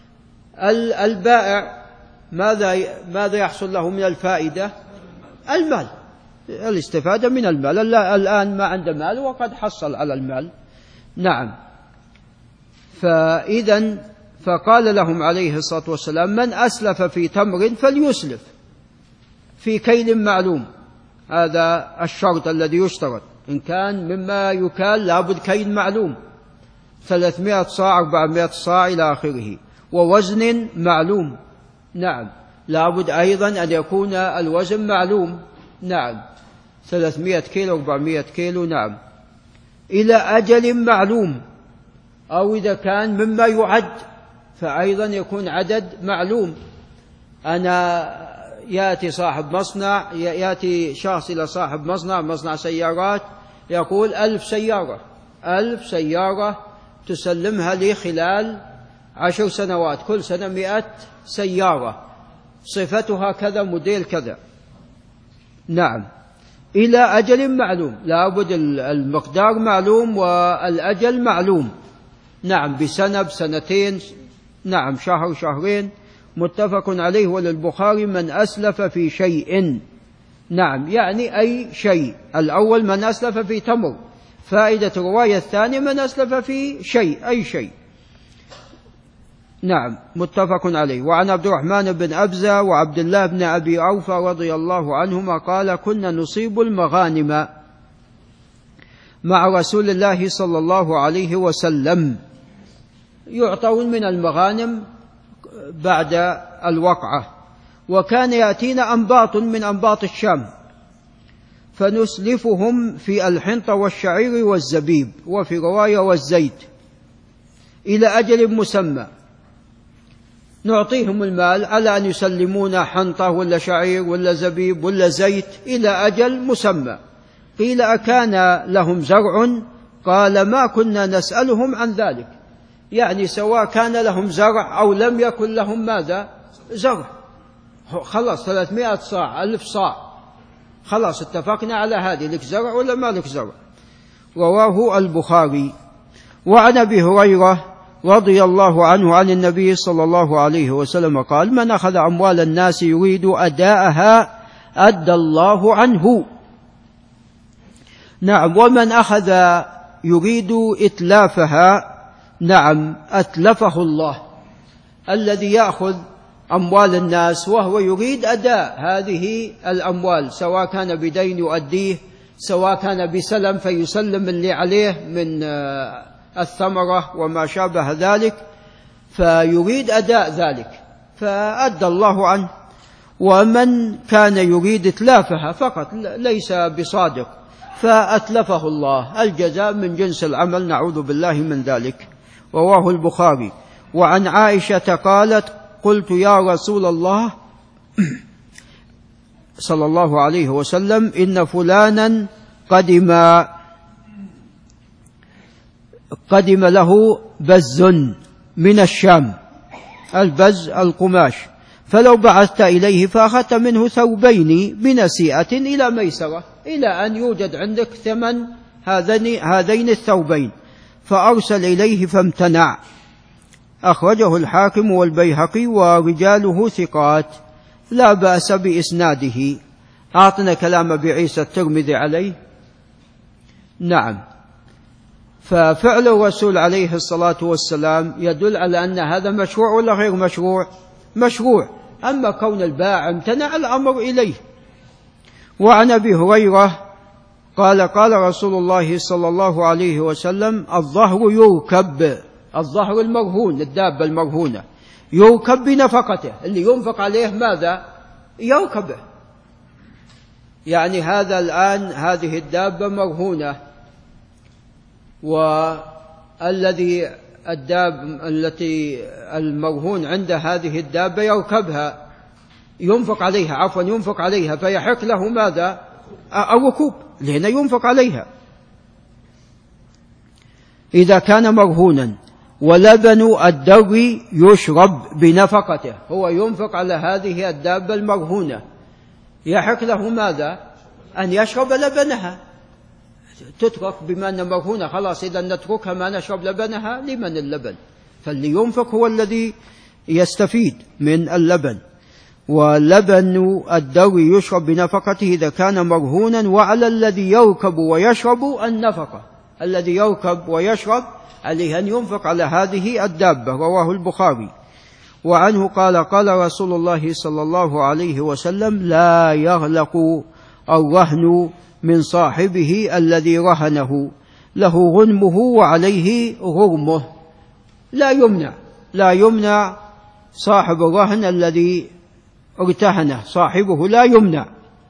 البائع ماذا ماذا يحصل له من الفائدة؟ المال، الاستفادة من المال. الآن ما عنده مال وقد حصل على المال. نعم، فإذا فقال لهم عليه الصلاة والسلام من أسلف في تمر فليسلف في كيل معلوم. هذا الشرط الذي يشترط، إن كان مما يكال لابد كيل معلوم، ثلاثمائة صاع أربعمائة صاع إلى آخره، ووزن معلوم. نعم، لابد أيضا أن يكون الوزن معلوم. نعم، ثلاثمائة كيلو أربعمائة كيلو. نعم، إلى أجل معلوم، أو إذا كان مما يعد فأيضا يكون عدد معلوم. أنا يأتي صاحب مصنع يأتي شخص إلى صاحب مصنع مصنع سيارات يقول ألف سيارة ألف سيارة تسلمها لي خلال عشر سنوات، كل سنة مئة سيارة، صفتها كذا، موديل كذا. نعم، إلى أجل معلوم، لابد المقدار معلوم والأجل معلوم. نعم، بسنة بسنتين، نعم شهر شهرين. متفق عليه وللبخاري من أسلف في شيء. نعم، يعني أي شيء. الأول من أسلف في تمر، فائدة الرواية الثانية من أسلف في شيء، أي شيء. نعم، متفق عليه. وعن عبد الرحمن بن أبزة وعبد الله بن أبي أوفى رضي الله عنهما قال كنا نصيب المغانم مع رسول الله صلى الله عليه وسلم، يعطون من المغانم بعد الوقعة، وكان يأتينا أنباط من أنباط الشام فنسلفهم في الحنطة والشعير والزبيب، وفي رواية والزيت، إلى أجل مسمى. نعطيهم المال على أن يسلمون حنطة ولا شعير ولا زبيب ولا زيت إلى أجل مسمى. قيل أكان لهم زرع؟ قال ما كنا نسألهم عن ذلك، يعني سواء كان لهم زرع أو لم يكن لهم ماذا زرع، خلاص ثلاثمائة صاع ألف صاع، خلاص اتفقنا على هذه، لك زرع ولا ما لك زرع. رواه البخاري. وعن أبي هريرة رضي الله عنه عن النبي صلى الله عليه وسلم قال من أخذ أموال الناس يريد أداءها أدى الله عنه. نعم، ومن أخذ يريد إتلافها نعم أتلفه الله. الذي يأخذ أموال الناس وهو يريد أداء هذه الأموال، سواء كان بدين يؤديه، سواء كان بسلم فيسلم اللي عليه من الثمرة وما شابه ذلك، فيريد أداء ذلك فأدى الله عنه. ومن كان يريد إتلافها فقط ليس بصادق فأتلفه الله، الجزاء من جنس العمل، نعوذ بالله من ذلك. رواه البخاري. وعن عائشة قالت قلت يا رسول الله صلى الله عليه وسلم إن فلانا قدم قدم له بز من الشام، البز القماش، فلو بعثت إليه فأخذت منه ثوبين بنسيئة إلى ميسرة، إلى أن يوجد عندك ثمن هذين هذين الثوبين، فأرسل إليه فامتنع. أخرجه الحاكم والبيهقي ورجاله ثقات، لا بأس بإسناده. أعطنا كلام أبي عيسى الترمذي عليه. نعم، ففعل الرسول عليه الصلاة والسلام يدل على أن هذا مشروع ولا غير مشروع؟ مشروع. أما كون البائع امتنع الأمر إليه. وعن أبي هريرة قال قال رسول الله صلى الله عليه وسلم الظهر يركب، الظهر المرهون، الدابة المرهونة، يركب بنفقته، اللي ينفق عليه ماذا؟ يركبه. يعني هذا الآن هذه الدابة مرهونة، والذي الداب التي المرهون عند هذه الدابة يركبها، ينفق عليها، عفوا ينفق عليها، فيحق له ماذا؟ الركوب، لأنه ينفق عليها إذا كان مرهونا. ولبن الدر يشرب بنفقته، هو ينفق على هذه الدابة المرهونة، يحق له ماذا؟ أن يشرب لبنها، تترك بما أنها مرهونة، خلاص إذا نتركها ما نشرب لبنها، لمن اللبن؟ فاللي ينفق هو الذي يستفيد من اللبن. ولبن الدر يشرب بنفقته إذا كان مرهونا، وعلى الذي يركب ويشرب النفقة، الذي يركب ويشرب عليه أن ينفق على هذه الدابة. رواه البخاري. وعنه قال قال رسول الله صلى الله عليه وسلم لا يغلق الرهن من صاحبه الذي رهنه، له غنمه وعليه غرمه. لا يمنع لا يمنع صاحب الرهن الذي ارتهنه صاحبه، لا يمنع،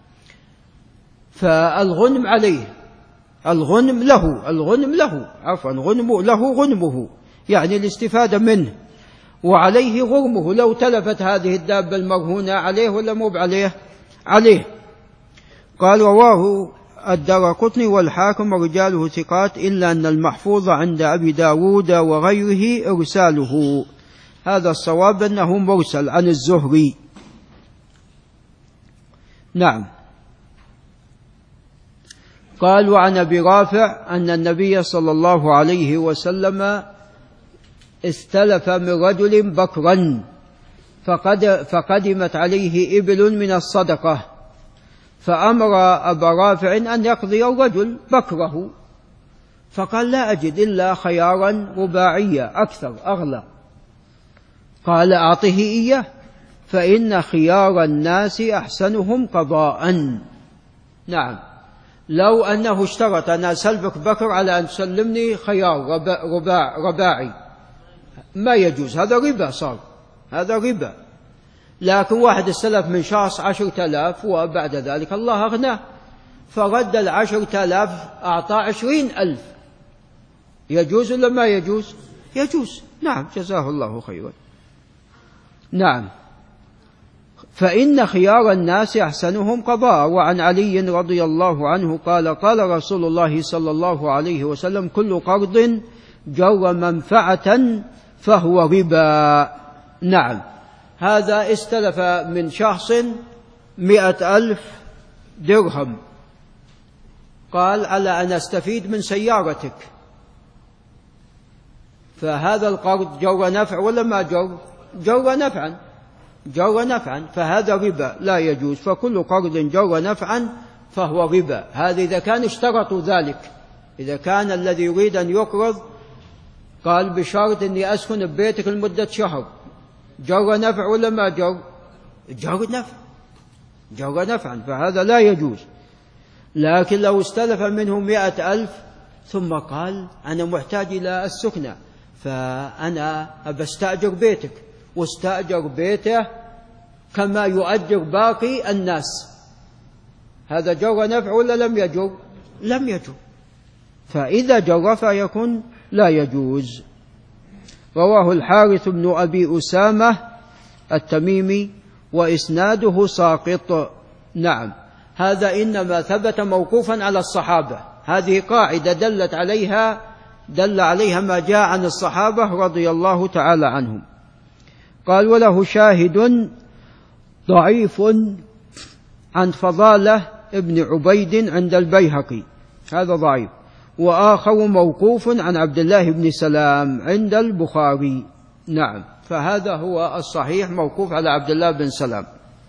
فالغنم عليه، الغنم له الغنم له عفوا غنمه له غنمه، يعني الاستفادة منه، وعليه غرمه، لو تلفت هذه الدابة المرهونة عليه ولا مو عليه؟ عليه. قال رواه الدارقطني والحاكم ورجاله ثقات، إلا أن المحفوظ عند أبي داود وغيره إرساله، هذا الصواب أنه مرسل عن الزهري. نعم. قال وعن أبي رافع أن النبي صلى الله عليه وسلم استلف من رجل بكرا فقد فقدمت عليه إبل من الصدقة، فأمر أبا رافع أن يقضي الرجل بكره، فقال لا أجد إلا خيارا رباعية أكثر أغلى. قال أعطه إياه، فإن خيار الناس أحسنهم قضاء. نعم، لو أنه اشترط أن أسلفك بكر على أن تسلمني خيار رباع رباعي ما يجوز، هذا ربا، صار هذا ربا. لكن واحد استلف من شخص عشرة آلاف وبعد ذلك الله أغناه فرد العشرة آلاف أعطى عشرين ألف، يجوز ولا ما يجوز؟ يجوز. نعم، جزاه الله خيرا. نعم، فإن خيار الناس أحسنهم قضاء. وعن علي رضي الله عنه قال قال رسول الله صلى الله عليه وسلم كل قرض جر منفعة فهو ربا. نعم، هذا استلف من شخص مئة ألف درهم، قال على أن أستفيد من سيارتك، فهذا القرض جر نفع ولا ما جر؟ جر نفعا، جر نفعا، فهذا ربا لا يجوز. فكل قرض جر نفعا فهو ربا. هذا إذا كان اشترطوا ذلك، إذا كان الذي يريد أن يقرض قال بشرط أني أسكن ببيتك لمدة شهر، جر نفع ولا ما جر؟ جر نفع، جر نفعا، فهذا لا يجوز. لكن لو استلف منه مئة ألف ثم قال أنا محتاج إلى السكنة فأنا بستأجر بيتك، واستأجر بيته كما يؤجر باقي الناس، هذا جر نفع ولا لم يجر؟ لم يجر. فإذا جر فيكون لا يجوز. رواه الحارث بن أبي أسامة التميمي وإسناده ساقط. نعم، هذا إنما ثبت موقوفا على الصحابة، هذه قاعدة دلت عليها دل عليها ما جاء عن الصحابة رضي الله تعالى عنهم. قال وله شاهد ضعيف عن فضالة ابن عبيد عند البيهقي، هذا ضعيف، وآخر موقوف عن عبد الله بن سلام عند البخاري. نعم، فهذا هو الصحيح موقوف على عبد الله بن سلام.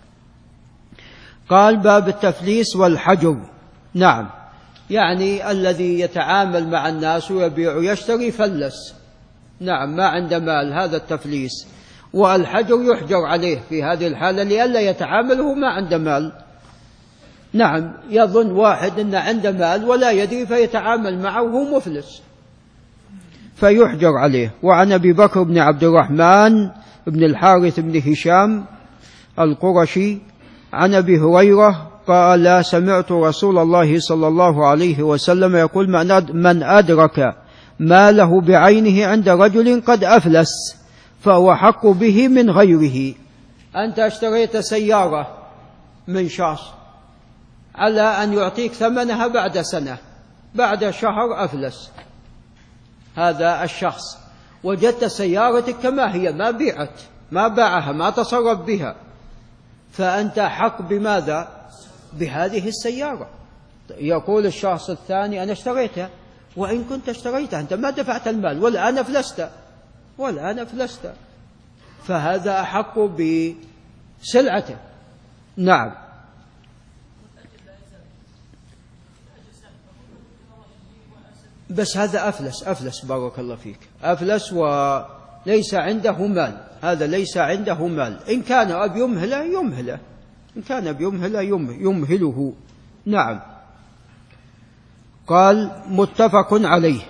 قال باب التفليس والحجر. نعم، يعني الذي يتعامل مع الناس ويبيع ويشتري فلس، نعم، ما عنده مال، هذا التفليس. والحجر يحجر عليه في هذه الحالة لئلا يتعامل وهو ما عنده مال. نعم، يظن واحد أن عنده مال ولا يدري فيتعامل معه وهو مفلس فيحجر عليه. وعن أبي بكر بن عبد الرحمن بن الحارث بن هشام القرشي عن أبي هريرة قال سمعت رسول الله صلى الله عليه وسلم يقول من أدرك ماله بعينه عند رجل قد أفلس فهو حق به من غيره. أنت اشتريت سيارة من شخص على أن يعطيك ثمنها بعد سنة، بعد شهر أفلس هذا الشخص، وجدت سيارتك كما هي ما بيعت ما باعها ما تصرف بها، فأنت حق بماذا؟ بهذه السيارة. يقول الشخص الثاني أنا اشتريتها، وإن كنت اشتريتها أنت ما دفعت المال والآن أفلست والآن أفلست فهذا أحق بسلعته. نعم. بس هذا أفلس أفلس بارك الله فيك، أفلس وليس عنده مال، هذا ليس عنده مال. إن كان أب يمهله يمهله، إن كان بيمهله يمهله. نعم. قال متفق عليه.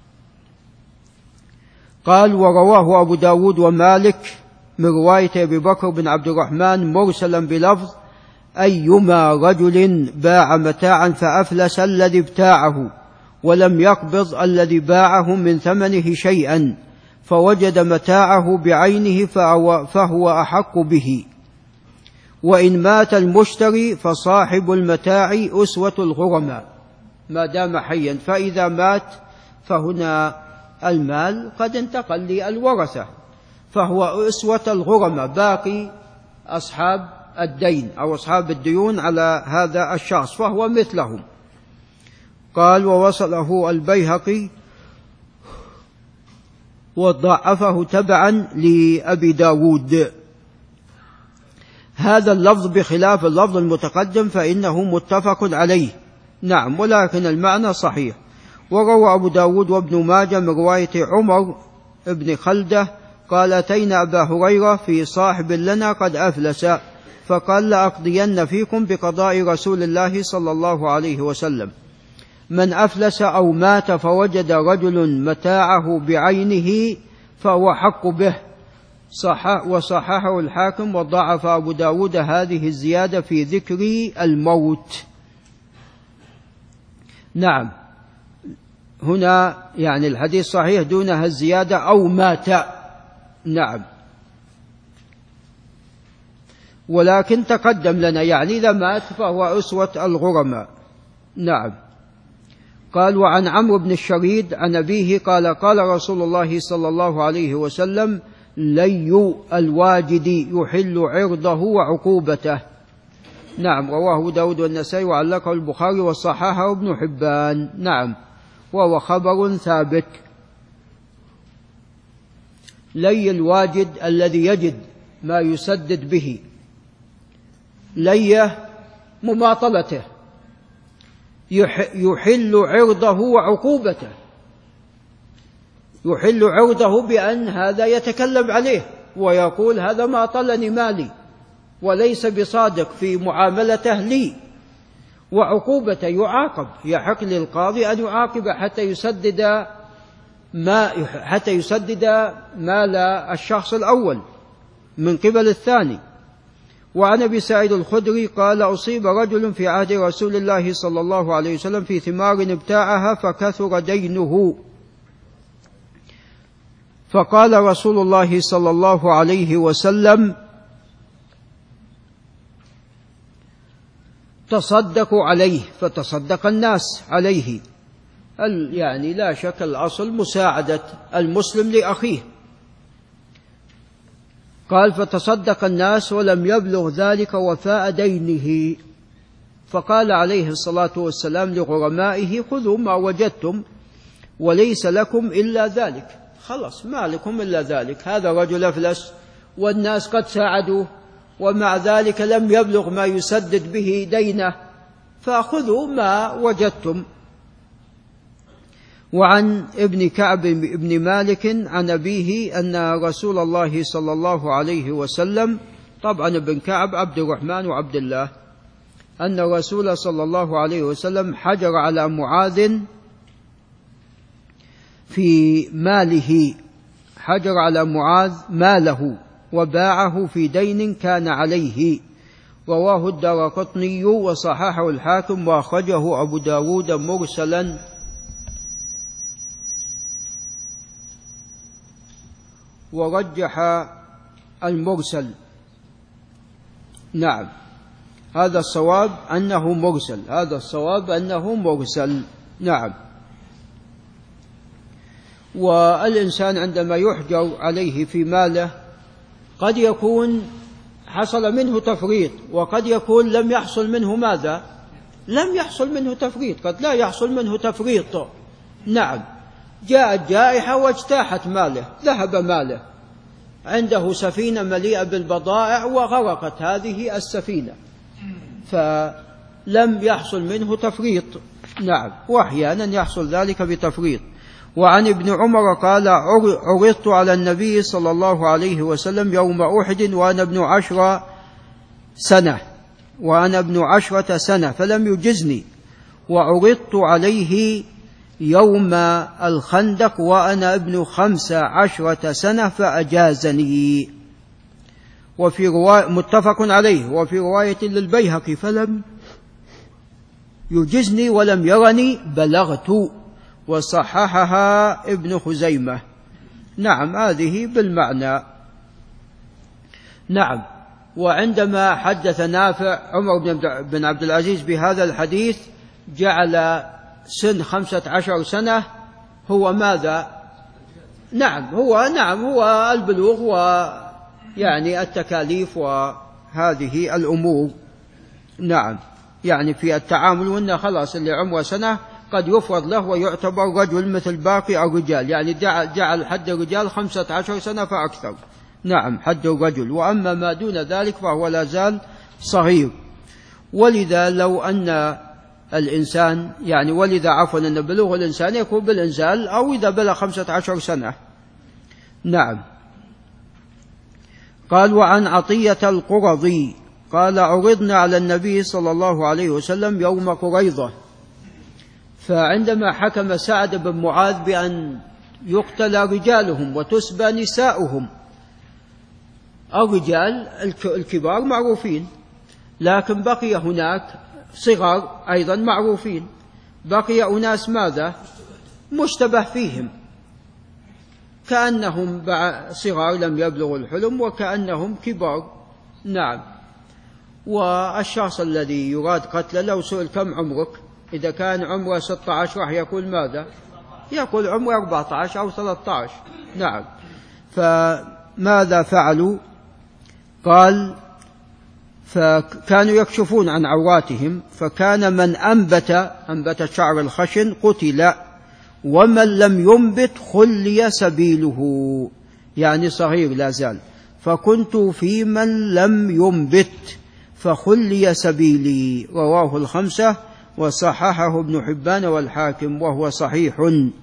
قال ورواه أبو داود ومالك من رواية أبي بكر بن عبد الرحمن مرسلا بلفظ أيما رجل باع متاعا فأفلس الذي ابتاعه ولم يقبض الذي باعه من ثمنه شيئا فوجد متاعه بعينه فهو أحق به، وإن مات المشتري فصاحب المتاع أسوة الغرماء ما دام حيا، فإذا مات فهنا المال قد انتقل للورثة فهو أسوة الغرماء باقي أصحاب الدين أو أصحاب الديون على هذا الشخص فهو مثلهم. قال ووصله البيهقي وضعفه تبعا لأبي داود. هذا اللفظ بخلاف اللفظ المتقدم فإنه متفق عليه. نعم، ولكن المعنى صحيح. وروى أبو داود وابن ماجه من رواية عمر بن خلدة قال أتينا أبا هريرة في صاحب لنا قد أفلس فقال لأقضين فيكم بقضاء رسول الله صلى الله عليه وسلم من أفلس أو مات فوجد رجل متاعه بعينه فهو حق به. صح وصححه الحاكم وضعف أبو داود هذه الزيادة في ذكر الموت. نعم، هنا يعني الحديث صحيح دونها الزيادة أو مات. نعم، ولكن تقدم لنا يعني إذا مات فهو أسوة الغرماء. نعم. قال وعن عمرو بن الشريد عن أبيه قال قال رسول الله صلى الله عليه وسلم لي الواجد يحل عرضه وعقوبته. نعم، رواه داود والنسائي وعلقه البخاري وصححه ابن حبان. نعم، وهو خبر ثابت. لي الواجد الذي يجد ما يسدد به، لي مماطلته، يحل عرضه وعقوبته، يحل عرضه بأن هذا يتكلم عليه ويقول هذا ما طلني مالي وليس بصادق في معاملته لي، وعقوبته يعاقب، يحق للقاضي أن يعاقب حتى يسدد ما حتى يسدد مال الشخص الأول من قبل الثاني. وعن أبي سعيد الخدري قال أصيب رجل في عهد رسول الله صلى الله عليه وسلم في ثمار ابتاعها فكثر دينه، فقال رسول الله صلى الله عليه وسلم تصدقوا عليه، فتصدق الناس عليه. يعني لا شك الأصل مساعدة المسلم لأخيه. قال فتصدق الناس ولم يبلغ ذلك وفاء دينه، فقال عليه الصلاة والسلام لغرمائه خذوا ما وجدتم وليس لكم إلا ذلك، خلص ما لكم إلا ذلك. هذا رجل أفلس والناس قد ساعدوه ومع ذلك لم يبلغ ما يسدد به دينه، فأخذوا ما وجدتم. وعن ابن كعب بن مالك عن أبيه أن رسول الله صلى الله عليه وسلم، طبعا ابن كعب عبد الرحمن وعبد الله، أن الرسول صلى الله عليه وسلم حجر على معاذ في ماله، حجر على معاذ ماله وباعه في دين كان عليه. رواه الدارقطني وصححه الحاكم وأخرجه أبو داود مرسلا. ورجح المرسل. نعم، هذا الصواب أنه مرسل، هذا الصواب أنه مرسل. نعم. والإنسان عندما يحجر عليه في ماله قد يكون حصل منه تفريط، وقد يكون لم يحصل منه ماذا؟ لم يحصل منه تفريط، قد لا يحصل منه تفريط. نعم، جاءت جائحة واجتاحت ماله، ذهب ماله، عنده سفينة مليئة بالبضائع وغرقت هذه السفينة، فلم يحصل منه تفريط. نعم، وأحيانا يحصل ذلك بتفريط. وعن ابن عمر قال: عرضت على النبي صلى الله عليه وسلم يوم أحد وأنا ابن عشر سنة وأنا ابن عشرة سنة فلم يجزني، وعرضت عليه يوم الخندق وأنا ابن خمس عشرة سنة فأجازني. وفي رواية متفق عليه، وفي رواية للبيهقي: فلم يجزني ولم يرني بلغت، وصححها ابن خزيمة. نعم، هذه بالمعنى. نعم. وعندما حدث نافع عمر بن عبد العزيز بهذا الحديث جعل سن خمسة عشر سنة هو ماذا؟ نعم هو نعم هو البلوغ ويعني التكاليف وهذه الأمور. نعم، يعني في التعامل، وإنه خلاص اللي عمره سنة قد يفرض له ويعتبر رجل مثل باقي الرجال، يعني جعل حد الرجال خمسة عشر سنة فأكثر. نعم، حد الرجل، وأما ما دون ذلك فهو لا زال صغير. ولذا لو أن الإنسان يعني ولذا عفوا أن بلوغ الإنسان يكون بالإنزال أو إذا بلغ خمسة عشر سنة. نعم. قال: وعن عطية القرظي قال: عرضنا على النبي صلى الله عليه وسلم يوم قريظة، فعندما حكم سعد بن معاذ بأن يقتل رجالهم وتسبى نساؤهم، الرجال الكبار معروفين، لكن بقي هناك صغار أيضا معروفين، بقي أناس ماذا؟ مشتبه فيهم، كأنهم صغار لم يبلغوا الحلم وكأنهم كبار. نعم. والشخص الذي يراد قتله لو سئل: كم عمرك؟ إذا كان عمره ستة عشر راح يقول ماذا؟ يقول عمره أربعة عشر أو ثلاثة عشر. نعم. فماذا فعلوا؟ قال: فكانوا يكشفون عن عوراتهم، فكان من أنبت أنبت شعر الخشن قتل، ومن لم ينبت خلي سبيله، يعني صغير لا زال، فكنت في من لم ينبت فخلي سبيلي. رواه الخمسة وصححه ابن حبان والحاكم وهو صحيح.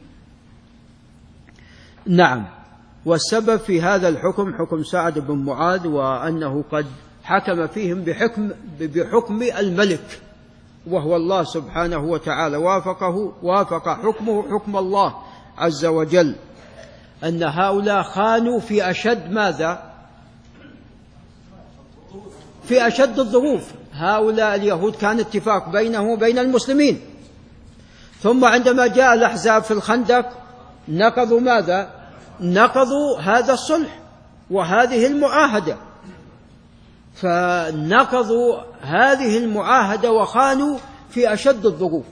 نعم. والسبب في هذا الحكم حكم سعد بن معاذ، وأنه قد حكم فيهم بحكم, بحكم الملك وهو الله سبحانه وتعالى، وافقه وافق حكمه حكم الله عز وجل، أن هؤلاء خانوا في أشد ماذا؟ في أشد الظروف. هؤلاء اليهود كان اتفاق بينهم وبين المسلمين، ثم عندما جاء الأحزاب في الخندق نقضوا ماذا؟ نقضوا هذا الصلح وهذه المعاهدة، فنقضوا هذه المعاهدة وخانوا في أشد الظروف،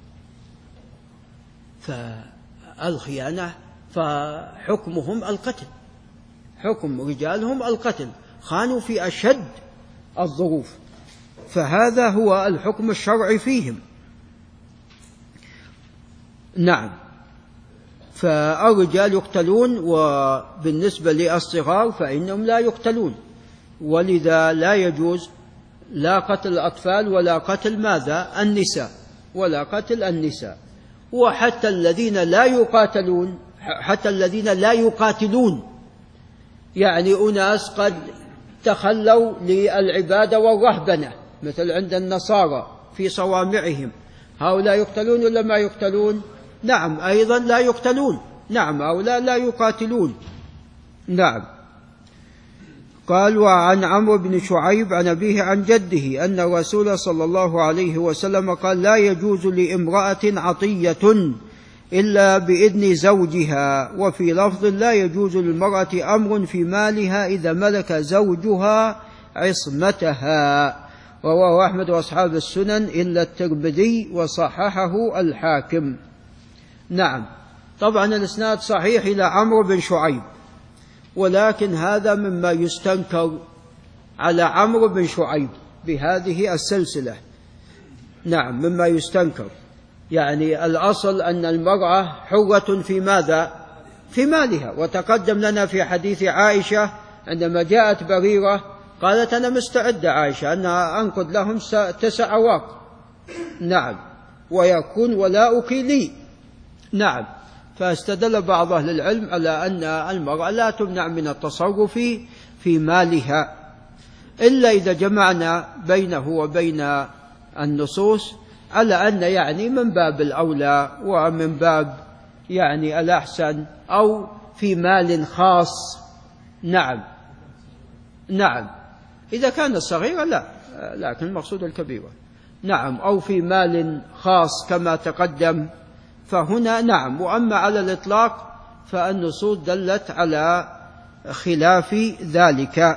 فالخيانة فحكمهم القتل، حكم رجالهم القتل، خانوا في أشد الظروف، فهذا هو الحكم الشرعي فيهم. نعم. فالرجال يقتلون، وبالنسبة للصغار فإنهم لا يقتلون، ولذا لا يجوز لا قتل الأطفال ولا قتل ماذا؟ النساء، ولا قتل النساء. وحتى الذين لا يقاتلون حتى الذين لا يقاتلون يعني أناس قد تخلوا للعبادة والرهبنة مثل عند النصارى في صوامعهم، هؤلاء يقتلون ولا ما يقتلون؟ نعم أيضا لا يقتلون، نعم هؤلاء لا يقاتلون. نعم. قال: وعن عمرو بن شعيب عن أبيه عن جده أن الرسول صلى الله عليه وسلم قال: لا يجوز لامرأة عطية إلا بإذن زوجها. وفي لفظ: لا يجوز للمرأة أمر في مالها إذا ملك زوجها عصمتها. رواه أحمد وأصحاب السنن إلا الترمذي وصححه الحاكم. نعم. طبعا الإسناد صحيح إلى عمرو بن شعيب، ولكن هذا مما يستنكر على عمرو بن شعيب بهذه السلسلة. نعم مما يستنكر، يعني الأصل أن المرأة حرة في ماذا؟ في مالها. وتقدم لنا في حديث عائشة عندما جاءت بريرة قالت: أنا مستعدة عائشة أنها أنقذ لهم تسع أواق، نعم، ويكون ولاؤك لي. نعم. فاستدل بعض أهل العلم على أن المرأة لا تمنع من التصرف في مالها، إلا إذا جمعنا بينه وبين النصوص على أن يعني من باب الأولى ومن باب يعني الأحسن، أو في مال خاص. نعم نعم. إذا كان الصغيرة لا، لكن المقصود الكبيرة. نعم. أو في مال خاص كما تقدم، فهنا نعم. وأما على الإطلاق فالنصوص دلت على خلاف ذلك.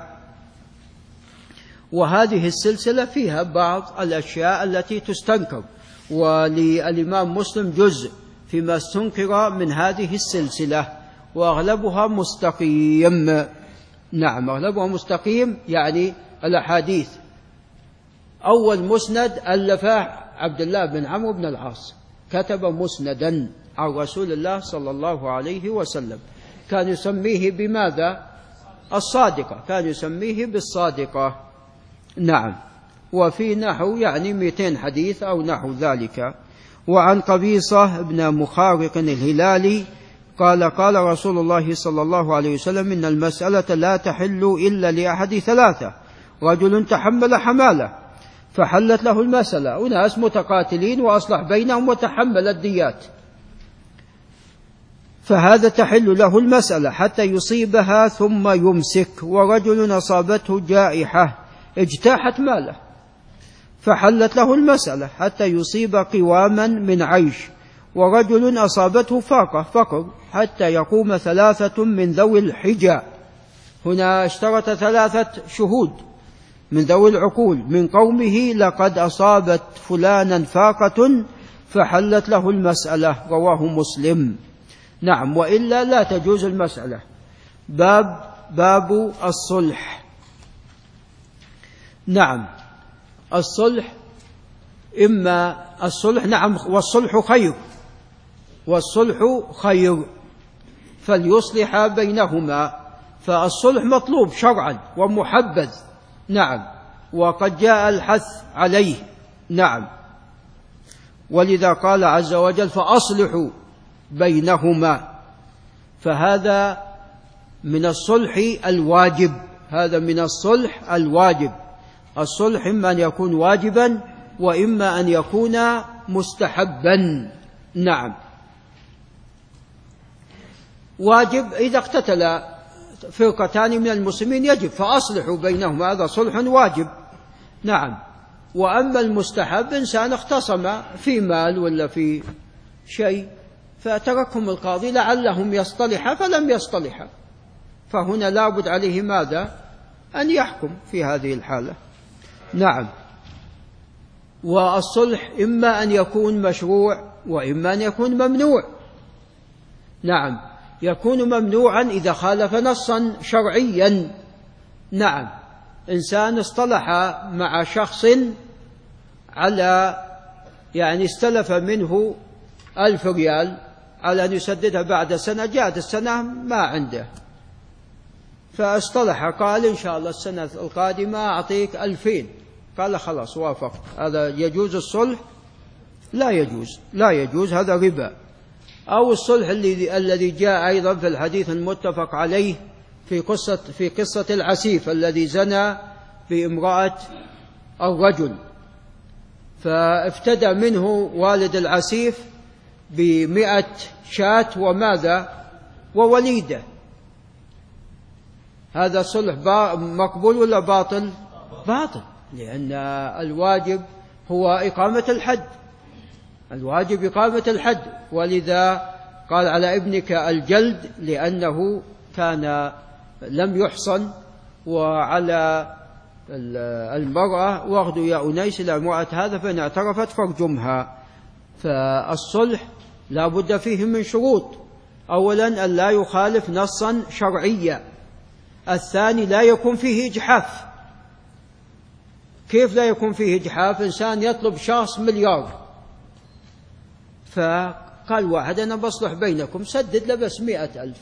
وهذه السلسلة فيها بعض الأشياء التي تستنكر، وللإمام مسلم جزء فيما استنكر من هذه السلسلة، وأغلبها مستقيم. نعم أغلبها مستقيم، يعني الأحاديث. أول مسند ألفه عبد الله بن عمرو بن العاص، كتب مسندا عن رسول الله صلى الله عليه وسلم، كان يسميه بماذا؟ الصادقة، كان يسميه بالصادقة. نعم. وفي نحو يعني مئتين حديث أو نحو ذلك. وعن قبيصة بن مخارق الهلالي قال: قال رسول الله صلى الله عليه وسلم: إن المسألة لا تحل إلا لأحد ثلاثة: رجل تحمل حمالة فحلت له المسألة، أناس متقاتلين وأصلح بينهم وتحمل الديات، فهذا تحل له المسألة حتى يصيبها ثم يمسك. ورجل أصابته جائحة اجتاحت ماله فحلت له المسألة حتى يصيب قواما من عيش. ورجل أصابته فاقة فقر حتى يقوم ثلاثة من ذوي الحجى، هنا اشترط ثلاثة شهود من ذوي العقول من قومه: لقد أصابت فلانا فاقة فحلت له المسألة. رواه مسلم. نعم. وإلا لا تجوز المسألة. باب باب الصلح. نعم. الصلح إما الصلح، نعم، والصلح خير، والصلح خير، فليصلح بينهما، فالصلح مطلوب شرعا ومحبذ. نعم. وقد جاء الحث عليه. نعم. ولذا قال عز وجل: فأصلحوا بينهما. فهذا من الصلح الواجب، هذا من الصلح الواجب. الصلح إما أن يكون واجبا وإما أن يكون مستحبا. نعم. واجب إذا اقتتل فرقتان من المسلمين يجب، فأصلحوا بينهما، هذا صلح واجب. نعم. وأما المستحب إنسان اختصم في مال ولا في شيء فتركهم القاضي لعلهم يصطلحا فلم يصطلحا، فهنا لابد عليه ماذا؟ أن يحكم في هذه الحالة. نعم. والصلح إما أن يكون مشروع وإما أن يكون ممنوع. نعم. يكون ممنوعا إذا خالف نصا شرعيا. نعم. إنسان اصطلح مع شخص على يعني استلف منه ألف ريال على أن يسددها بعد سنة، جاءت السنة ما عنده، فاصطلح قال: إن شاء الله السنة القادمة أعطيك ألفين. قال: خلاص وافقت. هذا يجوز الصلح؟ لا يجوز، لا يجوز، هذا ربا. أو الصلح الذي الذي جاء أيضا في الحديث المتفق عليه في قصة في قصة العسيف الذي زنى بامرأة الرجل، فافتدى منه والد العسيف بمئة شاة وماذا ووليدة. هذا صلح مقبول ولا باطل؟ باطل، لأن الواجب هو إقامة الحد، الواجب إقامة الحد، ولذا قال على ابنك الجلد لأنه كان لم يحصن، وعلى المرأة واخذوا يا أنيس إلى امرأة هذا فإن اعترفت فارجمها. فالصلح لا بد فيه من شروط: أولا أن لا يخالف نصا شرعيا، الثاني لا يكون فيه إجحاف. كيف لا يكون فيه إجحاف؟ إنسان يطلب شخص مليار، فقال واحد أنا بصلح بينكم، سدد له بس مئة ألف،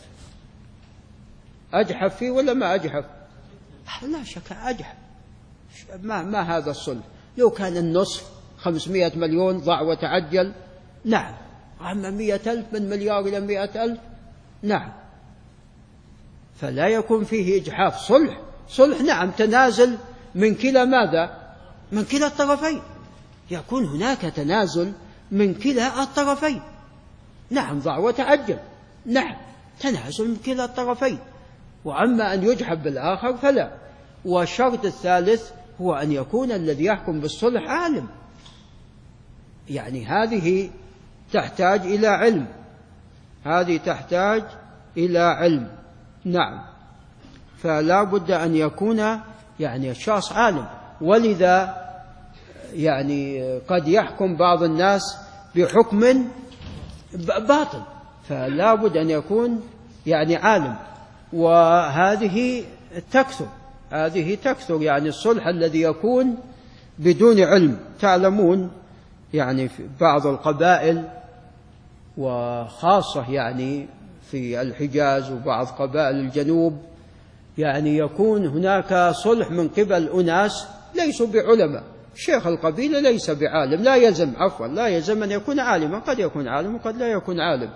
أجحف فيه ولا ما أجحف؟ لا شك أجحف. ما, ما هذا الصلح؟ لو كان النصف خمسمائة مليون ضع وتعجل، نعم. أما مئة ألف، من مليار إلى مئة ألف، نعم. فلا يكون فيه إجحاف. صلح صلح نعم، تنازل من كلا ماذا؟ من كلا الطرفين، يكون هناك تنازل من كلا الطرفين، نعم. ضع وتعجل، نعم، تنازل من كلا الطرفين. وأما أن يجحف بالآخر فلا. والشرط الثالث هو أن يكون الذي يحكم بالصلح عالم، يعني هذه تحتاج إلى علم، هذه تحتاج إلى علم، نعم. فلا بد أن يكون يعني الشخص عالم. ولذا يعني قد يحكم بعض الناس بحكم باطل، فلا بد أن يكون يعني عالم. وهذه تكثر، هذه تكثر يعني الصلح الذي يكون بدون علم. تعلمون يعني في بعض القبائل، وخاصة يعني في الحجاز وبعض قبائل الجنوب، يعني يكون هناك صلح من قبل أناس ليسوا بعلماء. شيخ القبيلة ليس بعالم، لا يلزم عفوا لا يلزم أن يكون عالما، قد يكون عالم وقد لا يكون عالم،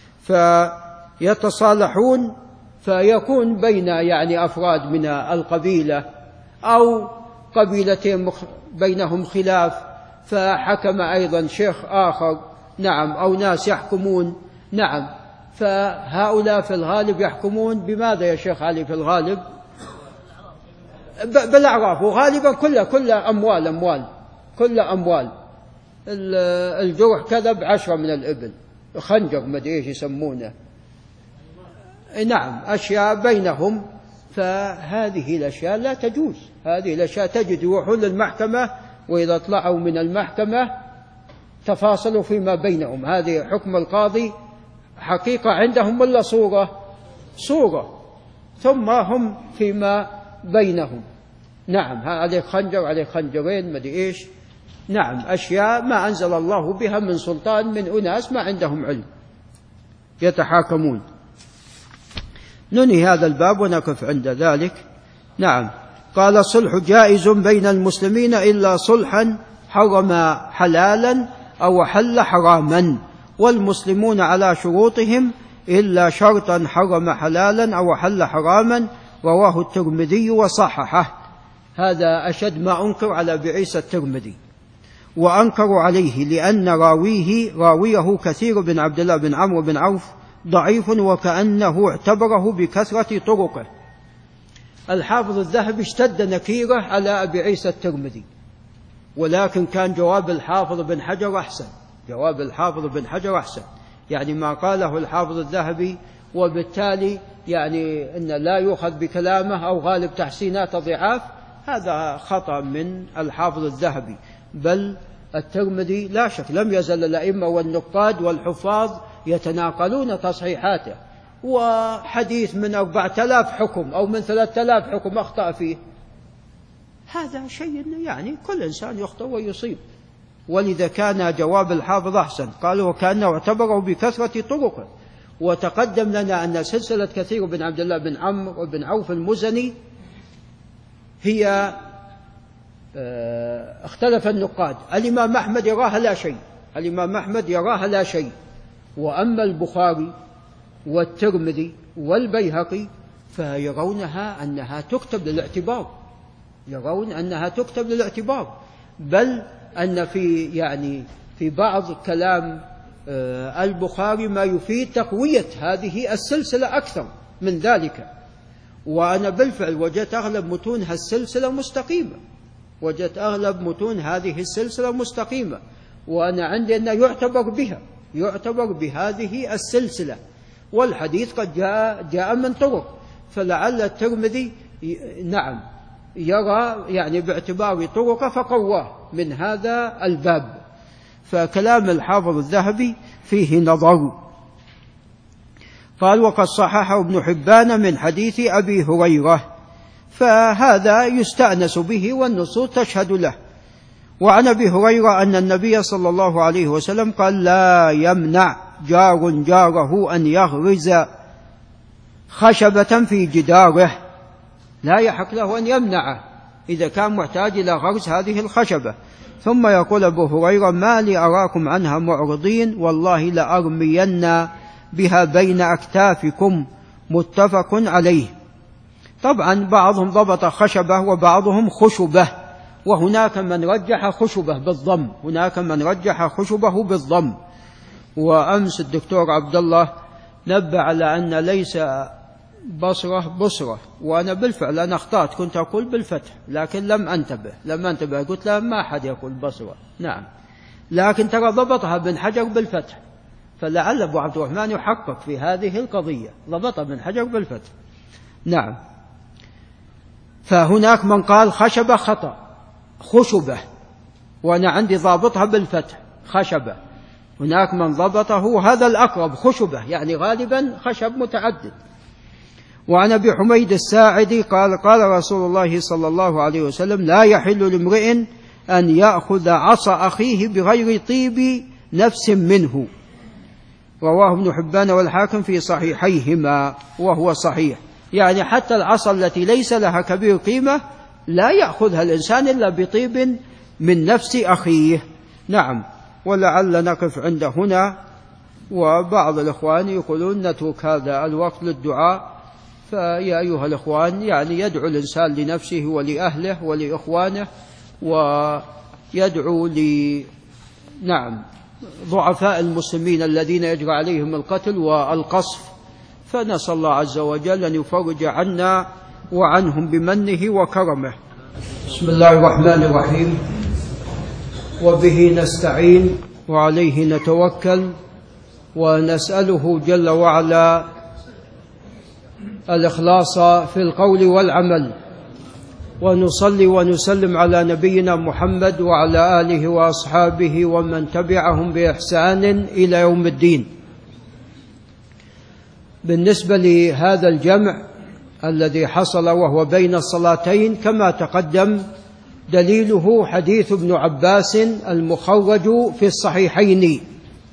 فيتصالحون، فيكون بين يعني أفراد من القبيلة أو قبيلتين بينهم خلاف، فحكم أيضا شيخ آخر، نعم، أو ناس يحكمون، نعم. فهؤلاء في الغالب يحكمون بماذا يا شيخ علي؟ في الغالب بالأعراف، وغالبا كل كل أموال أموال كل أموال. الجرح كذب عشرة من الإبل، خنجر ما أدري إيش يسمونه، نعم، أشياء بينهم. فهذه الأشياء لا تجوز، هذه الأشياء تجد يروحون للمحكمة، وإذا طلعوا من المحكمة تفاصلوا فيما بينهم. هذه حكم القاضي حقيقة عندهم ولا صورة؟ صورة، ثم هم فيما بينهم، نعم، عليه خنجر عليه خنجرين ما أدري إيش، نعم، أشياء ما أنزل الله بها من سلطان، من أناس ما عندهم علم يتحاكمون. ننهي هذا الباب ونقف عند ذلك. نعم. قال: صلح جائز بين المسلمين إلا صلحا حرم حلالا أو حل حراما، والمسلمون على شروطهم إلا شرطا حرم حلالا أو حل حراما. رواه الترمذي وصححه. هذا أشد ما أنكر على أبي عيسى الترمذي، وأنكروا عليه لأن راويه راويه كثير بن عبد الله بن عمرو بن عوف ضعيف، وكأنه اعتبره بكثرة طرقه. الحافظ الذهبي اشتد نكيره على أبي عيسى الترمذي، ولكن كان جواب الحافظ بن حجر أحسن، جواب الحافظ بن حجر أحسن، يعني ما قاله الحافظ الذهبي، وبالتالي يعني أن لا يؤخذ بكلامه أو غالب تحسينات ضعاف، هذا خطأ من الحافظ الذهبي. بل الترمذي لا شك لم يزل الأئمة والنقاد والحفاظ يتناقلون تصحيحاته، وحديث من أربعة آلاف حكم أو من ثلاثة آلاف حكم أخطأ فيه، هذا شيء يعني كل إنسان يخطئ ويصيب. ولذا كان جواب الحافظ أحسن، قالوا وكأنه اعتبره بكثرة طرقه. وتقدم لنا أن سلسلة كثير بن عبد الله بن عمرو بن عوف المزني هي اختلف النقاد. الإمام أحمد يراها لا شيء، الإمام أحمد يراها لا شيء، وأما البخاري والترمذي والبيهقي فيرونها أنها تكتب للاعتبار، يرون أنها تكتب للاعتبار، بل أن في يعني في بعض كلام البخاري ما يفيد تقوية هذه السلسلة أكثر من ذلك. وأنا بالفعل وجدت أغلب متون السلسلة مستقيمة، وجدت أغلب متون هذه السلسلة مستقيمة، وأنا عندي أنه يعتبر بها، يعتبر بهذه السلسلة، والحديث قد جاء جاء من طرق، فلعل الترمذي نعم يرى يعني باعتبار طرقه فقواه من هذا الباب. فكلام الحافظ الذهبي فيه نظر. قال: وقد صححه ابن حبان من حديث أبي هريرة، فهذا يستأنس به والنصوص تشهد له. وعن أبي هريرة أن النبي صلى الله عليه وسلم قال: لا يمنع جار جاره أن يغرز خشبة في جداره، لا يحق له أن يمنعه إذا كان محتاج إلى غرز هذه الخشبة. ثم يقول أبو هريرة: ما لي أراكم عنها معرضين، والله لأرمين بها بين أكتافكم، متفق عليه. طبعا بعضهم ضبط خشبة وبعضهم خشبة، وهناك من رجح خشبة بالضم، هناك من رجح خشبه بالضم. وأمس الدكتور عبد الله نبه على أن ليس بصرة بصرة، وأنا بالفعل أنا أخطأت، كنت أقول بالفتح لكن لم أنتبه لم أنتبه قلت لا ما أحد يقول بصرة، نعم، لكن ترى ضبطها بن حجر بالفتح، فلعل أبو عبد الرحمن يحقق في هذه القضية، ضبطها بن حجر بالفتح، نعم. فهناك من قال خشبة خطأ، خشبة، وأنا عندي ضابطها بالفتح خشبة. هناك من ضبطه هذا الأقرب خشبة، يعني غالبا خشب متعدد. وعن أبي حميد الساعدي قال: قال رسول الله صلى الله عليه وسلم: لا يحل لامرئ أن يأخذ عصا أخيه بغير طيب نفس منه. رواه ابن حبان والحاكم في صحيحيهما، وهو صحيح. يعني حتى العصا التي ليس لها كبير قيمة لا يأخذها الإنسان إلا بطيب من نفس أخيه، نعم. ولعل نقف عند هنا، وبعض الإخوان يقولون نترك هذا الوقت للدعاء. فيا أيها الإخوان يعني يدعو الإنسان لنفسه ولأهله ولإخوانه، ويدعو ل نعم ضعفاء المسلمين الذين يجرى عليهم القتل والقصف، فنسأل الله عز وجل أن يفرج عنا وعنهم بمنه وكرمه. بسم الله الرحمن الرحيم، وبه نستعين وعليه نتوكل، ونسأله جل وعلا الإخلاص في القول والعمل، ونصلي ونسلم على نبينا محمد وعلى آله وأصحابه ومن تبعهم بإحسان إلى يوم الدين. بالنسبة لهذا الجمع الذي حصل وهو بين الصلاتين كما تقدم، دليله حديث ابن عباس المخرج في الصحيحين،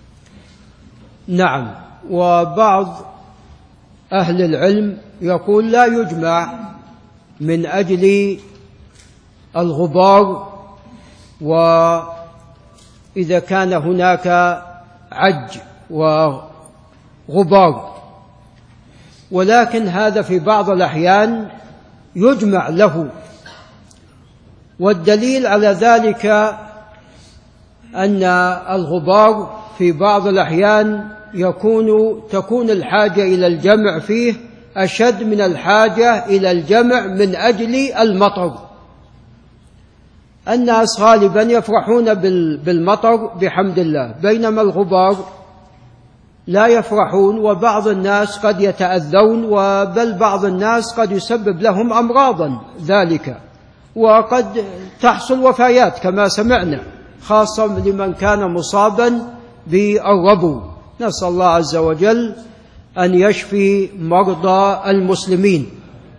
نعم. وبعض أهل العلم يقول لا يجمع من أجل الغبار، وإذا كان هناك عج وغبار، ولكن هذا في بعض الأحيان يجمع له. والدليل على ذلك أن الغبار في بعض الأحيان يكون تكون الحاجة إلى الجمع فيه أشد من الحاجة إلى الجمع من أجل المطر. الناس غالبا يفرحون بالمطر بحمد الله، بينما الغبار لا يفرحون، وبعض الناس قد يتأذون، وبل بعض الناس قد يسبب لهم أمراضا ذلك، وقد تحصل وفيات كما سمعنا، خاصة لمن كان مصابا بالربو. نسأل الله عز وجل أن يشفي مرضى المسلمين.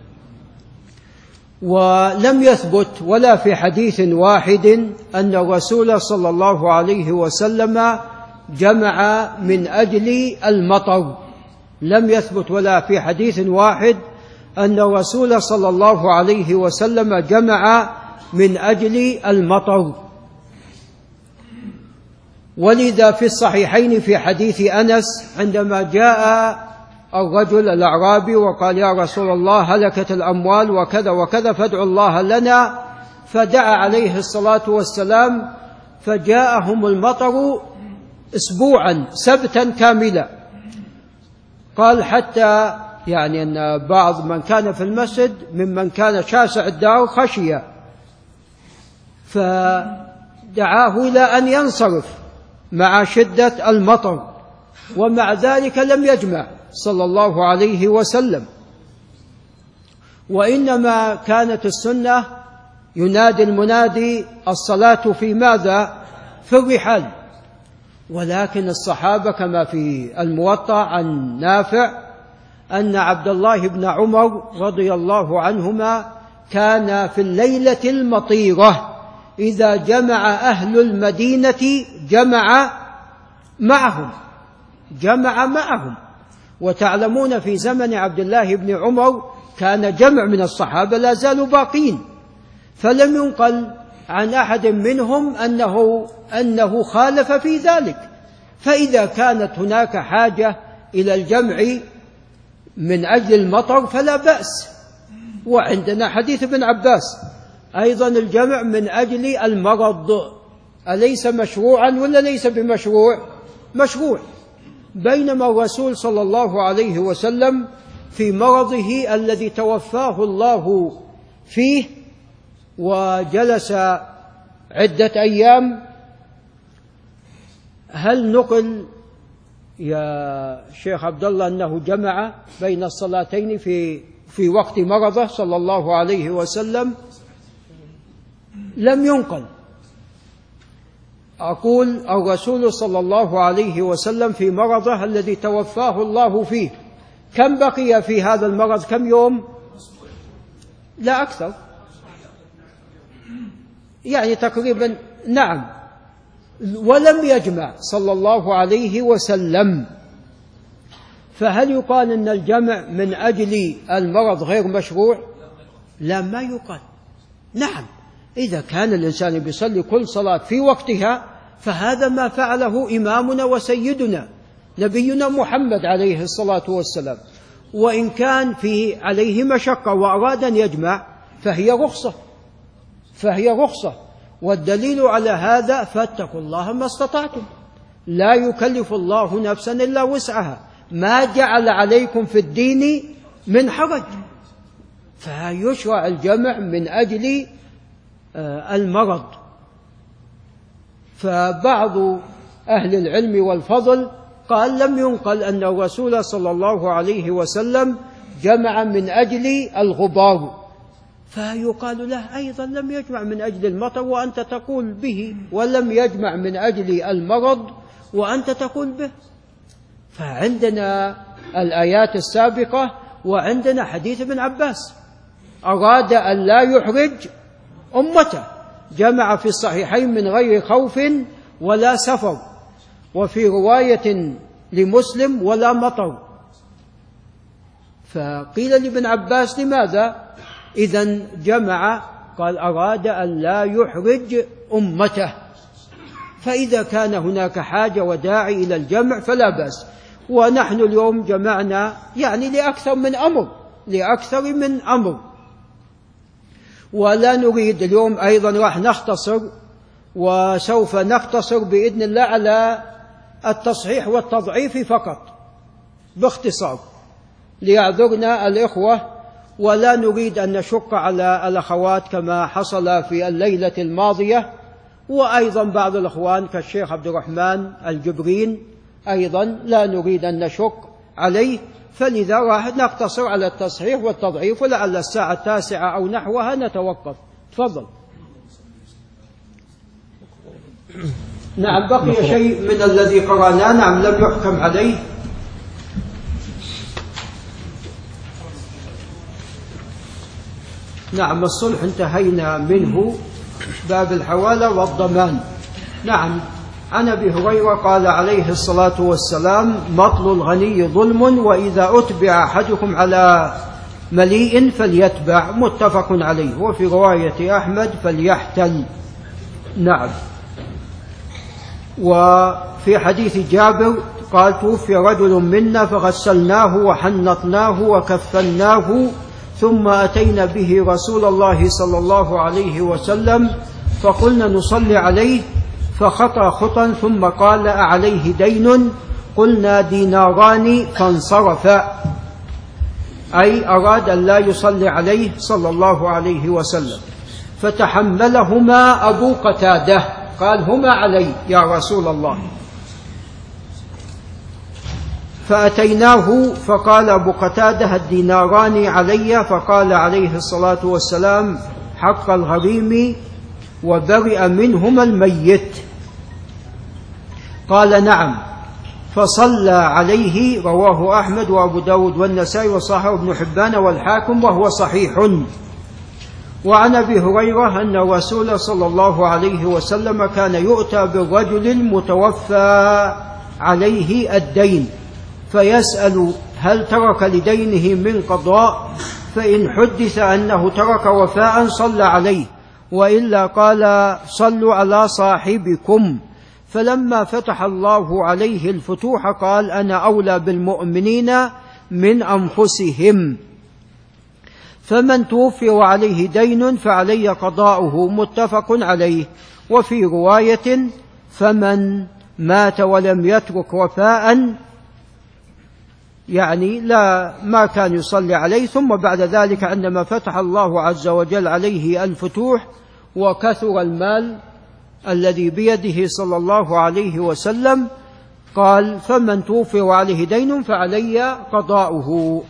ولم يثبت ولا في حديث واحد أن الرسول صلى الله عليه وسلم جمع من أجل المطر، لم يثبت ولا في حديث واحد أن الرسول صلى الله عليه وسلم جمع من أجل المطر. ولذا في الصحيحين في حديث أنس عندما جاء الرجل الأعرابي وقال يا رسول الله هلكت الأموال وكذا وكذا فادعوا الله لنا، فدعا عليه الصلاة والسلام فجاءهم المطر أسبوعا سبتا كاملا. قال حتى يعني أن بعض من كان في المسجد ممن كان شاسع الدار خشي، فدعاه إلى أن ينصرف مع شدة المطر، ومع ذلك لم يجمع صلى الله عليه وسلم. وإنما كانت السنة ينادي المنادي الصلاة في ماذا؟ في الرحال. ولكن الصحابة كما في الموطأ عن نافع أن عبد الله بن عمر رضي الله عنهما كان في الليلة المطيرة إذا جمع أهل المدينة جمع معهم جمع معهم وتعلمون في زمن عبد الله بن عمر كان جمع من الصحابة لا زالوا باقين، فلم ينقل عن أحد منهم أنه, أنه خالف في ذلك. فإذا كانت هناك حاجة إلى الجمع من أجل المطر فلا بأس. وعندنا حديث ابن عباس أيضا الجمع من أجل المرض، أليس مشروعا ولا ليس بمشروع؟ مشروع. بينما الرسول صلى الله عليه وسلم في مرضه الذي توفاه الله فيه وجلس عدة أيام، هل نقل يا شيخ عبد الله أنه جمع بين الصلاتين في في وقت مرضه صلى الله عليه وسلم؟ لم ينقل. أقول الرسول صلى الله عليه وسلم في مرضه الذي توفاه الله فيه كم بقي في هذا المرض؟ كم يوم؟ لا أكثر، يعني تقريبا نعم. ولم يجمع صلى الله عليه وسلم، فهل يقال أن الجمع من أجل المرض غير مشروع؟ لا، ما يقال. نعم، إذا كان الإنسان بيصلي كل صلاة في وقتها فهذا ما فعله إمامنا وسيدنا نبينا محمد عليه الصلاة والسلام. وإن كان فيه عليه مشقة وأراد أن يجمع فهي رخصة فهي رخصة والدليل على هذا فاتقوا الله ما استطعتم، لا يكلف الله نفسا إلا وسعها، ما جعل عليكم في الدين من حرج. فيشرع الجمع من أجل المرض. فبعض أهل العلم والفضل قال لم ينقل أن الرسول صلى الله عليه وسلم جمع من أجل الغبار، فيقال له أيضا لم يجمع من أجل المطر وأنت تقول به، ولم يجمع من أجل المرض وأنت تقول به. فعندنا الآيات السابقة وعندنا حديث ابن عباس أراد أن لا يحرج أمته، جمع في الصحيحين من غير خوف ولا سفر، وفي رواية لمسلم ولا مطر. فقيل لابن عباس لماذا إذن جمع؟ قال أراد أن لا يحرج أمته. فإذا كان هناك حاجة وداعي إلى الجمع فلا بأس. ونحن اليوم جمعنا يعني لأكثر من أمر لأكثر من أمر ولا نريد اليوم أيضا راح نختصر، وسوف نختصر بإذن الله على التصحيح والتضعيف فقط باختصار ليعذرنا الإخوة، ولا نريد أن نشق على الأخوات كما حصل في الليلة الماضية. وأيضا بعض الأخوان كالشيخ عبد الرحمن الجبرين أيضا لا نريد أن نشق عليه، فلذا راح نقتصر على التصحيح والتضعيف، ولعل الساعة التاسعة أو نحوها نتوقف. تفضل. نعم، بقي شيء من الذي قرأناه. نعم، لم يحكم عليه. نعم، الصلح انتهينا منه، باب الحوالة والضمان. نعم، عن أبي هريرة قال عليه الصلاة والسلام مطل الغني ظلم، وإذا أتبع أحدكم على مليء فليتبع، متفق عليه. وفي رواية أحمد فليحتل. نعم. وفي حديث جابر قال توفي رجل منا فغسلناه وحنطناه وكفناه ثم أتينا به رسول الله صلى الله عليه وسلم فقلنا نصلي عليه فخطى خطا ثم قال أعليه دين؟ قلنا ديناران فانصرف، أي أراد أن لا يصلي عليه صلى الله عليه وسلم. فتحملهما أبو قتادة قال هما علي يا رسول الله. فأتيناه فقال أبو قتادة الديناران علي، فقال عليه الصلاة والسلام حق الغريم وبرئ منهما الميت. قال نعم، فصلى عليه. رواه أحمد وأبو داود والنسائي وصححه ابن حبان والحاكم وهو صحيح. وعن أبي هريرة أن الرسول صلى الله عليه وسلم كان يؤتى بالرجل المتوفى عليه الدين فيسأل هل ترك لدينه من قضاء، فإن حدث أنه ترك وفاء صلى عليه، وإلا قال صلوا على صاحبكم. فلما فتح الله عليه الفتوح قال أنا أولى بالمؤمنين من أنفسهم. فمن توفي وعليه دين فعلي قضاؤه، متفق عليه. وفي رواية فمن مات ولم يترك وفاء، يعني لا ما كان يصلي عليه. ثم بعد ذلك عندما فتح الله عز وجل عليه الفتوح وكثر المال الذي بيده صلى الله عليه وسلم قال فمن توفي وعليه دين فعلي قضاؤه.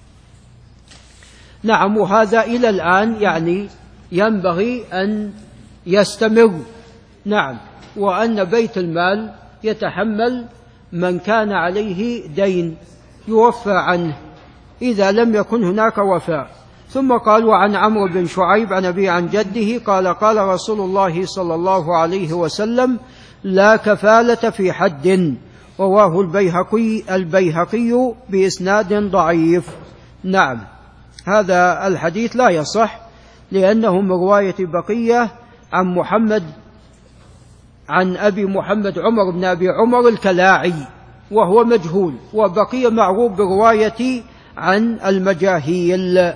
نعم، وهذا إلى الآن يعني ينبغي أن يستمر. نعم، وأن بيت المال يتحمل من كان عليه دين يوفى عنه إذا لم يكن هناك وفاء. ثم قال وعن عمرو بن شعيب عن أبي عن جده قال قال رسول الله صلى الله عليه وسلم لا كفالة في حد. رواه البيهقي البيهقي بإسناد ضعيف. نعم، هذا الحديث لا يصح لأنه من رواية بقية عن محمد عن أبي محمد عمر بن أبي عمر الكلاعي وهو مجهول، وبقية معروف برواية عن المجاهيل.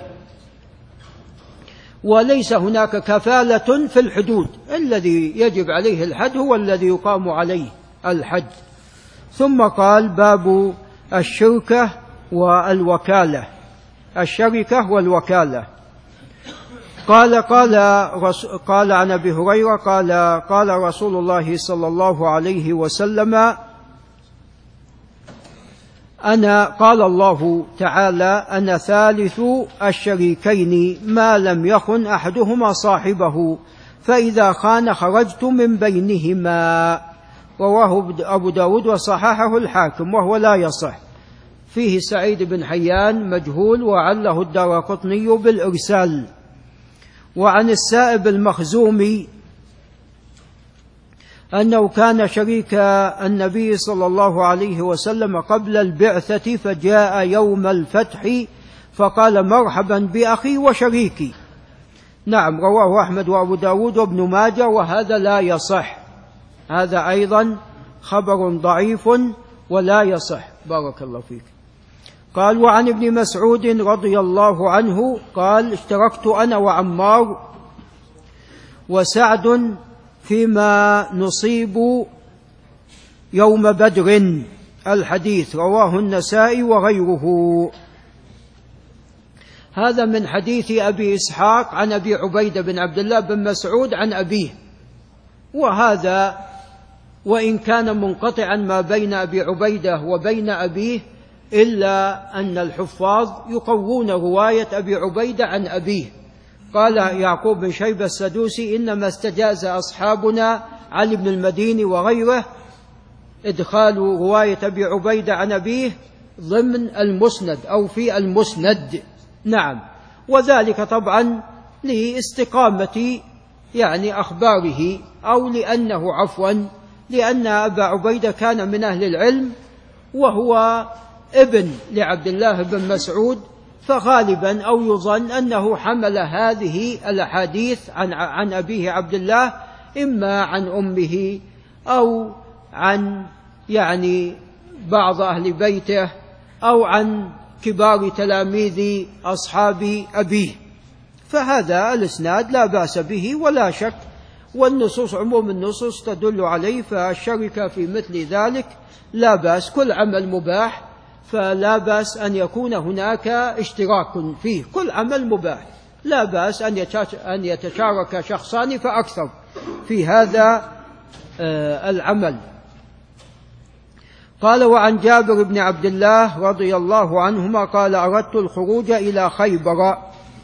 وليس هناك كفالة في الحدود، الذي يجب عليه الحد هو الذي يقام عليه الحد. ثم قال باب الشركة والوكالة، الشركة والوكالة. قال قال قال عن أبي هريرة قال قال رسول الله صلى الله عليه وسلم أنا قال الله تعالى أنا ثالث الشريكين ما لم يخن أحدهما صاحبه فإذا خان خرجت من بينهما. رواه أبو داود وصححه الحاكم وهو لا يصح، فيه سعيد بن حيان مجهول وعله الدارقطني بالإرسال. وعن السائب المخزومي أنه كان شريك النبي صلى الله عليه وسلم قبل البعثة فجاء يوم الفتح فقال مرحبا بأخي وشريكي. نعم، رواه أحمد وأبو داود وابن ماجه وهذا لا يصح، هذا أيضا خبر ضعيف ولا يصح. بارك الله فيك. قال وعن ابن مسعود رضي الله عنه قال اشتركت أنا وعمار وسعد فيما نصيب يوم بدر. الحديث رواه النسائي وغيره. هذا من حديث أبي إسحاق عن أبي عبيدة بن عبد الله بن مسعود عن أبيه، وهذا وإن كان منقطعا ما بين أبي عبيدة وبين أبيه إلا أن الحفاظ يقوون رواية أبي عبيدة عن أبيه. قال يعقوب بن شيبة السدوسي إنما استجاز أصحابنا علي بن المديني وغيره إدخال رواية أبي عبيدة عن أبيه ضمن المسند أو في المسند. نعم، وذلك طبعا لاستقامة يعني أخباره أو لأنه عفوا لأن أبا عبيدة كان من أهل العلم وهو ابن لعبد الله بن مسعود، فغالبا أو يظن أنه حمل هذه الأحاديث عن, عن أبيه عبد الله إما عن أمه أو عن يعني بعض أهل بيته أو عن كبار تلاميذ أصحاب أبيه، فهذا الإسناد لا بأس به ولا شك، والنصوص عموم النصوص تدل عليه، فالشركة في مثل ذلك لا بأس، كل عمل مباح فلا بأس أن يكون هناك اشتراك فيه، كل عمل مباح لا بأس أن يتشارك شخصان فأكثر في هذا العمل. قال: وعن جابر بن عبد الله رضي الله عنهما قال: أردت الخروج إلى خيبر،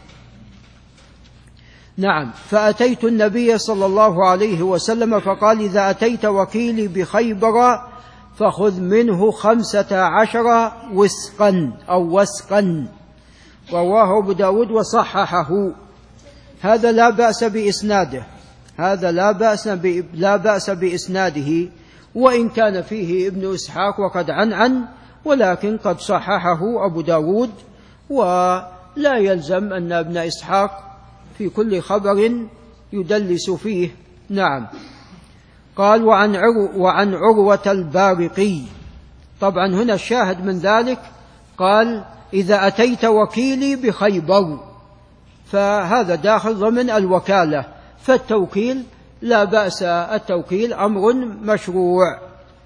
نعم، فأتيت النبي صلى الله عليه وسلم فقال: إذا أتيت وكيلي بخيبر فخذ منه خمسة عشر وسقا أو وسقا. رواه أبو داود وصححه. هذا لا بأس بإسناده، هذا لا بأس لا بأس بإسناده، وإن كان فيه ابن إسحاق وقد عنعن، ولكن قد صححه أبو داود، ولا يلزم أن ابن إسحاق في كل خبر يدلس فيه. نعم. قال: وعن عرو وعن عروة البارقي. طبعا هنا الشاهد من ذلك قال: إذا أتيت وكيلي بخيبر، فهذا داخل ضمن الوكالة، فالتوكيل لا بأس، التوكيل أمر مشروع،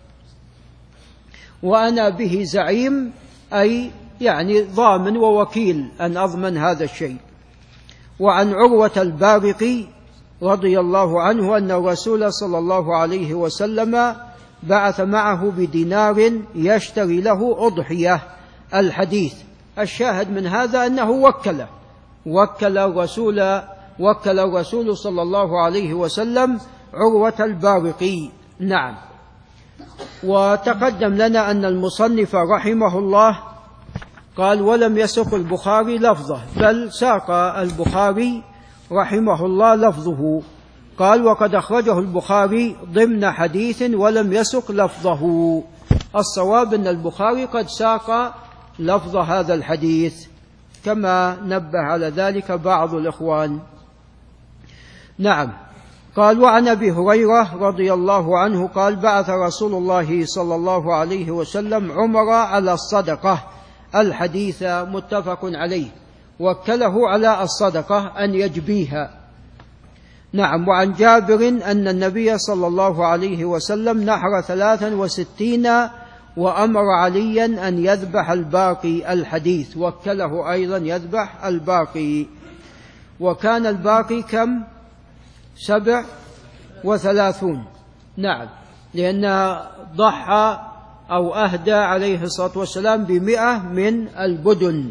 وأنا به زعيم، أي يعني ضامن ووكيل أن أضمن هذا الشيء. وعن عروة البارقي رضي الله عنه أن الرسول صلى الله عليه وسلم بعث معه بدينار يشتري له أضحية. الحديث الشاهد من هذا أنه وكل وكل الرسول وكل الرسول صلى الله عليه وسلم عروة البارقي. نعم. وتقدم لنا أن المصنف رحمه الله قال: ولم يسق البخاري لفظه، بل ساق البخاري رحمه الله لفظه. قال: وقد أخرجه البخاري ضمن حديث ولم يسق لفظه. الصواب أن البخاري قد ساق لفظ هذا الحديث، كما نبه على ذلك بعض الإخوان. نعم. قال: وعن أبي هريرة رضي الله عنه قال: بعث رسول الله صلى الله عليه وسلم عمر على الصدقة. الحديث متفق عليه، وكله على الصدقة أن يجبيها. نعم. وعن جابر أن النبي صلى الله عليه وسلم نحر ثلاثا وستين وأمر عليا أن يذبح الباقي. الحديث وكله أيضا يذبح الباقي. وكان الباقي كم؟ سبع وثلاثون. نعم، لأن ضحى أو أهدى عليه الصلاة والسلام بمئة من البدن.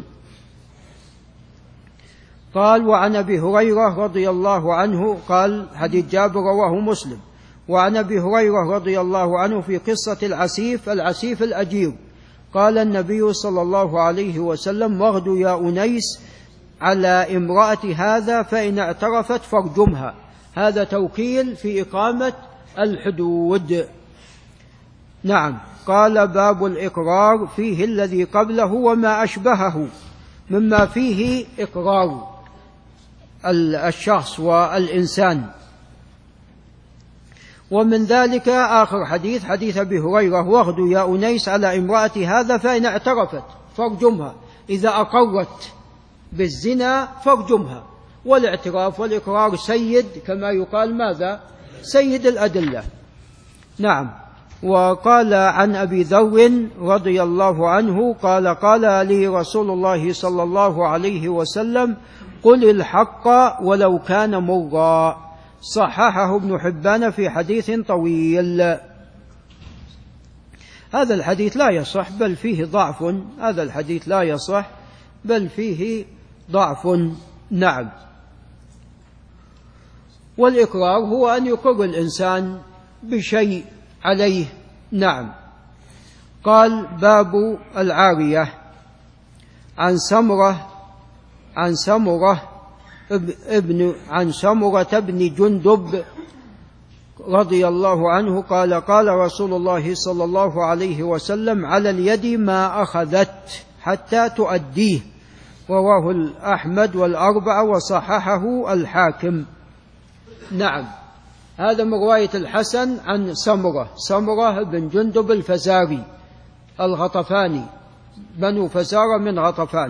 قال: وعن أبي هريرة رضي الله عنه قال، حديث جابر رواه مسلم. وعن أبي هريرة رضي الله عنه في قصة العسيف العسيف الأجير قال النبي صلى الله عليه وسلم: واغد يا أنيس على امرأة هذا فإن اعترفت فارجمها. هذا توكيل في إقامة الحدود. نعم. قال: باب الإقرار فيه الذي قبله وما أشبهه، مما فيه إقرار الشخص والإنسان. ومن ذلك آخر حديث حديث أبي هريرة: واغد يا أنيس على امرأة هذا فإن اعترفت فارجمها. إذا أقرت بالزنا فارجمها. والاعتراف والإقرار سيد، كما يقال ماذا؟ سيد الأدلة. نعم. وقال عن أبي ذر رضي الله عنه قال: قال لي رسول الله صلى الله عليه وسلم: قل الحق ولو كان مرا. صححه ابن حبان في حديث طويل. هذا الحديث لا يصح بل فيه ضعف. هذا الحديث لا يصح بل فيه ضعف. نعم. والإقرار هو أن يقر الإنسان بشيء عليه. نعم. قال: باب العارية. عن سمرة عن سمرة ابن عن سمرة بن جندب رضي الله عنه قال: قال رسول الله صلى الله عليه وسلم: على اليد ما أخذت حتى تؤديه. رواه أحمد والأربعة وصححه الحاكم. نعم. هذا من رواية الحسن عن سمرة سمرة بن جندب الفزاري الغطفاني، بنو فزارة من غطفان.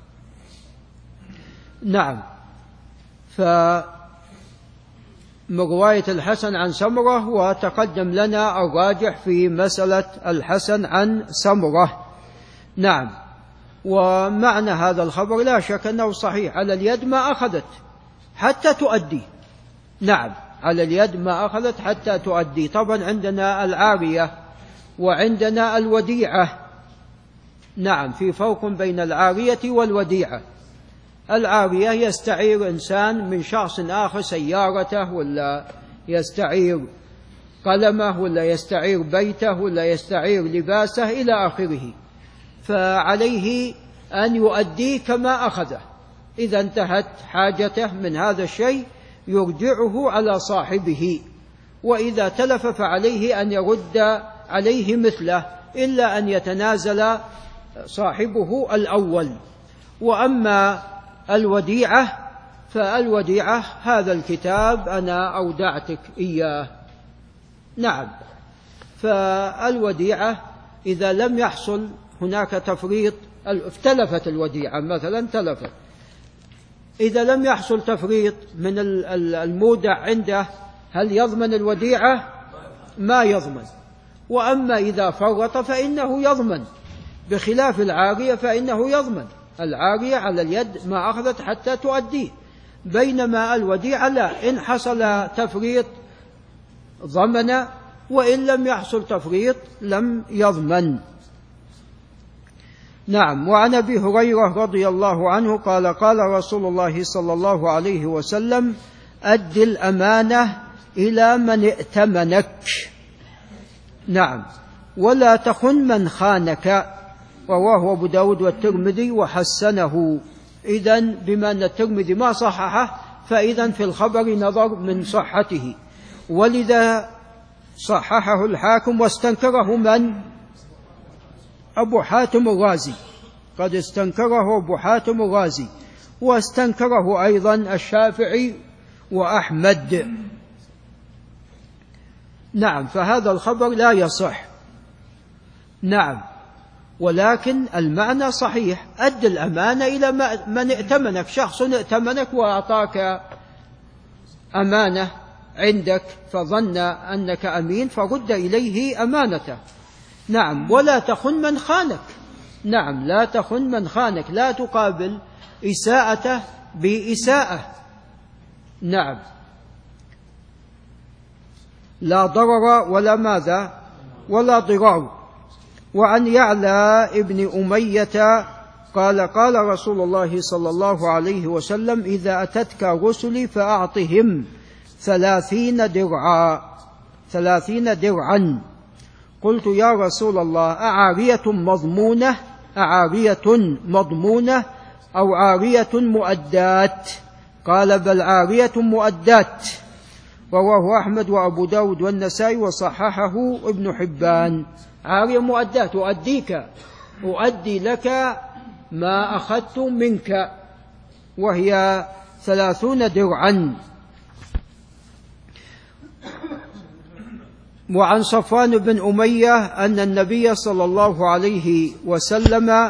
نعم. فمن رواية الحسن عن سمرة، وتقدم لنا الراجح في مسألة الحسن عن سمرة. نعم. ومعنى هذا الخبر لا شك أنه صحيح، على اليد ما أخذت حتى تؤدي. نعم، على اليد ما أخذت حتى تؤدي. طبعا عندنا العارية وعندنا الوديعة. نعم، في فرق بين العارية والوديعة. العارية يستعير إنسان من شخص آخر سيارته، ولا يستعير قلمه، ولا يستعير بيته، ولا يستعير لباسه إلى آخره، فعليه أن يؤدي كما أخذه. إذا انتهت حاجته من هذا الشيء يرجعه على صاحبه، وإذا تلف فعليه أن يرد عليه مثله، إلا أن يتنازل صاحبه الأول. وأما الوديعة فالوديعة هذا الكتاب أنا أودعتك إياه. نعم. فالوديعة إذا لم يحصل هناك تفريط، اختلفت الوديعة مثلا، تلفت، إذا لم يحصل تفريط من المودع عنده، هل يضمن الوديعة؟ ما يضمن. وأما إذا فرط فإنه يضمن، بخلاف العارية فإنه يضمن. العارية على اليد ما أخذت حتى تؤديه، بينما الوديعة لا، إن حصل تفريط ضمن، وإن لم يحصل تفريط لم يضمن. نعم. وعن أبي هريرة رضي الله عنه قال قال رسول الله صلى الله عليه وسلم: أد الأمانة إلى من ائتمنك. نعم. ولا تخن من خانك. رواه أبو داود والترمذي وحسنه. إذن بما أن الترمذي ما صححه، فإذن في الخبر نظر من صحته، ولذا صححه الحاكم واستنكره من؟ أبو حاتم الرازي، قد استنكره أبو حاتم الرازي، واستنكره أيضا الشافعي وأحمد. نعم. فهذا الخبر لا يصح. نعم. ولكن المعنى صحيح، أد الأمانة إلى من ائتمنك. شخص ائتمنك وأعطاك أمانة عندك، فظن أنك أمين، فرد إليه أمانته. نعم. ولا تخن من خانك. نعم، لا تخن من خانك، لا تقابل إساءته بإساءة. نعم. لا ضرر ولا ماذا ولا ضرار. وعن يعلى ابن أمية قال قال رسول الله صلى الله عليه وسلم: إذا أتتك رسلي فأعطهم ثلاثين درعا ثلاثين درعا. قلت: يا رسول الله، أعارية مضمونة أعارية مضمونة أو عارية مؤدات؟ قال: بل عارية مؤدات. رواه أحمد وأبو داود والنسائي وصححه ابن حبان. عارية مؤدات، أؤديك، أؤدي لك ما أخذت منك، وهي ثلاثون درعا. وعن صفوان بن أمية أن النبي صلى الله عليه وسلم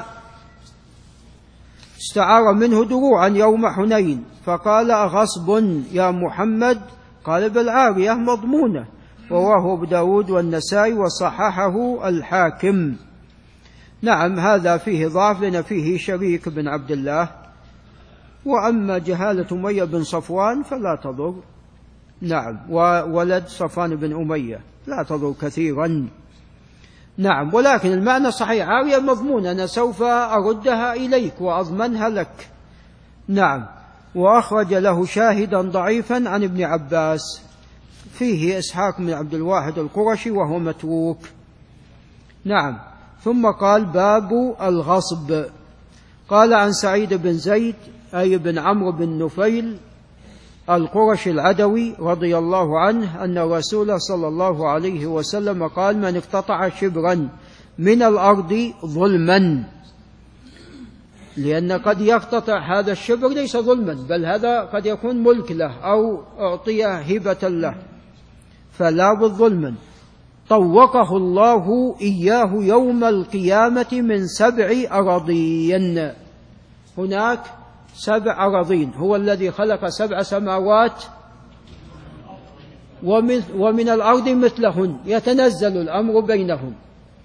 استعار منه دروعا يوم حنين، فقال: أغصب يا محمد؟ قال: بل عارية مضمونة. رواه أبو داود والنسائي وصححه الحاكم. نعم. هذا فيه ضعف، لأن فيه شريك بن عبد الله. وأما جهالة أمية بن صفوان فلا تضر. نعم. وولد صفوان بن أمية لا تضر كثيرا. نعم. ولكن المعنى صحيح، عارية مضمونة، أنا سوف أردها إليك وأضمنها لك. نعم. وأخرج له شاهدا ضعيفا عن ابن عباس، فيه إسحاق بن عبد الواحد القرشي وهو متروك. نعم. ثم قال: باب الغصب. قال عن سعيد بن زيد أي بن عمرو بن نفيل القرشي العدوي رضي الله عنه أن الرسول صلى الله عليه وسلم قال: من اقتطع شبرا من الأرض ظلما، لأن قد يقتطع هذا الشبر ليس ظلما، بل هذا قد يكون ملك له أو أعطي هبة له، فلا بالظلم. طوقه الله إياه يوم القيامة من سبع أراضين. هناك سبع أراضين، هو الذي خلق سبع سماوات ومن, ومن الأرض مثلهن يتنزل الأمر بينهم،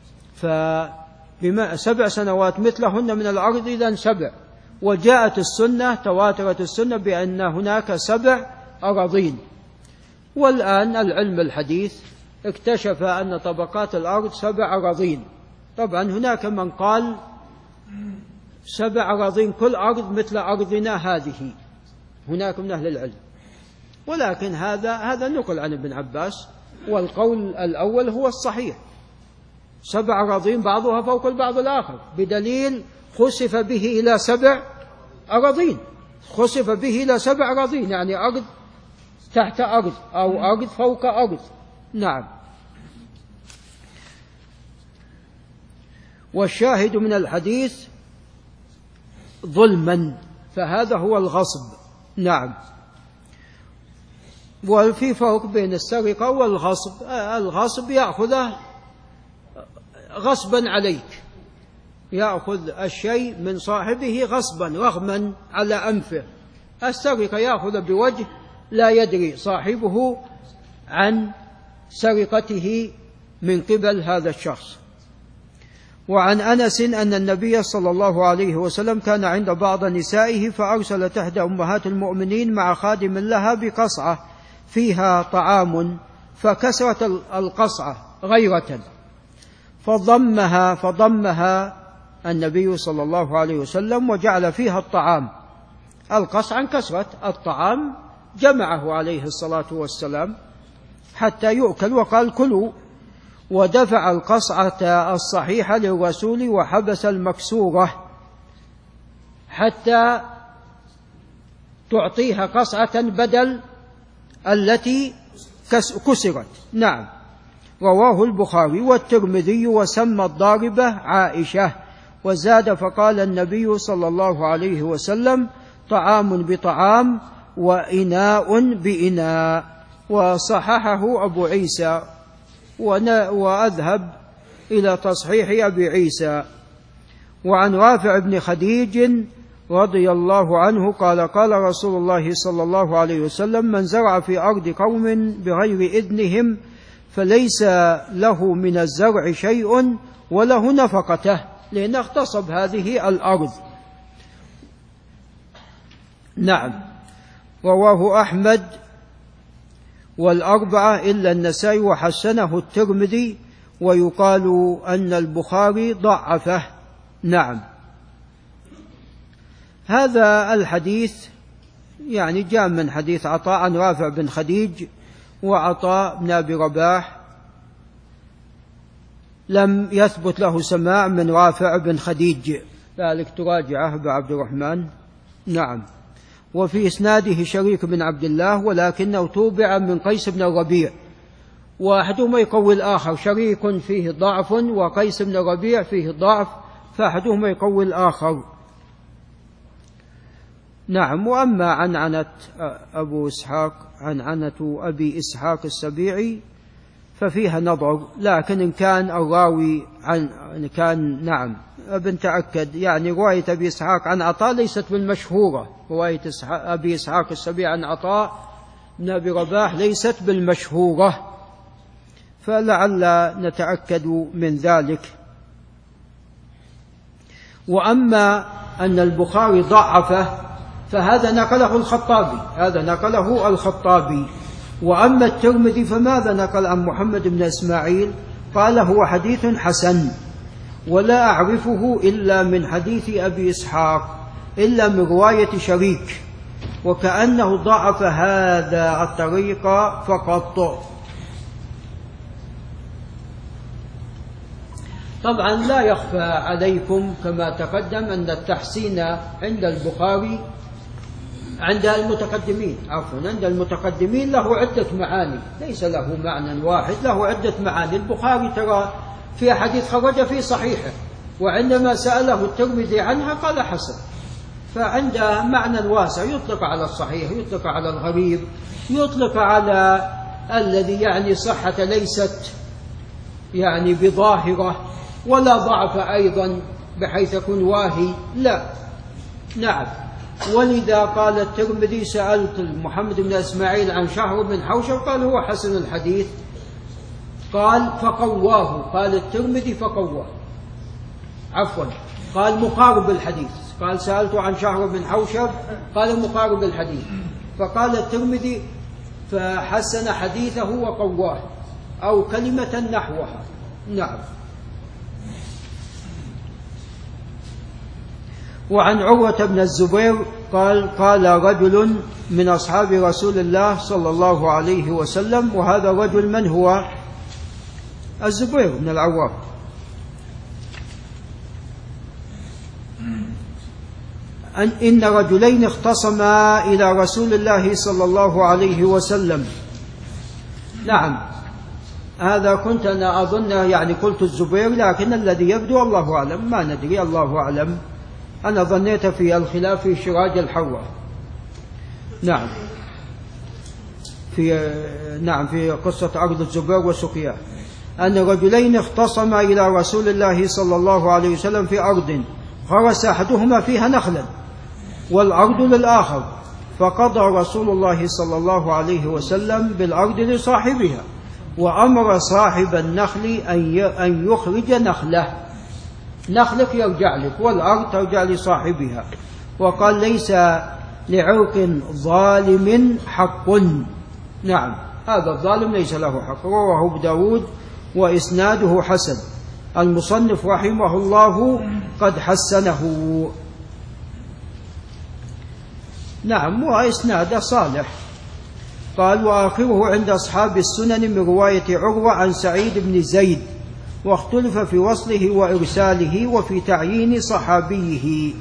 فبما سبع سنوات مثلهن من الأرض إذن سبع. وجاءت السنة تواترت السنة بأن هناك سبع أراضين. والآن العلم الحديث اكتشف أن طبقات الأرض سبع أراضين. طبعا هناك من قال سبع أراضين كل أرض مثل أرضنا هذه، هناك من أهل العلم، ولكن هذا هذا نقل عن ابن عباس، والقول الأول هو الصحيح، سبع أراضين بعضها فوق البعض الآخر، بدليل خسف به إلى سبع أراضين، خسف به إلى سبع أراضين، يعني أرض تحت أرض أو أرض فوق أرض. نعم. والشاهد من الحديث ظلما، فهذا هو الغصب. نعم. وفي فرق بين السرقة والغصب. الغصب يأخذه غصبا عليك، يأخذ الشيء من صاحبه غصبا رغما على أنفه. السرقة يأخذ بوجه لا يدري صاحبه عن سرقته من قبل هذا الشخص. وعن أنس أن النبي صلى الله عليه وسلم كان عند بعض نسائه فأرسلت إحدى أمهات المؤمنين مع خادم لها بقصعة فيها طعام، فكسرت القصعة غيرة فضمها فضمها النبي صلى الله عليه وسلم وجعل فيها الطعام. القصعة انكسرت، الطعام جمعه عليه الصلاة والسلام حتى يؤكل وقال كلوا، ودفع القصعة الصحيحة للرسول وحبس المكسورة حتى تعطيها قصعة بدل التي كسرت. نعم. رواه البخاري والترمذي وسمى الضاربة عائشة، وزاد فقال النبي صلى الله عليه وسلم طعام بطعام وإناء بإناء. وصححه أبو عيسى، وأذهب إلى تصحيح أبي عيسى. وعن رافع بن خديج رضي الله عنه قال قال رسول الله صلى الله عليه وسلم من زرع في أرض قوم بغير إذنهم فليس له من الزرع شيء وله نفقته، لأن اغتصب هذه الأرض. نعم. رواه أحمد والأربعة إلا النسائي وحسنه الترمذي، ويقال أن البخاري ضعفه. نعم. هذا الحديث يعني جاء من حديث عطاء عن رافع بن خديج، وعطاء بن أبي رباح لم يثبت له سماع من رافع بن خديج، ذلك تراجعه بعبد الرحمن. نعم. وفي إسناده شريك بن عبد الله ولكنه توبع من قيس بن الربيع، وأحدهما يقوي الآخر، شريك فيه ضعف وقيس بن الربيع فيه ضعف، فأحدهما يقوي الآخر. نعم. وأما عنعنة أبو إسحاق عنعنة أبي إسحاق السبيعي ففيها نظر، لكن إن كان الراوي عن إن كان نعم ابن تأكد، يعني رواية أبي إسحاق عن عطاء ليست بالمشهورة، رواية أبي إسحاق السبيعي عن عطاء بن أبي رباح ليست بالمشهورة، فلعل نتأكد من ذلك. وأما أن البخاري ضعفه فهذا نقله الخطابي، هذا نقله الخطابي. وأما الترمذي فماذا نقل عن محمد بن إسماعيل؟ قال هو حديث حسن ولا أعرفه إلا من حديث أبي إسحاق إلا من رواية شريك، وكأنه ضعف هذا الطريق فقط. طبعا لا يخفى عليكم كما تقدم أن التحسين عند البخاري عند المتقدمين عفوا عند المتقدمين له عدة معاني، ليس له معنى واحد، له عدة معاني. البخاري ترى في حديث خرج في صحيحه، وعندما سأله الترمذي عنها قال حسن، فعنده معنى واسع، يطلق على الصحيح، يطلق على الغريب، يطلق على الذي يعني صحة ليست يعني بظاهرة، ولا ضعف أيضا بحيث يكون واهي، لا. نعم. ولذا قال الترمذي: سألت محمد بن إسماعيل عن شهر بن حوشب قال هو حسن الحديث، قال فقواه، قال الترمذي فقواه، عفوا قال مقارب الحديث، قال سألت عن شهر بن حوشب قال مقارب الحديث، فقال الترمذي فحسن حديثه وقواه، أو كلمة نحوها. نعم. وعن عروة بن الزبير قال قال رجل من أصحاب رسول الله صلى الله عليه وسلم، وهذا رجل من هو؟ الزبير بن العوام، أن إن رجلين اختصما إلى رسول الله صلى الله عليه وسلم. نعم، هذا كنت أنا أظن يعني قلت الزبير، لكن الذي يبدو الله أعلم، ما ندري، الله أعلم. أنا ظنيت في الخلاف في شراج الحوة. نعم، في نعم في قصة عرض الزبير وسقياه، أن رجلين اختصما إلى رسول الله صلى الله عليه وسلم في أرض غرس أحدهما فيها نخلا والأرض للآخر، فقضى رسول الله صلى الله عليه وسلم بالأرض لصاحبها، وأمر صاحب النخل أن يخرج نخله، نخلك يرجع لك والأرض ترجع لصاحبها، وقال ليس لعرق ظالم حق. نعم، هذا الظالم ليس له حق. رواه أبو داود وإسناده حسن. المصنف رحمه الله قد حسنه. نعم، وإسناده صالح. قال وآخره عند أصحاب السنن من رواية عروة عن سعيد بن زيد، واختلف في وصله وإرساله وفي تعيين صحابيه.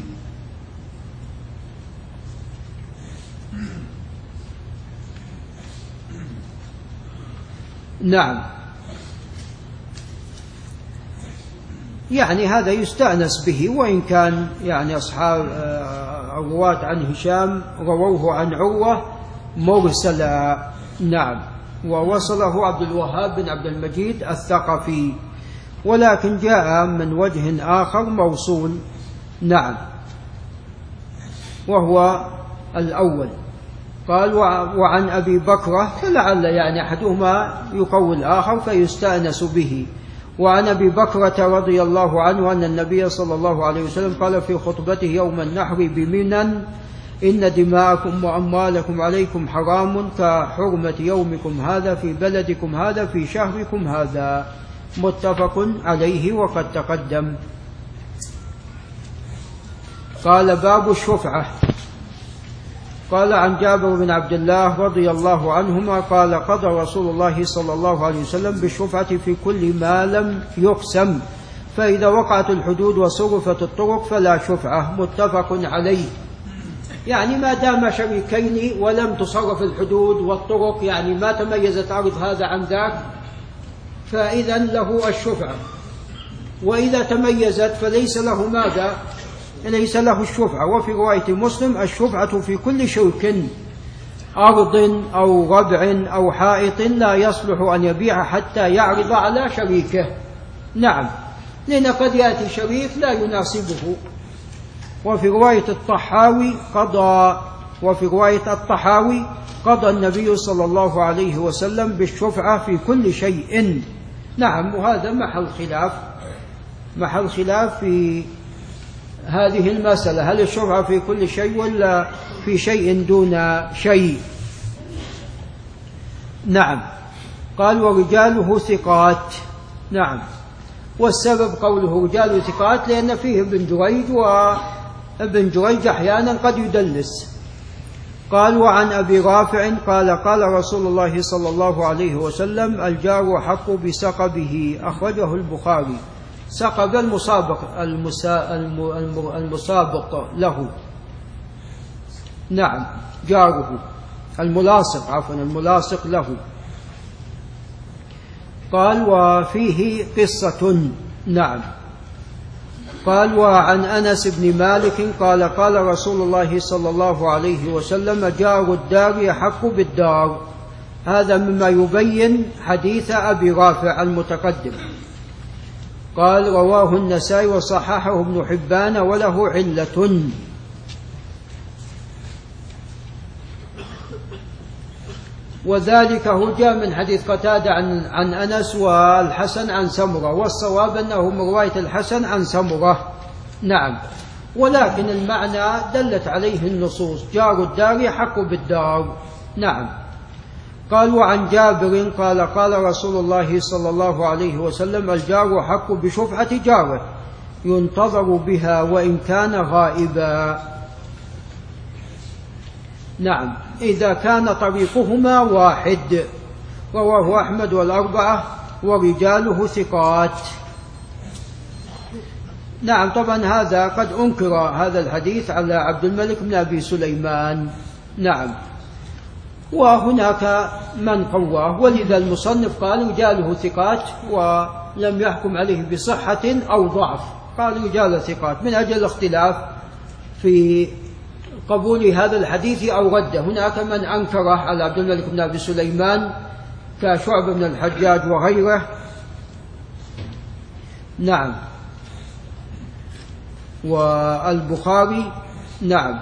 نعم، يعني هذا يستأنس به، وإن كان يعني أصحاب الرواة عن هشام رووه عن عروة مرسلا. نعم، ووصله عبد الوهاب بن عبد المجيد الثقفي، ولكن جاء من وجه آخر موصول. نعم، وهو الأول. قال وعن أبي بكرة، فلعل يعني أحدهما يقوي الآخر فيستأنس به. وعن أبي بكرة رضي الله عنه أن النبي صلى الله عليه وسلم قال في خطبته يوم النحر بمنى: إن دماءكم وأموالكم عليكم حرام كحرمة يومكم هذا في بلدكم هذا في شهركم هذا. متفق عليه وقد تقدم. قال باب الشفعة. قال عن جابر بن عبد الله رضي الله عنهما قال قضى رسول الله صلى الله عليه وسلم بالشفعة في كل ما لم يقسم، فإذا وقعت الحدود وصرفت الطرق فلا شفعة. متفق عليه. يعني ما دام شريكين ولم تصرف الحدود والطرق، يعني ما تميزت أرض هذا عن ذاك، فإذا له الشفعة. وإذا تميزت فليس له ماذا؟ ليس له الشفعة. وفي رواية مسلم: الشفعة في كل شرك، أرض أو ربع أو حائط لا يصلح أن يبيع حتى يعرض على شريكه. نعم، لأن قد يأتي شريك لا يناسبه. وفي رواية الطحاوي قضى وفي رواية الطحاوي قضى النبي صلى الله عليه وسلم بالشفعة في كل شيء. نعم، وهذا محل خلاف محل خلاف في هذه المسألة، هل الشفعة في كل شيء ولا في شيء دون شيء؟ نعم. قال ورجاله ثقات. نعم، والسبب قوله رجال ثقات لأن فيه ابن جريج، وابن جريج أحيانا قد يدلس. قال وعن أبي رافع قال قال رسول الله صلى الله عليه وسلم: الجار حق بسقبه. أخرجه البخاري. سقب المسابق المسا المسابق له. نعم، جاره الملاصق عفوا الملاصق له. قال وفيه قصة. نعم. قال وعن أنس بن مالك قال قال رسول الله صلى الله عليه وسلم: جار الدار يحق بالدار. هذا مما يبين حديث أبي رافع المتقدم. قال رواه النسائي وصححه ابن حبان وله علة. وذلك هو جاء من حديث قتادة عن, عن أنس والحسن عن سمرة، والصواب أنه من رواية الحسن عن سمرة. نعم، ولكن المعنى دلت عليه النصوص، جار الدار يحق بالدار. نعم. قال وعن جابر قال قال رسول الله صلى الله عليه وسلم الجار حق بشفعة جاره ينتظر بها وإن كان غائبا. نعم، إذا كان طريقهما واحد. رواه أحمد والأربعة ورجاله ثقات. نعم، طبعا هذا قد أنكر هذا الحديث على عبد الملك بن أبي سليمان. نعم، وهناك من قواه، ولذا المصنف قال رجاله ثقات ولم يحكم عليه بصحة أو ضعف، قال رجال ثقات من أجل الاختلاف في قبول هذا الحديث أو رده. هناك من أنكره على عبد الملك بن أبي سليمان كشعب بن الحجاج وغيره. نعم، والبخاري نعم،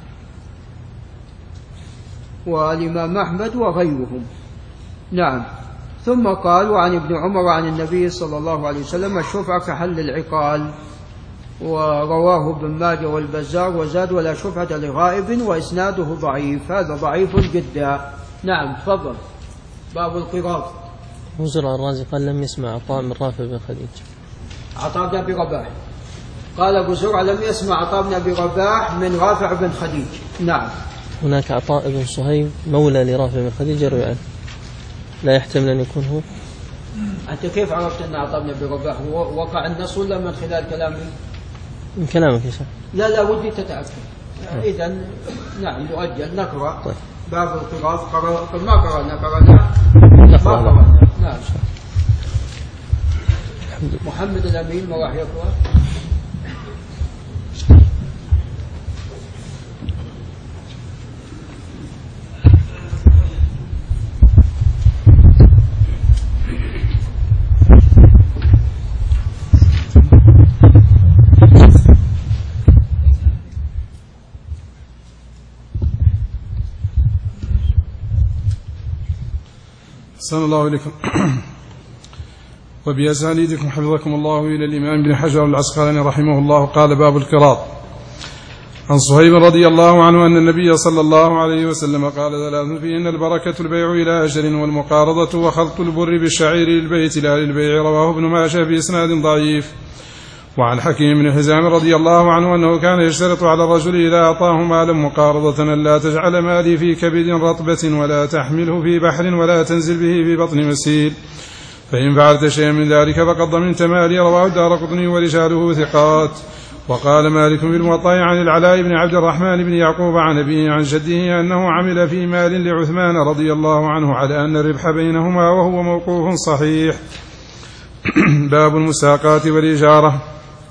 والإمام أحمد وغيرهم. نعم. ثم قال وعن ابن عمر عن النبي صلى الله عليه وسلم الشفعة كحل العقال، ورواه ابن ماجه والبزار وزاد ولا شفعة لغائب وإسناده ضعيف. هذا ضعيف جدا. نعم، تفضل. باب القراض. وزر الرازي قال لم يسمع عطاء من رافع بن خديج. عطاء بن أبي رباح قال أبو زرع لم يسمع عطاء بن أبي رباح من رافع بن خديج. نعم. هناك عطاء بن صهيب مولى لرافع بن خديج يروي عنه، لا يحتمل أن يكون هو. أنت كيف عرفت أن عطاء بن أبي رباح وقع النص ولا من خلال كلامي؟ من كلامك يا شيخ. لا لا ودي تتأكد. إذا نعم نؤجل نقرأ. طيب. باب القراض قرأ ما قرأنا قرأنا ما قرأنا. نعم. محمد الأمين ما راح يقرأ؟ أحسن الله إليكم. وبأسانيدكم حفظكم الله إلى الإمام بن حجر العسقلاني رحمه الله قال باب القراض. عن صهيب رضي الله عنه أن النبي صلى الله عليه وسلم قال ثلاث فيهن البركة البيع إلى أجل والمقارضة وخلط البر بالشعير للبيت لا للبيع. رواه ابن ماجه بإسناد ضعيف. وعن حكيم بن حزام رضي الله عنه أنه كان يشترط على الرجل إذا أعطاه مالا مقارضة أن لا تجعل مالي في كبد رطبة ولا تحمله في بحر ولا تنزل به في بطن مسيل، فإن فعلت شيئا من ذلك فقد ضمنت مالي. رواه الدارقطني ورجاله ثقات. وقال مالك في الموطأ عن العلاء بن عبد الرحمن بن يعقوب عن أبيه عن جده أنه عمل في مال لعثمان رضي الله عنه على أن الربح بينهما وهو موقوف صحيح. باب المساقات والإجارة.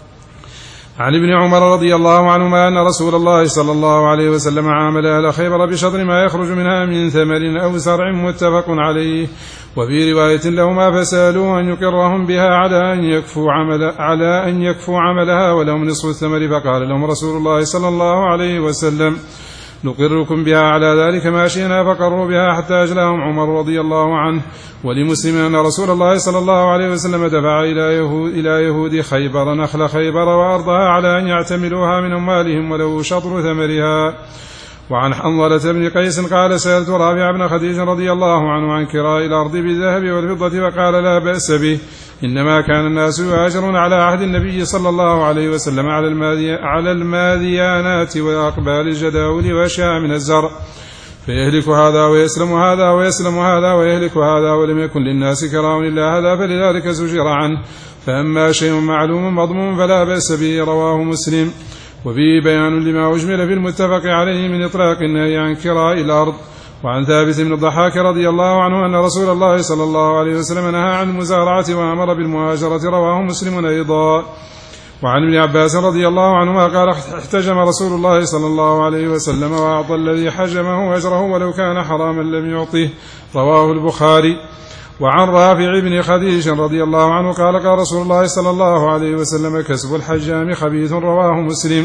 عن ابن عمر رضي الله عنهما أن رسول الله صلى الله عليه وسلم عامل أهل خيبر بشطر ما يخرج منها من ثمر أو زرع متفق عليه. وفي رواية لهما فسألوه أن يقرهم بها على أن يكفوا عمل على أن يكفوا عملها ولهم نصف الثمر، فقال لهم رسول الله صلى الله عليه وسلم نقركم بها على ذلك ماشينا، فقروا بها حتى أجلاهم عمر رضي الله عنه. ولمسلم أن رسول الله صلى الله عليه وسلم دفع إلى يهود, إلى يهود خيبر نخل خيبر وأرضها على أن يعتملوها من أموالهم ولو شطر ثمرها. وعن حنظلة بن قيس قال سألت رافع بن خديج رضي الله عنه عن كراء الأرض بالذهب والفضة وقال لا بأس به، إنما كان الناس يهاجرون على عهد النبي صلى الله عليه وسلم على الماذي على الماذيانات وأقبال الجداول وأشياء من الزرع، فيهلك هذا ويسلم هذا ويسلم هذا ويهلك هذا، ولم يكن للناس كراء إلا هذا فلذلك زجر عنه. فأما شيء معلوم مضمون فلا بأس به. رواه مسلم. وفيه بيان لما أجمل في المتفق عليه من إطلاق النهي عن كراء الأرض. وعن ثابت بن الضحاك رضي الله عنه أن رسول الله صلى الله عليه وسلم نهى عن المزارعة وأمر بالمهاجرة. رواه مسلم أيضا. وعن ابن عباس رضي الله عنهما قال احتجم رسول الله صلى الله عليه وسلم وأعطى الذي حجمه أجره ولو كان حراما لم يعطه. رواه البخاري. وعن رافع بن خديج رضي الله عنه قال قال رسول الله صلى الله عليه وسلم كسب الحجام خبيث. رواه مسلم.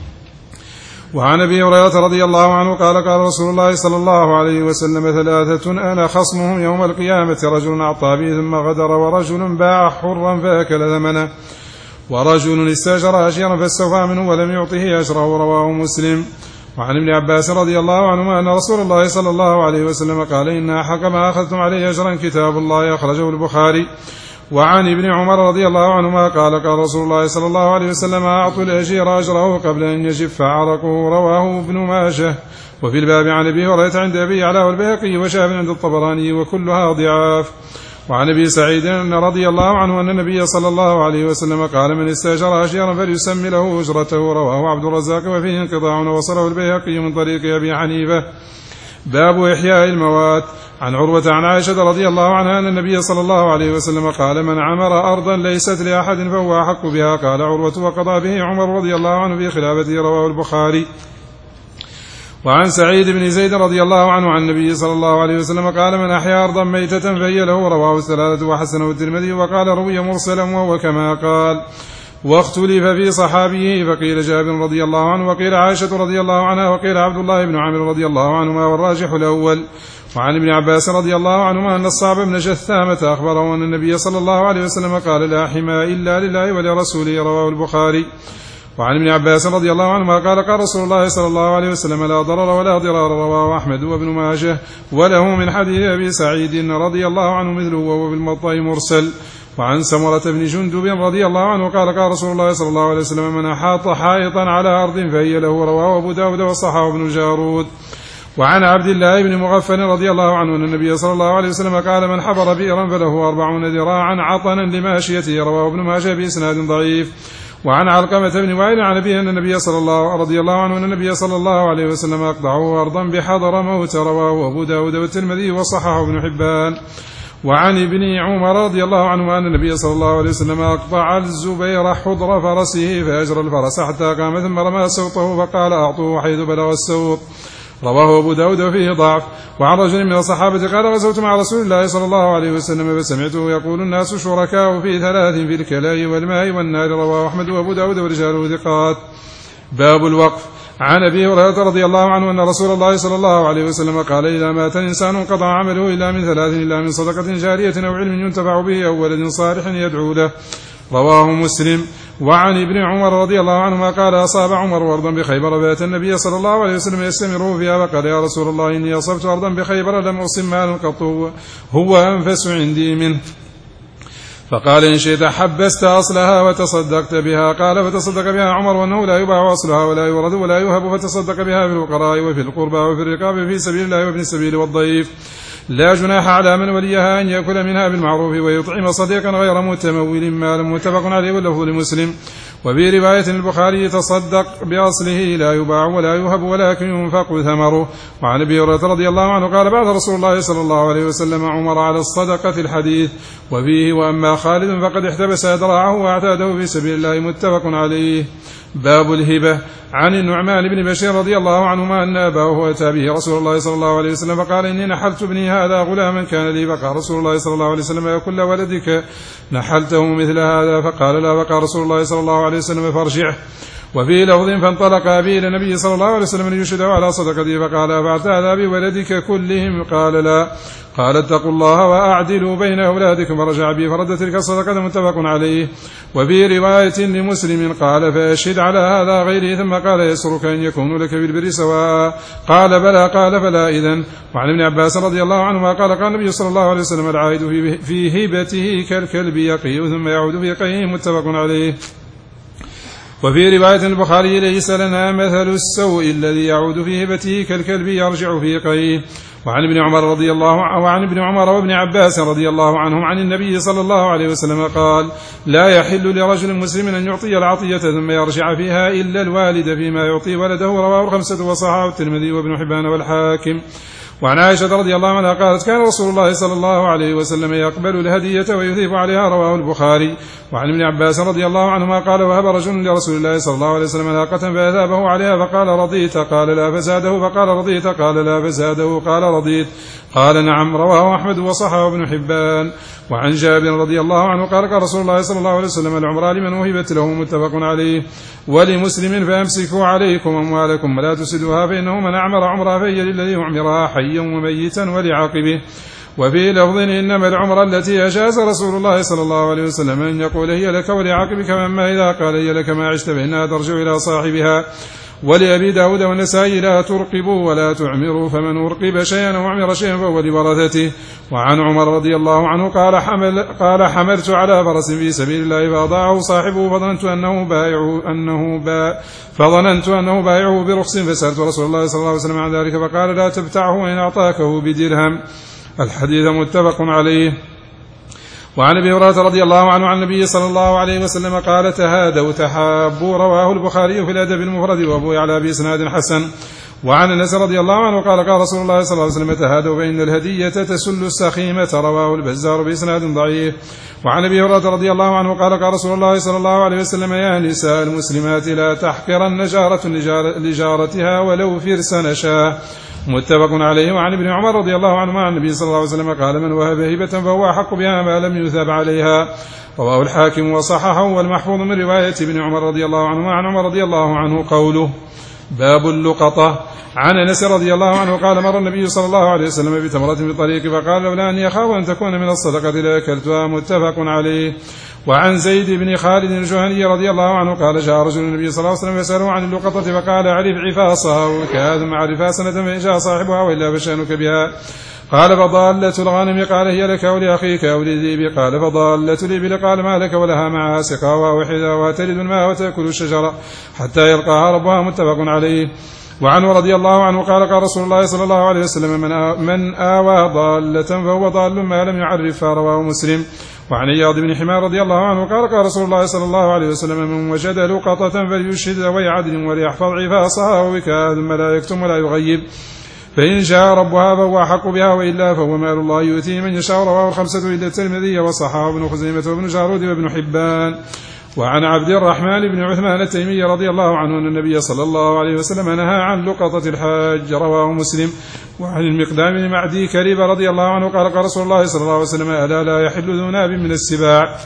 وعن ابي هريره رضي الله عنه قال قال رسول الله صلى الله عليه وسلم ثلاثه انا خصمهم يوم القيامه رجل اعطى به ثم غدر ورجل باع حرا فاكل ثمنه ورجل استاجر اشيرا فاستوفى منه ولم يعطه اجره. رواه مسلم. وعن ابن عباس رضي الله عنهما أن رسول الله صلى الله عليه وسلم قال إن أحق ما أخذتم عليه أجرا كتاب الله. أخرجه البخاري. وعن ابن عمر رضي الله عنهما قال قال رسول الله صلى الله عليه وسلم أعطوا الأجير أجره قبل أن يجف عرقه. رواه ابن ماجه. وفي الباب عن أبي هريرة عند أبي يعلى والبيهقي وشهاب عند الطبراني وكلها ضعاف. وعن ابي سعيد رضي الله عنه أن النبي صلى الله عليه وسلم قال من استاجر أشيرا فليسمي له أجرته. رواه عبد الرزاق وفيه انقطاع وصله البيهقي من طريق أبي حنيفة. باب إحياء الموات. عن عروة عن عائشة رضي الله عنها أن النبي صلى الله عليه وسلم قال من عمر أرضا ليست لأحد فهو أحق بها. قال عروة وقضى به عمر رضي الله عنه في خلافته. رواه البخاري. وعن سعيد بن زيد رضي الله عنه عن النبي صلى الله عليه وسلم قال من أحيا أرضا ميتة فهي له. رواه الثلاثة وحسنه الترمذي. وقال روي مرسلا وهو كما قال. واختلف في صحابيه فقيل جابر رضي الله عنه وقيل عائشة رضي الله عنها وقيل عبد الله بن عمرو رضي الله عنهما والراجح الأول. وعن ابن عباس رضي الله عنهما أن الصعب بن جثامة أخبره أن النبي صلى الله عليه وسلم قال لا حمى إلا لله ولرسوله. رواه البخاري. وعن ابن عباس رضي الله عنهما قال قال رسول الله صلى الله عليه وسلم لا ضرر ولا ضرار. رواه أحمد وابن ماجه وله من حديث أبي سعيد رضي الله عنه مثله وهو بالموطأ مرسل. وعن سمرة بن جندب رضي الله عنه قال قال رسول الله صلى الله عليه وسلم من أحاط حائطا على أرض فهي له. رواه أبو داود وصححه ابن جارود. وعن عبد الله بن مغفل رضي الله عنه أن النبي صلى الله عليه وسلم قال من حفر بئرا فله أربعون ذراعا عطنا لماشيته. رواه ابن ماجه بإسناد ضعيف. وعن علقمة بن وائل عن أبيه أن النبي صلى الله رضي الله عنه أن النبي صلى الله عليه وسلم أقطعه أرضا بحضر موت. رواه أبو داود والترمذي وصححه ابن حبان. وعن ابن عمر رضي الله عنه أن النبي صلى الله عليه وسلم أقطع الزبير حضر فرسه فأجرى الفرس حتى قام ثم رمى سوطه فقال أعطوه حيث بلغ السوط. رواه أبو داود وفيه ضعف. وعن رجل من الصحابة قال غزوت مع رسول الله صلى الله عليه وسلم فسمعته يقول الناس شركاء في ثلاث في الكلاء والماء والنار. رواه أحمد وأبو داود ورجاله ثقات. باب الوقف. عن أبي هريرة رضي الله عنه أن رسول الله صلى الله عليه وسلم قال إذا مات الإنسان انقطع عمله إلا من ثلاث إلا من صدقة جارية أو علم ينتفع به أو ولد صالح يدعو له. رواه مسلم. وعن ابن عمر رضي الله عنهما قال أصاب عمر أرضا بخيبر فأتى النبي صلى الله عليه وسلم يستمره فيها فقال يا رسول الله إني أصبت أرضا بخيبر لم أصب مالا قط هو أنفس عندي منه. فقال إن شئت حبست أصلها وتصدقت بها. قال فتصدق بها عمر وأنه لا يباع أصلها ولا يورد ولا يهب فتصدق بها في الفقراء وفي القربى وفي الرقاب في سبيل الله وابن السبيل والضيف. لا جناح على من وليها أن يأكل منها بالمعروف ويطعم صديقا غير متمول مالا. متفق عليه واللفظ لمسلم. وفي رواية البخاري تصدق بأصله لا يباع ولا يهب ولكن ينفق ثمره. وعن أبي هريرة رضي الله عنه قال بعث رسول الله صلى الله عليه وسلم عمر على الصدقة الحديث. وفيه وأما خالد فقد احتبس ذراعه واعتاده في سبيل الله. متفق عليه. باب الهبة. عن النعمان بن بشير رضي الله عنهما أن أباه أتى به رسول الله صلى الله عليه وسلم فقال إني نحلت ابني هذا غلاما كان لي. فقال رسول الله صلى الله عليه وسلم يا كل ولدك نحلته مثل هذا؟ فقال لا. فقال رسول الله صلى الله عليه وسلم فارجعه. وفي لفظ فانطلق أبي إلى النبي صلى الله عليه وسلم ليشهده على صدقته فقال أفعلت هذا بولدك كلهم؟ قال لا. قال اتقوا الله وأعدلوا بين أولادكم. فرجع بي فرد تلك الصدقة. متفق عليه. وفي رواية لمسلم قال فأشهد على هذا غيره ثم قال يسرك أن يكون لك بالبر سواء؟ قال بلى. قال فلا إذن. وعن ابن عباس رضي الله عنهما قال قال النبي صلى الله عليه وسلم العائد في هبته كالكلب يقي ثم يعود في قيه. متفق عليه. وفي رواية البخاري ليس لنا مثل السوء الذي يعود في هبته كالكلب يرجع في قيه. وعن ابن عمر رضي الله وعن ابن عمر وابن عباس رضي الله عنهم عن النبي صلى الله عليه وسلم قال لا يحل لرجل مسلم أن يعطي العطية ثم يرجع فيها إلا الوالد فيما يعطي ولده. رواه الخمسة وصححه الترمذي وابن حبان والحاكم. وعن عائشة رضي الله عنها قالت كان رسول الله صلى الله عليه وسلم يقبل الهدية ويثيب عليها، رواه البخاري. وعن ابن عباس رضي الله عنهما قال وهب رجل لرسول الله صلى الله عليه وسلم ناقة فأثابه عليها فقال رضيت؟ قال لا فزاده، فقال رضيت؟ قال لا فزاده، قال رضيت؟ قال نعم، رواه أحمد وصححه ابن حبان. وعن جابر رضي الله عنه قال قال رسول الله صلى الله عليه وسلم العمرة لمن وهبت له، متفق عليه. ولمسلم فامسكوا عليكم أموالكم ولا تسدوها فإنه من أعمر عمرها فهي للذي أعمرها حيا وميتا ولعاقبه. وفي لفظ إنما العمرة التي أجاز رسول الله صلى الله عليه وسلم أن يقول هي لك ولعاقبك، مما إذا قال هي لك ما عشت فإنها ترجع إلى صاحبها. ولأبي داود والنسائي لا ترقبوا ولا تعمروا، فمن أرقب شيئا وعمر شيئا فهو لورثته. وعن عمر رضي الله عنه قال حمل قال حملت على فرس في سبيل الله فأضاعه صاحبه فظننت أنه بايعه أنه با فظننت أنه بايعه برخص، فسألت رسول الله صلى الله عليه وسلم عن ذلك فقال لا تبتعه وإن أعطاكه بدرهم. الحديث متفق عليه. وعن ابي هريرة رضي الله عنه عن النبي صلى الله عليه وسلم قال تهادوا تحابوا، رواه البخاري في الأدب المفرد وأبو يعلى بإسناد حسن. وعن أنس رضي الله عنه قال قال رسول الله صلى الله عليه وسلم تهادوا فإن الهدية تسل السخيمة، رواه البزار بإسناد ضعيف. وعن ابي هريرة رضي الله عنه قال قال رسول الله صلى الله عليه وسلم يا نساء المسلمات لا تحقرن جارة لجارتها ولو فرس نشاه، متفق عليه. وعن ابن عمر رضي الله عنه عن النبي صلى الله عليه وسلم قال من وهب هبة فهو أحق بها ما لم يثاب عليها، رواه الحاكم وصححه. والمحفوظ من رواية ابن عمر رضي الله عنه عن عمر رضي الله عنه قوله باب اللقطة. عن أنس رضي الله عنه قال مر النبي صلى الله عليه وسلم بتمرة في الطريق فقال لولا أني أخاف أن تكون من الصدقة لأكلتها، متفق عليه. وعن زيد بن خالد الجهني رضي الله عنه قال جاء رجل النبي صلى الله عليه وسلم يسأله عن اللقطة فقال اعرف عفاصها وكذا ثم اعرفها سنة فإن جاء صاحبها وإلا فشأنك بها. قال فضالة الغنم قال هي لك أو لأخيك أو لذيب، قال فضالة الإبل قال ما لك ولها معها سقاها وحذاها تلد الماء وتأكل الشجرة حتى يلقاها ربها، متفق عليه. وعنه رضي الله عنه قال قال رسول الله صلى الله عليه وسلم من آوى ضالة فهو ضال ما لم يعرفها، رواه مسلم. وعن اياض بن حمار رضي الله عنه قال قال رسول الله صلى الله عليه وسلم من وجد لقطة فليشهد ذوي عدل وليحفظ عفاصها وبكاء ثم لا يكتم ولا يغيب، فإن شاء ربها فهو أحق بها وإلا فهو مال الله يؤتيه من يشاء، رواه الخمسة إلا الترمذي وصححه ابن خزيمة وابن جارود وابن حبان. وعن عبد الرحمن بن عثمان التيمي رضي الله عنه أن النبي صلى الله عليه وسلم نهى عن لقطة الحاج، رواه مسلم. وعن المقدام بن معدي كريب رضي الله عنه قال قال رسول الله صلى الله عليه وسلم ألا لا يحل ذو ناب من السباع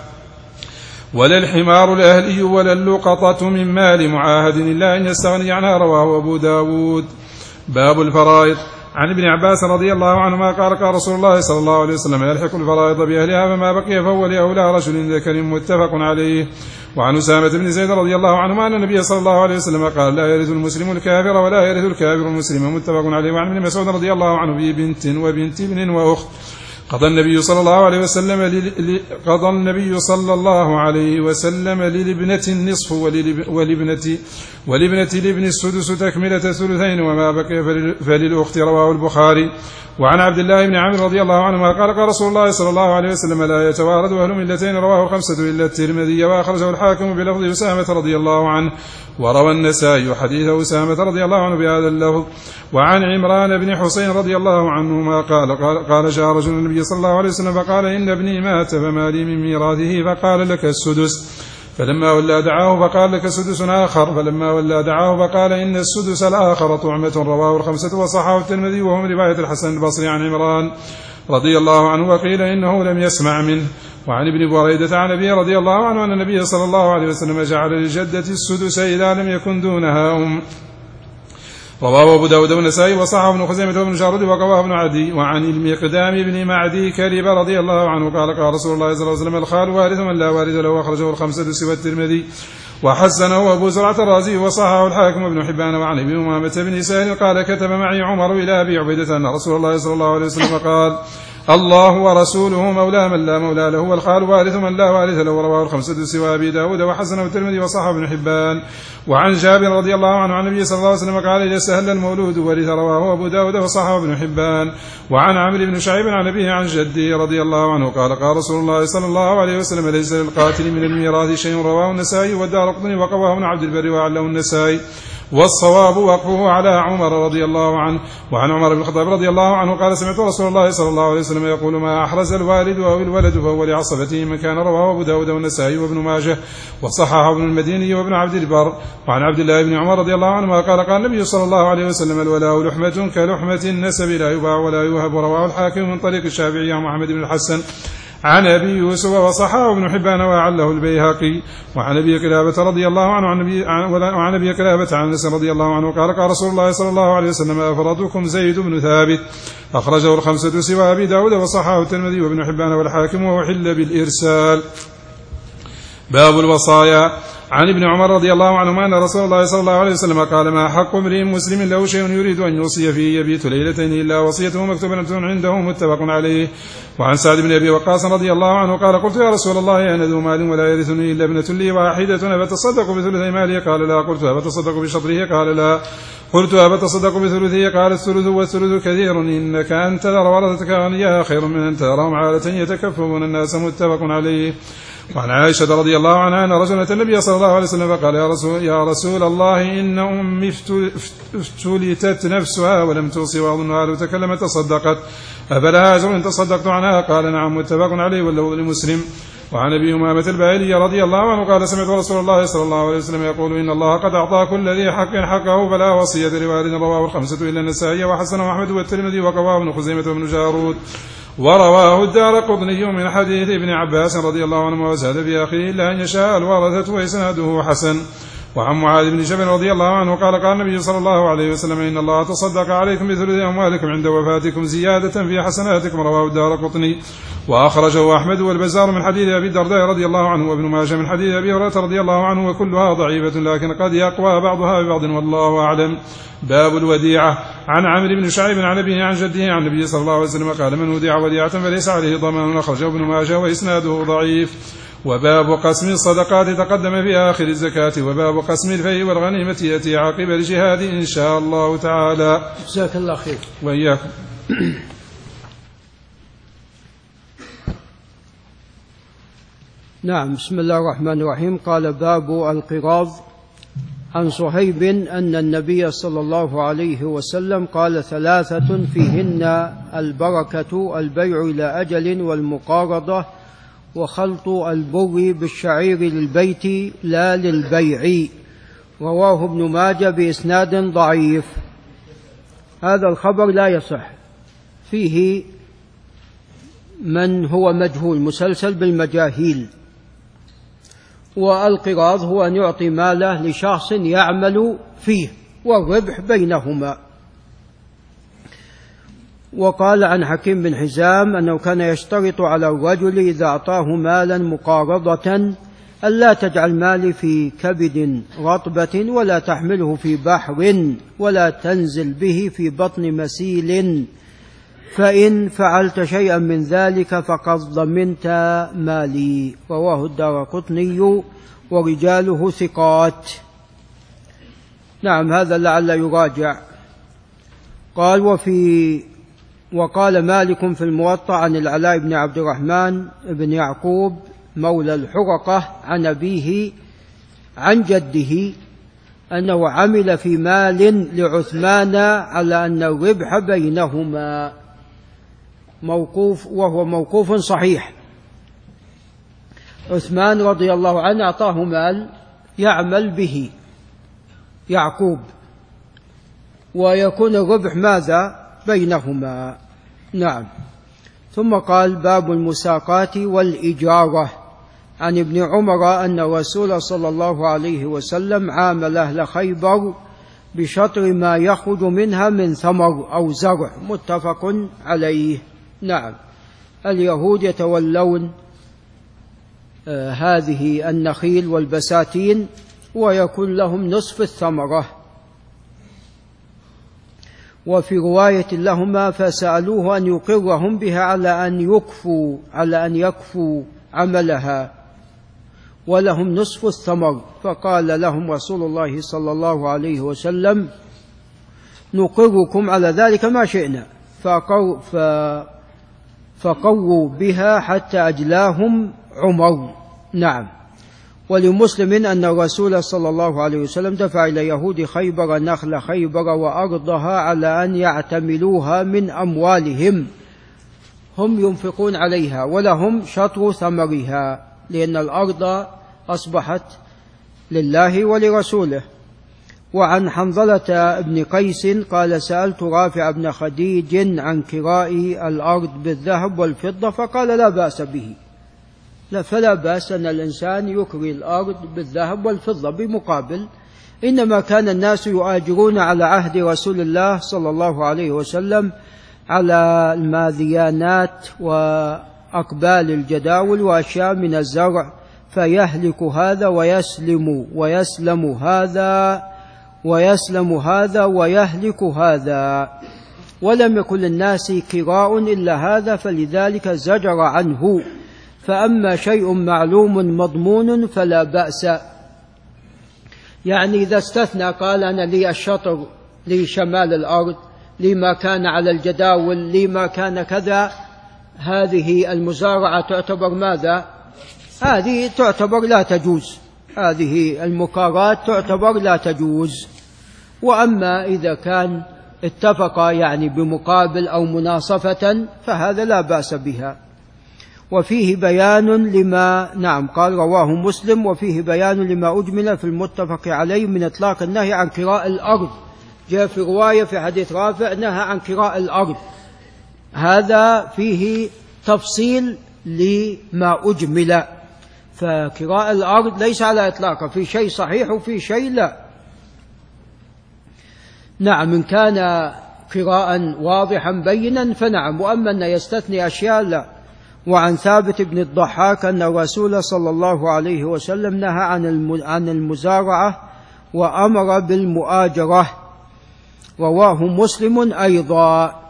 ولا الحمار الأهلي ولا اللقطة من مال معاهد إلا أن يستغني عنها، رواه أبو داود. باب الفرائض. عن ابن عباس رضي الله عنهما قال قال رسول الله صلى الله عليه وسلم يلحق الفرائض بأهلها فما بقي فهو لأولى رجل ذكر، متفق عليه. وعن أسامة بن زيد رضي الله عنهما أن النبي صلى الله عليه وسلم قال لا يرث المسلم الكافر ولا يرث الكافر المسلم، متفق عليه. وعن ابن مسعود رضي الله عنه في بنت وبنت ابن وأخت قضى النبي صلى الله عليه وسلم لل... قضى النبي صلى الله عليه وسلم للابنة النصف وللب... ولابنة ولابنة الابن السدس تكملة الثلثين وما بقي فلل... فللأخت، رواه البخاري. وعن عبد الله بن عمرو رضي الله عنهما قال قال رسول الله صلى الله عليه وسلم لا يتوارد أهل ملتين، رواه الخمسة إلا الترمذي وأخرجه الحاكم بلفظ أسامة رضي الله عنه، وروى النسائي حديث أسامة رضي الله عنه بهذا اللفظ. وعن عمران بن حسين رضي الله عنهما قال قال, قال جاء رجل النبي صلى الله عليه وسلم فقال إن ابني مات فما لي من ميراثه، فقال لك السدس، فلما ولى دعاه فقال لك سدس آخر، فلما ولى دعاه فقال إن السدس الآخر طعمة، رواه الخمسة وصححه الترمذي وهو من رواية الحسن البصري عن عمران رضي الله عنه وقيل إنه لم يسمع منه. وعن ابن بريدة عن أبي رضي الله عنه أن النبي صلى الله عليه وسلم جعل للجدة السدس إذا لم يكن دونها أم، رواه أبو داود والنسائي وصححه ابن خزيمة وابن جارود وقواه ابن عدي. وعن المقدام بن معدي كريب رضي الله عنه قال قال رسول الله صلى الله عليه وسلم الخال وارث من لا وارث له، أخرجه الخمسة سوى الترمذي وحسنه أبو زرعة الرازي وصححه الحاكم ابن حبان. وعن ابي أمامة بن سهل قال كتب معي عمر إلى أبي عبيدة أن رسول الله صلى الله عليه وسلم قال الله ورسوله مولى من لا مولى له والخال وارث من لا وارث له، رواه الخمسة سوى أبي داود وحسنه الترمذي وصححه ابن حبان. وعن جابر رضي الله عنه عن النبي صلى الله عليه وسلم قال إذا سهل المولود ورث، رواه أبو داود وصححه ابن حبان. وعن عمرو بن شعيب عن أبيه عن جده رضي الله عنه قال قال رسول الله صلى الله عليه وسلم ليس للقاتل من الميراث شيء، رواه النسائي والدارقطني وقواه ابن عبد البر وعله النسائي. والصواب وقفه على عمر رضي الله عنه. وعن عمر بن الخطاب رضي الله عنه قال سمعت رسول الله صلى الله عليه وسلم يقول ما أحرز الوالد أو الولد فهو لعصبته من كان. رواه أبو داود والنسائي وابن ماجه وصححه ابن المديني وابن عبد البر. وعن عبد الله بن عمر رضي الله عنهما قال قال النبي صلى الله عليه وسلم الولاء لحمة كلحمة النسب لا يباع ولا يوهب. رواه الحاكم من طريق الشافعي عن محمد بن الحسن عن أبي يوسف وصححه ابن حبان وعله البيهقي. وعن أبي كلابة رضي الله عنه عن أبي وعن أبي كلابة عن أنس رضي الله عنه قال قال رسول الله صلى الله عليه وسلم أفرادكم زيد بن ثابت. أخرجه الخمسة سوى أبي داود وصححه الترمذي وابن حبان والحاكم وحل بالإرسال. باب الوصايا. عن ابن عمر رضي الله عنهما أن رسول الله صلى الله عليه وسلم قال ما حق امرئ مسلم له شيء يريد أن يوصي فيه يبيت ليلتين إلا وصيته مكتوبة عنده متفق عليه. وعن سعد بن أبي وقاص رضي الله عنه قال قلت يا رسول الله أنا ذو مال ولا يرثني إلا ابنة لي واحدة أفتصدق بثلث مالي قال لا. قلت أفتصدق بشطره قال لا. قلت أفتصدق بثلثه قال الثلث والثلث كثير إنك أن تذر ورثتك أغنياء خير من أن تذرهم عالة يتكففون الناس متفق عليه. وعن عائشة رضي الله عنها أن رجلا أتى النبي صلى الله عليه وسلم فقال يا رسول, يا رسول الله إن أمي افتلتت نفسها ولم توصي وأظنها لو تكلمت تصدقت أفلها أجر إن تصدقت عنها قال نعم متفق عليه واللفظ لمسلم. وعن أبي أمامة الباهلي رضي الله عنه قال سمعت رسول الله صلى الله عليه وسلم يقول إن الله قد أعطى كل ذي حق حقه فلا وصية لوالد. رواه الخمسة إلا النسائي وحسنه أحمد والترمذي وقواه ابن خزيمة وابن جارود. ورواه الدارقطني من حديث ابن عباس رضي الله عنه وزاد في أخيه إلا أن يشاء الورثة وإسناده حسن. وعن معاذ بن جبل رضي الله عنه قال قال النبي صلى الله عليه وسلم إن الله تصدق عليكم بثلث أموالكم عند وفاتكم زيادة في حسناتكم. رواه الدارقطني وأخرجه أحمد والبزار من حديث أبي الدرداء رضي الله عنه وابن ماجه من حديث أبي هريرة رضي الله عنه وكلها ضعيفة لكن قد يقوى بعضها ببعض والله أعلم. باب الوديعة. عن عمرو بن شعيب عن أبيه عن جده عن النبي صلى الله عليه وسلم قال من وديع وديعة فليس عليه ضمان. أخرجه ابن ماجه وإسناده ضعيف. وباب قسم الصدقات تقدم في آخر الزكاة. وباب قسم الفيء والغنيمة يأتي عقب الجهاد إن شاء الله تعالى. جزاك الله خير. وإياكم. نعم. بسم الله الرحمن الرحيم. قال باب القراض. عن صهيب أن النبي صلى الله عليه وسلم قال ثلاثة فيهن البركة البيع إلى أجل والمقارضة وخلط البر بالشعير للبيت لا للبيع. رواه ابن ماجه بإسناد ضعيف. هذا الخبر لا يصح، فيه من هو مجهول مسلسل بالمجاهيل. والقراض هو أن يعطي ماله لشخص يعمل فيه والربح بينهما. وقال عن حكيم بن حزام أنه كان يشترط على الرجل إذا أعطاه مالا مقارضة ألا تجعل مالي في كبد رطبة ولا تحمله في بحر ولا تنزل به في بطن مسيل، فإن فعلت شيئا من ذلك فقد ضمنت مالي. رواه الدارقطني ورجاله ثقات. نعم، هذا لعل يراجع. قال وفي وقال مالك في الموطأ عن العلاء بن عبد الرحمن بن يعقوب مولى الحرقة عن أبيه عن جده أنه عمل في مال لعثمان على أن الربح بينهما موقوف، وهو موقوف صحيح. عثمان رضي الله عنه أعطاه مال يعمل به يعقوب ويكون الربح ماذا بينهما. نعم. ثم قال باب المساقات والإجارة. عن ابن عمر أن الرسول صلى الله عليه وسلم عامل أهل خيبر بشطر ما يخرج منها من ثمر أو زرع، متفق عليه. نعم. اليهود يتولون آه هذه النخيل والبساتين ويكون لهم نصف الثمرة. وفي رواية لهما فسألوه أن يقرهم بها على أن يكفوا على أن يكفوا عملها ولهم نصف الثمر، فقال لهم رسول الله صلى الله عليه وسلم نقركم على ذلك ما شئنا، فقروا, فقروا بها حتى أجلاهم عمر. نعم. ولمسلم أن الرسول صلى الله عليه وسلم دفع إلى يهود خيبر نخل خيبر وأرضها على أن يعتملوها من أموالهم، هم ينفقون عليها ولهم شطر ثمرها، لأن الأرض أصبحت لله ولرسوله. وعن حنظلة بن قيس قال سألت رافع بن خديج عن كراء الأرض بالذهب والفضة فقال لا بأس به، لا فلا بأس أن الإنسان يكري الأرض بالذهب والفضة بمقابل، إنما كان الناس يؤاجرون على عهد رسول الله صلى الله عليه وسلم على الماذيانات وأقبال الجداول وأشياء من الزرع، فيهلك هذا ويسلم ويسلم هذا ويسلم هذا ويهلك هذا، ولم يكن للناس كراء إلا هذا، فلذلك زجر عنه. فأما شيء معلوم مضمون فلا بأس، يعني إذا استثنى قال أنا لي الشطر لي شمال الأرض لي ما كان على الجداول لي ما كان كذا، هذه المزارعة تعتبر ماذا؟ هذه تعتبر لا تجوز، هذه المكارات تعتبر لا تجوز. وأما إذا كان اتفقا يعني بمقابل أو مناصفة فهذا لا بأس بها. وفيه بيان لما نعم قال رواه مسلم، وفيه بيان لما أجمل في المتفق عليه من إطلاق النهي عن كراء الأرض. جاء في رواية في حديث رافع نهى عن كراء الأرض، هذا فيه تفصيل لما أجمل، فكراء الأرض ليس على إطلاقه، في شيء صحيح وفي شيء لا. نعم إن كان كراء واضحا بينا فنعم، وأما أن يستثني أشياء لا. وعن ثابت بن الضحاك أن الرسول صلى الله عليه وسلم نهى عن المزارعة وأمر بالمؤاجرة، رواه مسلم أيضا.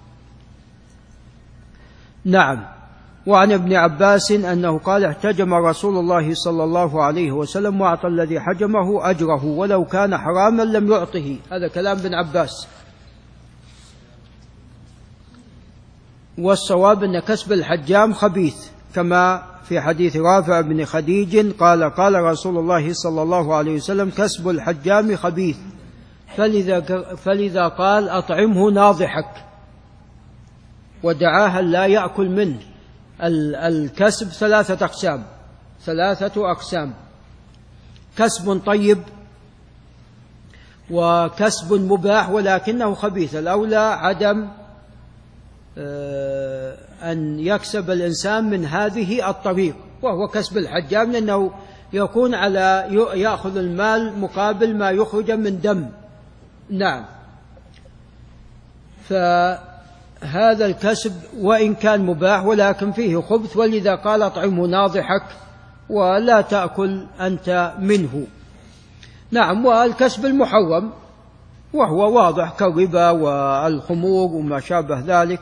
نعم. وعن ابن عباس أنه قال احتجم رسول الله صلى الله عليه وسلم وأعطى الذي حجمه أجره ولو كان حراما لم يعطه، هذا كلام ابن عباس. والصواب أن كسب الحجام خبيث، كما في حديث رافع بن خديج قال قال رسول الله صلى الله عليه وسلم كسب الحجام خبيث، فلذا, فلذا قال أطعمه ناضحك، ودعاها لا يأكل منه. الكسب ثلاثة أقسام ثلاثة أقسام كسب طيب وكسب مباح ولكنه خبيث، الأولى عدم أن يكسب الإنسان من هذه الطريق، وهو كسب الحجام، لأنه يكون على يأخذ المال مقابل ما يخرج من دم. نعم. فهذا الكسب وإن كان مباح ولكن فيه خبث، ولذا قال أطعمه ناضحك ولا تأكل أنت منه. نعم. والكسب المحرم وهو واضح كالربا والخمور وما شابه ذلك.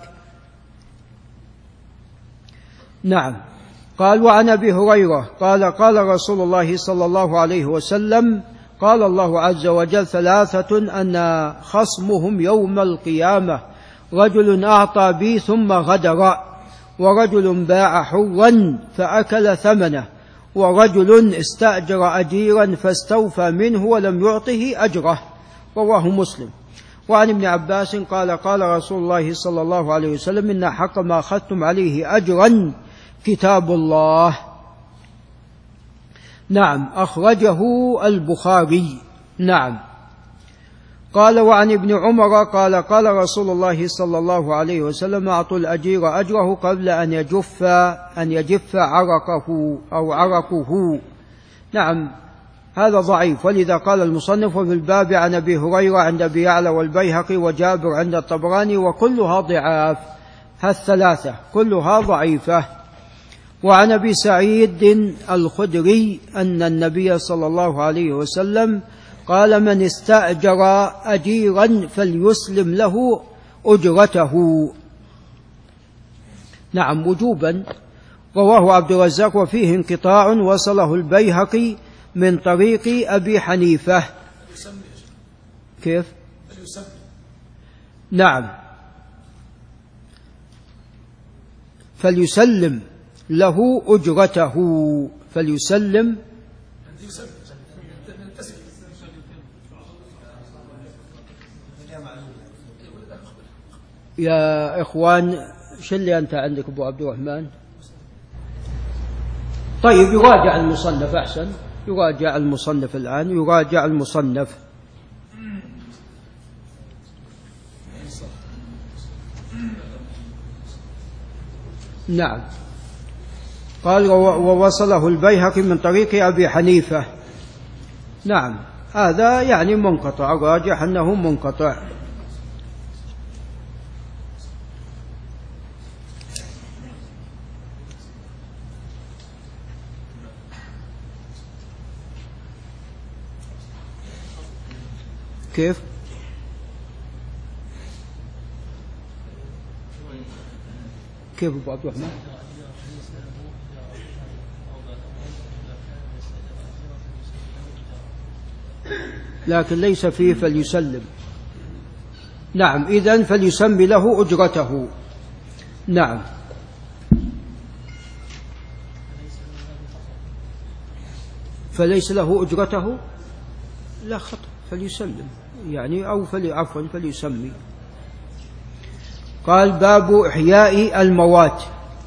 نعم. قال وعن أبي هريرة قال قال رسول الله صلى الله عليه وسلم قال الله عز وجل ثلاثة أن خصمهم يوم القيامة رجل أعطى بي ثم غدر، ورجل باع حرا فأكل ثمنه، ورجل استأجر أجيرا فاستوفى منه ولم يعطه أجره، رواه مسلم. وعن ابن عباس قال قال رسول الله صلى الله عليه وسلم إن حق ما أخذتم عليه أجرا كتاب الله. نعم. أخرجه البخاري. نعم. قال وعن ابن عمر قال قال رسول الله صلى الله عليه وسلم أعطوا الأجير أجره قبل أن يجف أن يجف عرقه أو عرقه. نعم. هذا ضعيف، ولذا قال المصنف في الباب عن أبي هريرة عند أبي يعلى والبيهقي وجابر عند الطبراني وكلها ضعاف، هالثلاثة كلها ضعيفة. وعن أبي سعيد الخدري أن النبي صلى الله عليه وسلم قال من استأجر أجيرا فليسلم له أجرته. نعم وجوبا، رواه عبد الرزاق وفيه انقطاع وصله البيهقي من طريق أبي حنيفة. كيف؟ نعم. فليسلم له أجرته، فليسلم يا إخوان، شو اللي أنت عندك أبو عبد الرحمن؟ طيب يراجع المصنف أحسن، يراجع المصنف الآن، يراجع المصنف. نعم. قال ووصله البيهقي من طريق أبي حنيفة. نعم، هذا يعني منقطع، الراجح أنه منقطع. كيف؟ كيف أبو عبد الرحمن؟ لكن ليس فيه فليسلم. نعم، إذن فليسمي له أجرته. نعم. فليس له أجرته، لا خطأ، فليسلم يعني، أو فلي عفوا فليسمي. قال باب إحياء الموات.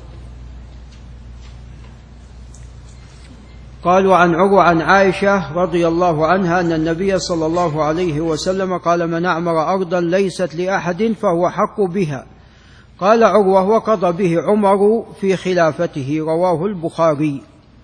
قال وعن عروة عن عائشة رضي الله عنها أن النبي صلى الله عليه وسلم قال من أعمر أرضا ليست لأحد فهو حق بها. قال عروة وقضى به عمر في خلافته، رواه البخاري.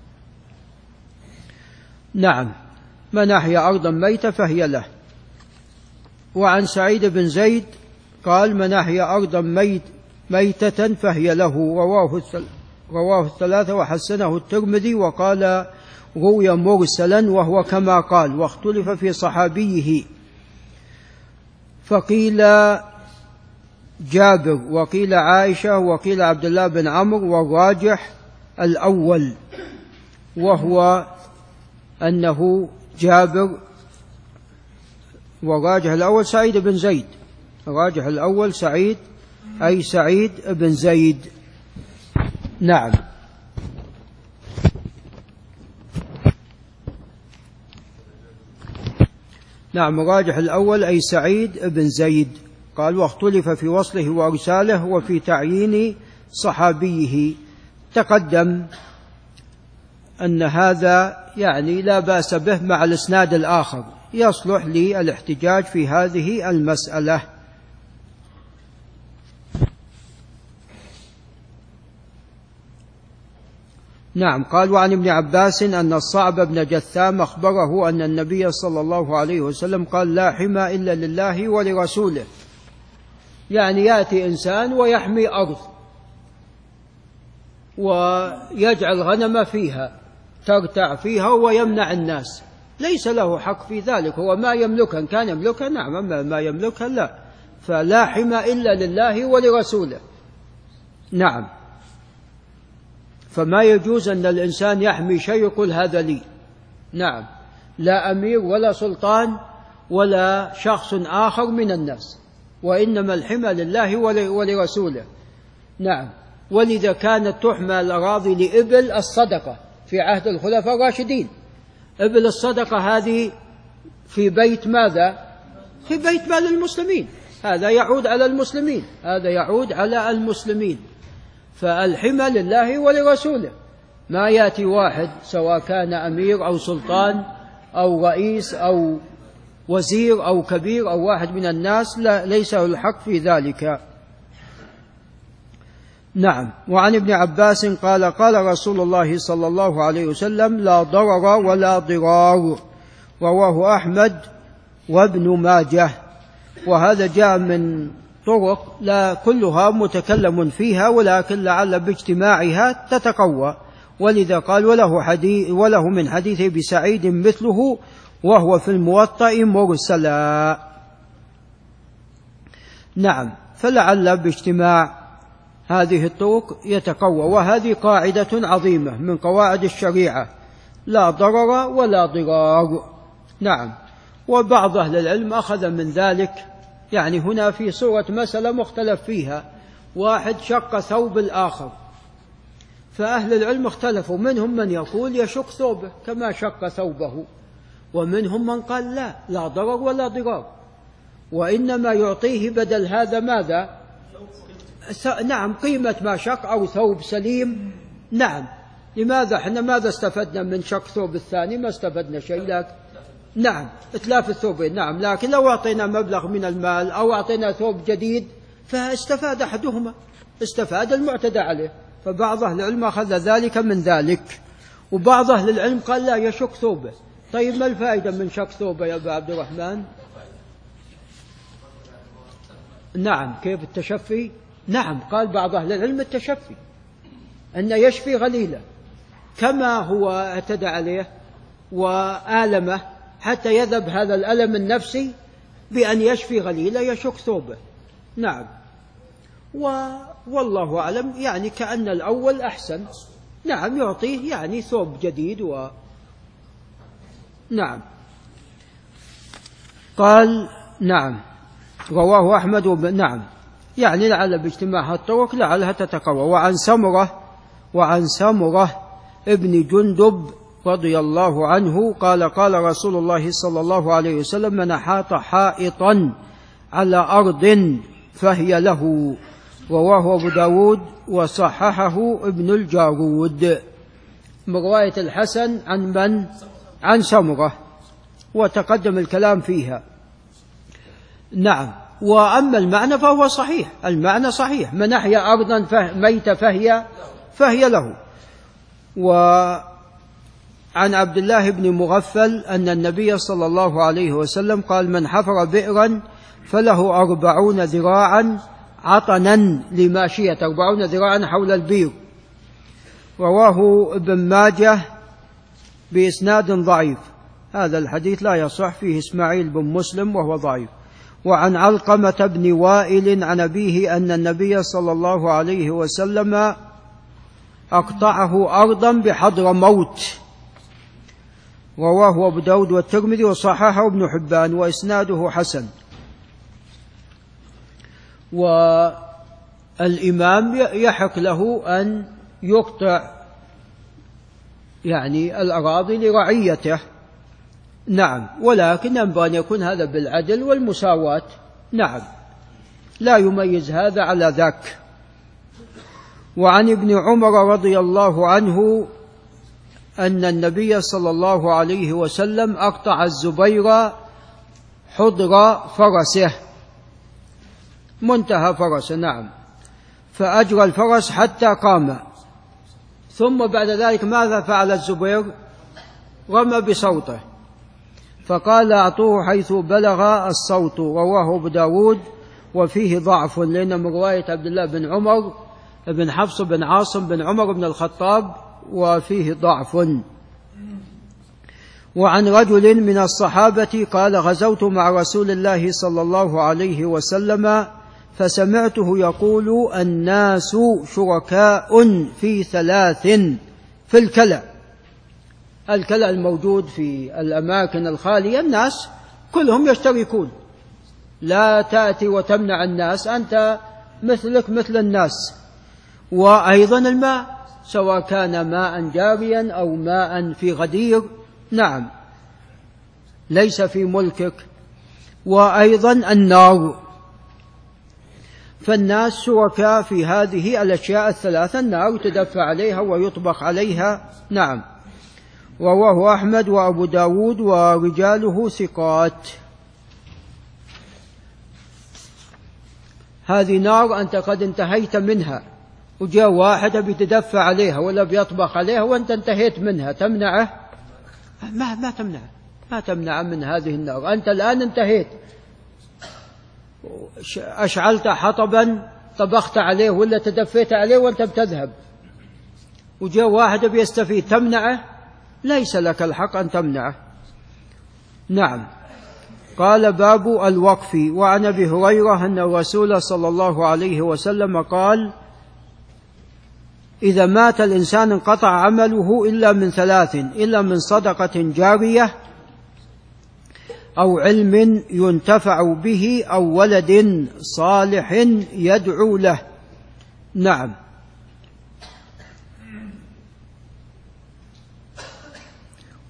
نعم، من أحيا أرضا ميتة فهي له. وعن سعيد بن زيد قال من أحيا أرضا ميت ميتة فهي له، رواه رواه الثلاثة وحسنه الترمذي، وقال روي مرسلا وهو كما قال، واختلف في صحابيه، فقيل جابر وقيل عائشة وقيل عبد الله بن عمرو، والراجح الأول وهو أنه جابر، والراجح الأول سعيد بن زيد، الراجح الأول سعيد أي سعيد بن زيد. نعم. نعم، الراجح الأول أي سعيد بن زيد. قال واختلف في وصله وإرساله وفي تعيين صحابيه. تقدم أن هذا يعني لا بأس به مع الإسناد الآخر، يصلح للاحتجاج في هذه المسألة. نعم. قال وعن ابن عباس أن الصعب بن جثام أخبره أن النبي صلى الله عليه وسلم قال لا حمى إلا لله ولرسوله، يعني يأتي إنسان ويحمي أرض ويجعل غنم فيها ترتع فيها ويمنع الناس، ليس له حق في ذلك، هو ما يملكها، كان يملكها نعم، أما ما يملكها لا، فلا حمى إلا لله ولرسوله. نعم. فما يجوز أن الإنسان يحمي شيء يقول هذا لي. نعم، لا أمير ولا سلطان ولا شخص آخر من الناس، وإنما الحمى لله ولرسوله. نعم. ولذا كانت تحمى الأراضي لإبل الصدقة في عهد الخلفاء الراشدين. إبل الصدقة هذه في بيت ماذا؟ في بيت مال المسلمين، هذا يعود على المسلمين، هذا يعود على المسلمين. فالحمى لله ولرسوله، ما يأتي واحد سواء كان أمير أو سلطان أو رئيس أو وزير أو كبير أو واحد من الناس، لا ليس له الحق في ذلك. نعم. وعن ابن عباس قال قال رسول الله صلى الله عليه وسلم لا ضرر ولا ضرار، رواه أحمد وابن ماجه. وهذا جاء من طرق لا كلها متكلم فيها، ولكن لعل باجتماعها تتقوى، ولذا قال وله, حديث وله من حديث بسعيد مثله وهو في الموطأ مرسلا. نعم. فلعل باجتماع هذه الطرق يتقوى، وهذه قاعدة عظيمة من قواعد الشريعة، لا ضرر ولا ضرار. نعم. وبعض أهل العلم أخذ من ذلك، يعني هنا في صورة مسألة مختلف فيها، واحد شق ثوب الآخر فأهل العلم اختلفوا، منهم من يقول يشق ثوبه كما شق ثوبه، ومنهم من قال لا لا ضرر ولا ضرار، وإنما يعطيه بدل هذا ماذا؟ نعم قيمة ما شق أو ثوب سليم. نعم. لماذا؟ احنا ماذا استفدنا من شق ثوب الثاني؟ ما استفدنا شيء. لك نعم إتلاف الثوبين. نعم، لكن لو أعطينا مبلغ من المال أو أعطينا ثوب جديد فاستفاد أحدهما، استفاد المعتدى عليه. فبعض أهل العلم أخذ ذلك من ذلك، وبعض أهل العلم قال لا يشق ثوبه. طيب ما الفائدة من شق ثوبه يا أبا عبد الرحمن؟ نعم. كيف التشفي؟ نعم، قال بعض أهل العلم التشفي أن يشفي غليله كما هو اعتدى عليه وآلمه حتى يذهب هذا الألم النفسي بأن يشفي غليله يشق ثوبه. نعم. والله أعلم، يعني كأن الأول أحسن. نعم، يعطيه يعني ثوب جديد. و نعم. قال نعم رواه أحمد وب... نعم، يعني لعل باجتماع الطرق لعلها تتقوى. وعن سمرة وعن سمرة ابن جندب رضي الله عنه قال قال رسول الله صلى الله عليه وسلم من حاط حائطا على أرض فهي له. رواه أبو داود وصححه ابن الجارود. من رواية الحسن عن من؟ عن سمرة، وتقدم الكلام فيها. نعم. وأما المعنى فهو صحيح، المعنى صحيح، من أحيا أرضا ميتة فهي فهي له. وعن عبد الله بن مغفل أن النبي صلى الله عليه وسلم قال من حفر بئرا فله أربعون ذراعا عطنا لماشية، أربعون ذراعا حول البئر. رواه ابن ماجه بإسناد ضعيف. هذا الحديث لا يصح، فيه إسماعيل بن مسلم وهو ضعيف. وعن علقمة بن وائل عن أبيه أن النبي صلى الله عليه وسلم أقطعه أرضا بحضر موت. رواه أبو داود والترمذي وصححه ابن حبان وإسناده حسن. والإمام يحق له أن يقطع يعني الأراضي لرعيته. نعم، ولكن ينبغي أن يكون هذا بالعدل والمساواة. نعم، لا يميز هذا على ذاك. وعن ابن عمر رضي الله عنه أن النبي صلى الله عليه وسلم أقطع الزبير حضر فرسه، منتهى فرسه. نعم. فأجرى الفرس حتى قام، ثم بعد ذلك ماذا فعل الزبير؟ رمى بصوته، فقال أعطوه حيث بلغ الصوت. رواه أبو داود وفيه ضعف، لأن من رواية عبد الله بن عمر بن حفص بن عاصم بن عمر بن الخطاب وفيه ضعف. وعن رجل من الصحابة قال غزوت مع رسول الله صلى الله عليه وسلم فسمعته يقول الناس شركاء في ثلاث في الكلى. الكلى الموجود في الأماكن الخالية، الناس كلهم يشتركون، لا تأتي وتمنع الناس، أنت مثلك مثل الناس. وأيضا الماء، سواء كان ماء جاريا أو ماء في غدير، نعم، ليس في ملكك. وأيضا النار، فالناس شركاء في هذه الأشياء الثلاثة. النار تدفع عليها ويطبخ عليها. نعم. رواه أحمد وأبو داود ورجاله ثقات. هذه نار أنت قد انتهيت منها، وجاء واحد بيتدفع عليها ولا بيطبخ عليها وأنت انتهيت منها، تمنعه؟ ما ما تمنعه، ما تمنع من هذه النار. أنت الآن انتهيت، أشعلت حطبا طبخت عليه ولا تدفيت عليه وأنت بتذهب، وجاء واحد بيستفيد، تمنعه؟ ليس لك الحق أن تمنعه. نعم. قال باب الوقف. وعن أبي هريرة أن الرسول صلى الله عليه وسلم قال إذا مات الإنسان انقطع عمله إلا من ثلاث، إلا من صدقة جارية أو علم ينتفع به أو ولد صالح يدعو له. نعم.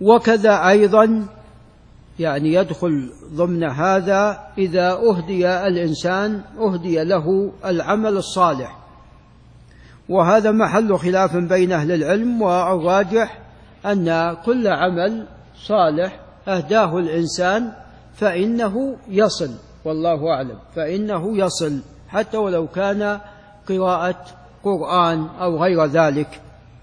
وكذا أيضا يعني يدخل ضمن هذا إذا أهدي الإنسان أهدي له العمل الصالح، وهذا محل خلاف بين أهل العلم، والراجح أن كل عمل صالح أهداه الإنسان فإنه يصل، والله أعلم، فإنه يصل حتى ولو كان قراءة قرآن أو غير ذلك.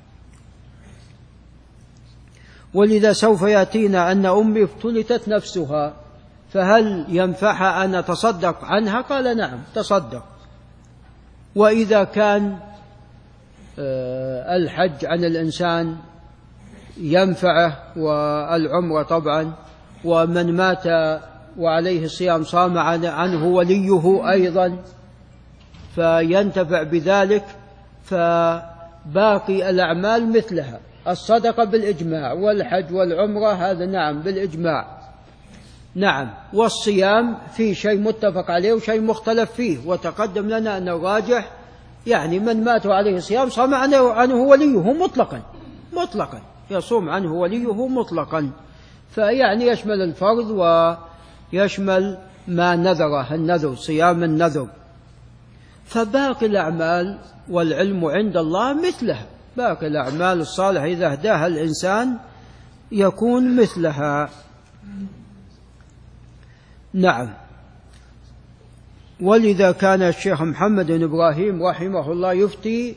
ولذا سوف يأتينا أن أمي افتلتت نفسها فهل ينفعها أن أتصدق عنها؟ قال نعم تصدق. وإذا كان الحج عن الإنسان ينفعه والعمرة طبعا، ومن مات وعليه الصيام صام عنه وليه أيضا فينتفع بذلك، فباقي الأعمال مثلها. الصدقة بالإجماع، والحج والعمرة هذا نعم بالإجماع، نعم. والصيام في شيء متفق عليه وشيء مختلف فيه، وتقدم لنا أن الراجح يعني من مات عليه الصيام صام عنه وليه مطلقا، مطلقا يصوم عنه وليه مطلقا، فيعني يشمل الفرض ويشمل ما نذره، النذر، صيام النذر. فباقي الأعمال والعلم عند الله مثلها، باقي الأعمال الصالحة إذا اهداها الإنسان يكون مثلها، نعم. ولذا كان الشيخ محمد بن إبراهيم رحمه الله يفتي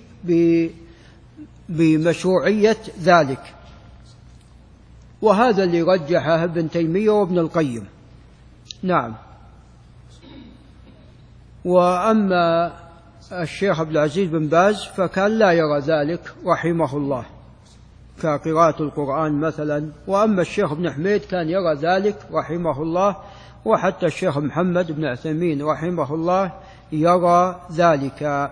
بمشروعية ذلك، وهذا اللي رجحه ابن تيمية وابن القيم، نعم. وأما الشيخ عبد العزيز بن باز فكان لا يرى ذلك رحمه الله كقراءة القرآن مثلا، وأما الشيخ ابن حميد كان يرى ذلك رحمه الله، وحتى الشيخ محمد بن عثيمين رحمه الله يرى ذلك.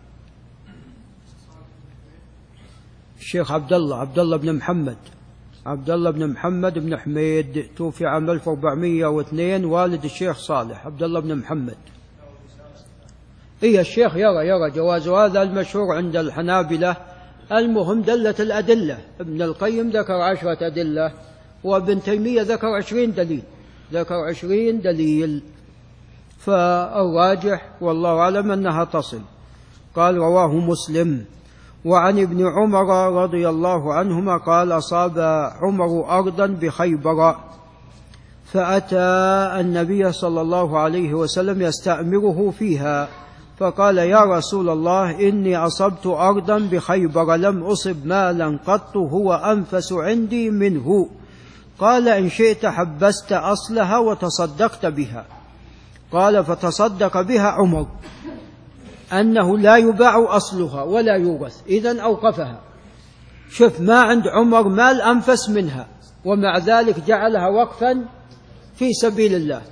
الشيخ عبد الله عبد الله بن محمد عبد الله بن محمد بن حميد توفي عام ألف وأربعمائة واثنين، والد الشيخ صالح عبد الله بن محمد. إيه الشيخ يرى يرى جواز، هذا المشهور عند الحنابلة. المهم دلت الأدلة، ابن القيم ذكر عشرة أدلة، وابن تيمية ذكر عشرين دليل، ذكر عشرين دليل، فالراجح والله أعلم أنها تصل. قال رواه مسلم. وعن ابن عمر رضي الله عنهما قال أصاب عمر أرضا بخيبر فأتى النبي صلى الله عليه وسلم يستأمره فيها، فقال يا رسول الله إني أصبت أرضا بخيبر لم أصب مالا قط هو أنفس عندي منه. قال إن شئت حبست أصلها وتصدقت بها. قال فتصدق بها عمر، أنه لا يباع أصلها ولا يورث، إذن أوقفها. شوف ما عند عمر مال أنفس منها، ومع ذلك جعلها وقفا في سبيل الله.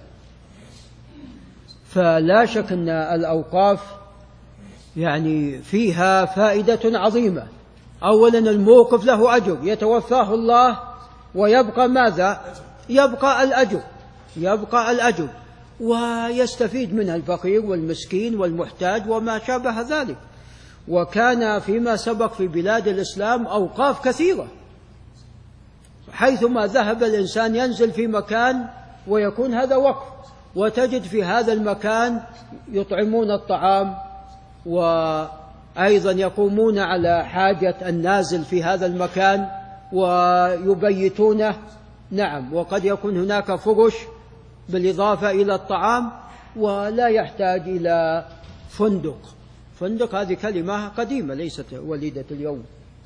فلا شك أن الأوقاف يعني فيها فائدة عظيمة. أولا الموقف له أجر يتوفاه الله، ويبقى ماذا؟ يبقى الأجر، يبقى الأجر، ويستفيد منها الفقير والمسكين والمحتاج وما شابه ذلك. وكان فيما سبق في بلاد الإسلام أوقاف كثيرة، حيثما ذهب الإنسان ينزل في مكان ويكون هذا وقف، وتجد في هذا المكان يطعمون الطعام، وأيضا يقومون على حاجة النازل في هذا المكان ويبيتونه، نعم. وقد يكون هناك فرش بالإضافة إلى الطعام، ولا يحتاج إلى فندق. فندق هذه كلمة قديمة ليست وليدة اليوم،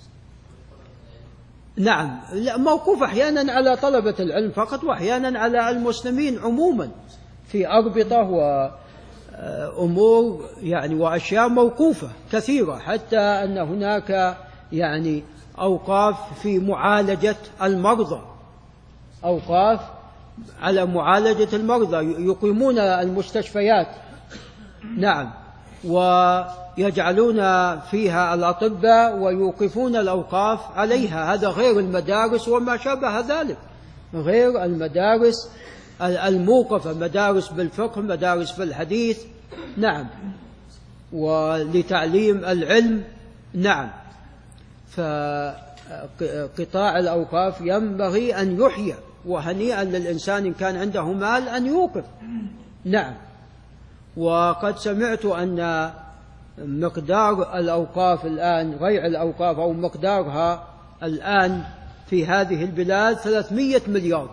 نعم. موقوف أحيانا على طلبة العلم فقط، وأحيانا على المسلمين عموما في أربطة وأمور يعني وأشياء موقوفة كثيرة، حتى أن هناك يعني أوقاف في معالجة المرضى، أوقاف على معالجة المرضى، يقيمون المستشفيات، نعم، ويجعلون فيها الأطباء ويوقفون الأوقاف عليها. هذا غير المدارس وما شابه ذلك، غير المدارس الموقفة، مدارس بالفقه، مدارس بالحديث، نعم، ولتعليم العلم، نعم. قطاع الأوقاف ينبغي أن يحيى، وهنيئا للإنسان إن كان عنده مال أن يوقف. نعم. وقد سمعت أن مقدار الأوقاف الآن، ريع الأوقاف أو مقدارها الآن في هذه البلاد ثلاثمائة مليار.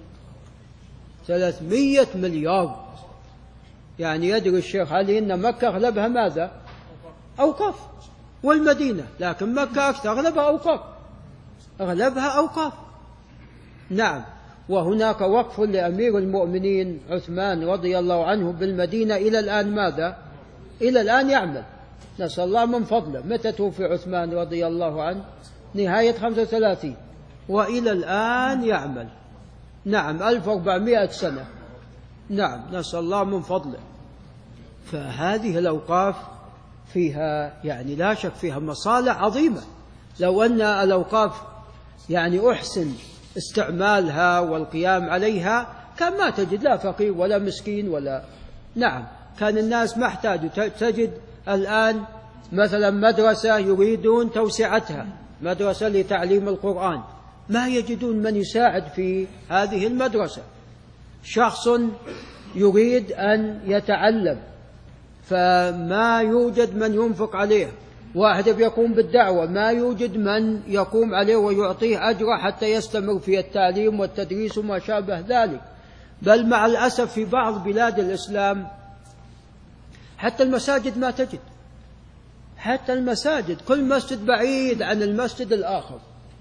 ثلاثمائة مليار. يعني يدري الشيخ علي أن مكة أغلبها ماذا؟ أوقاف، والمدينة، لكن مكة أكثر أغلبها أوقاف، أغلبها أوقاف. نعم. وهناك وقف لأمير المؤمنين عثمان رضي الله عنه بالمدينة إلى الآن ماذا؟ إلى الآن يعمل، نسأل الله من فضله. متى توفي عثمان رضي الله عنه؟ نهاية خمسة وثلاثين، وإلى الآن يعمل. نعم، ألف وأربعمائة سنة. نعم، نسأل الله من فضله. فهذه الأوقاف فيها يعني لا شك فيها مصالح عظيمة. لو أن الأوقاف يعني أحسن استعمالها والقيام عليها كان ما تجد لا فقير ولا مسكين ولا. نعم، كان الناس ما احتاجوا. تجد الآن مثلا مدرسة يريدون توسعتها، مدرسة لتعليم القرآن، ما يجدون من يساعد في هذه المدرسة. شخص يريد أن يتعلم فما يوجد من ينفق عليه، واحد يقوم بالدعوة ما يوجد من يقوم عليه ويعطيه أجر حتى يستمر في التعليم والتدريس وما شابه ذلك. بل مع الأسف في بعض بلاد الإسلام حتى المساجد ما تجد، حتى المساجد كل مسجد بعيد عن المسجد الآخر.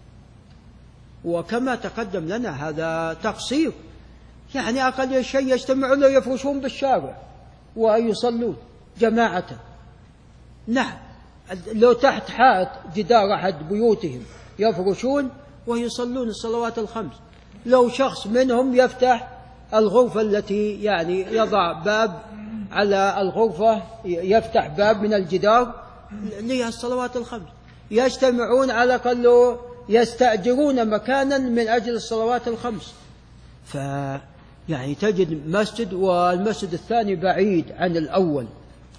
وكما تقدم لنا هذا تقصير، يعني أقل شيء يجتمعون ويفرشون بالشارع ويصلون جماعة. نعم، لو تحت حائط جدار أحد بيوتهم يفرشون ويصلون الصلوات الخمس. لو شخص منهم يفتح الغرفة التي يعني يضع باب على الغرفة، يفتح باب من الجدار للصلوات الخمس، يجتمعون على الأقل يستأجرون مكانا من أجل الصلوات الخمس. ف يعني تجد مسجد والمسجد الثاني بعيد عن الأول.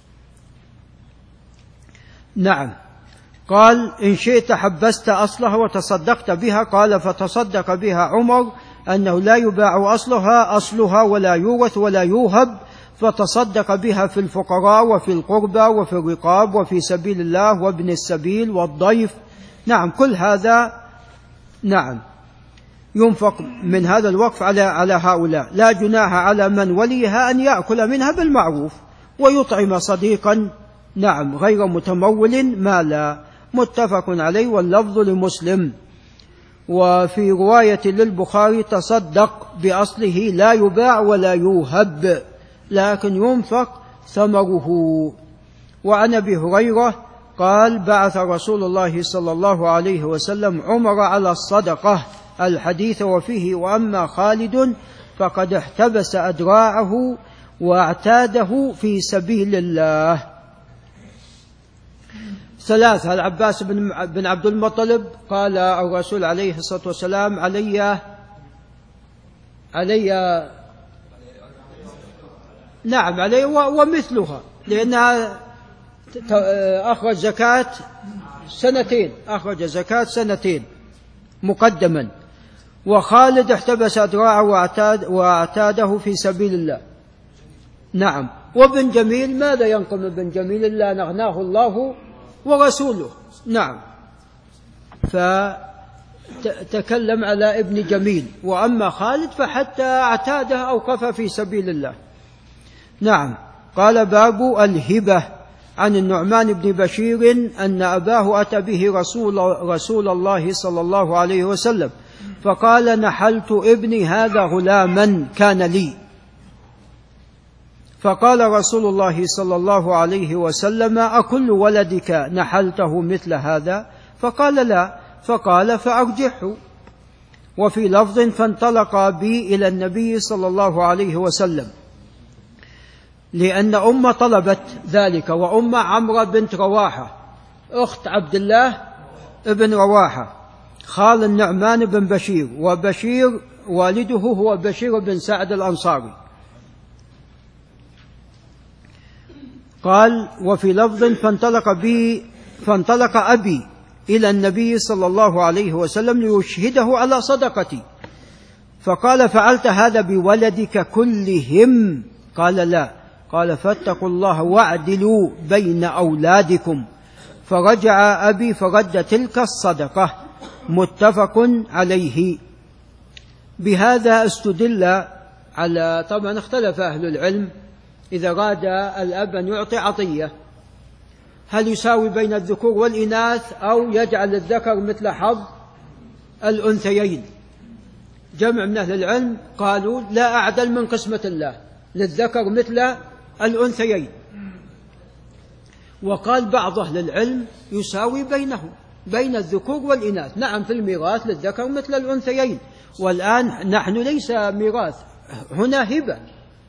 نعم. قال: إن شئت حبست أصلها وتصدقت بها. قال: فتصدق بها عمر أنه لا يباع أصلها أصلها ولا يورث ولا يوهب، فتصدق بها في الفقراء وفي القربى وفي الرقاب وفي سبيل الله وابن السبيل والضيف. نعم، كل هذا نعم ينفق من هذا الوقف على على هؤلاء. لا جناح على من وليها أن يأكل منها بالمعروف ويطعم صديقا نعم غير متمول مالا. متفق عليه، واللفظ لمسلم. وفي رواية للبخاري: تصدق بأصله لا يباع ولا يوهب لكن ينفق ثمره. وعن أبي هريرة قال: بعث رسول الله صلى الله عليه وسلم عمر على الصدقة، الحديث وفيه: وأما خالد فقد احتبس أدراعه واعتاده في سبيل الله. ثلاثة: العباس بن عبد المطلب قال الرسول عليه الصلاة والسلام: علي علي نعم علي ومثلها، لأنها أخرج زكاة سنتين، أخرج زكاة سنتين مقدما. وخالد احتبس أدراعه واعتاد واعتاده في سبيل الله. نعم. وابن جميل ماذا ينقم ابن جميل إلا نغناه الله ورسوله. نعم، فتكلم على ابن جميل. وأما خالد فحتى اعتاده أوقف في سبيل الله. نعم. قال: باب الهبة. عن النعمان بن بشير أن أباه أتى به رسول, رسول الله صلى الله عليه وسلم فقال: نحلت ابني هذا غلاما كان لي. فقال رسول الله صلى الله عليه وسلم: أكل ولدك نحلته مثل هذا؟ فقال: لا. فقال: فأرجحه. وفي لفظ: فانطلق بي إلى النبي صلى الله عليه وسلم، لأن أم طلبت ذلك، وأم عمرو بنت رواحة أخت عبد الله ابن رواحة خال النعمان بن بشير، وبشير والده هو بشير بن سعد الأنصاري. قال: وفي لفظ: فانطلق بي فانطلق أبي إلى النبي صلى الله عليه وسلم ليشهده على صدقتي، فقال: فعلت هذا بولدك كلهم؟ قال: لا. قال: فاتقوا الله واعدلوا بين أولادكم. فرجع أبي فرد تلك الصدقة. متفق عليه. بهذا استدل على، طبعا اختلف أهل العلم إذا أراد الأب أن يعطي عطية هل يساوي بين الذكور والإناث أو يجعل الذكر مثل حظ الأنثيين. جمع من أهل العلم قالوا لا أعدل من قسمة الله، للذكر مثل الأنثيين. وقال بعض أهل العلم يساوي بينهم، بين الذكور والإناث. نعم في الميراث للذكر مثل الأنثيين، والآن نحن ليس ميراث، هنا هبة.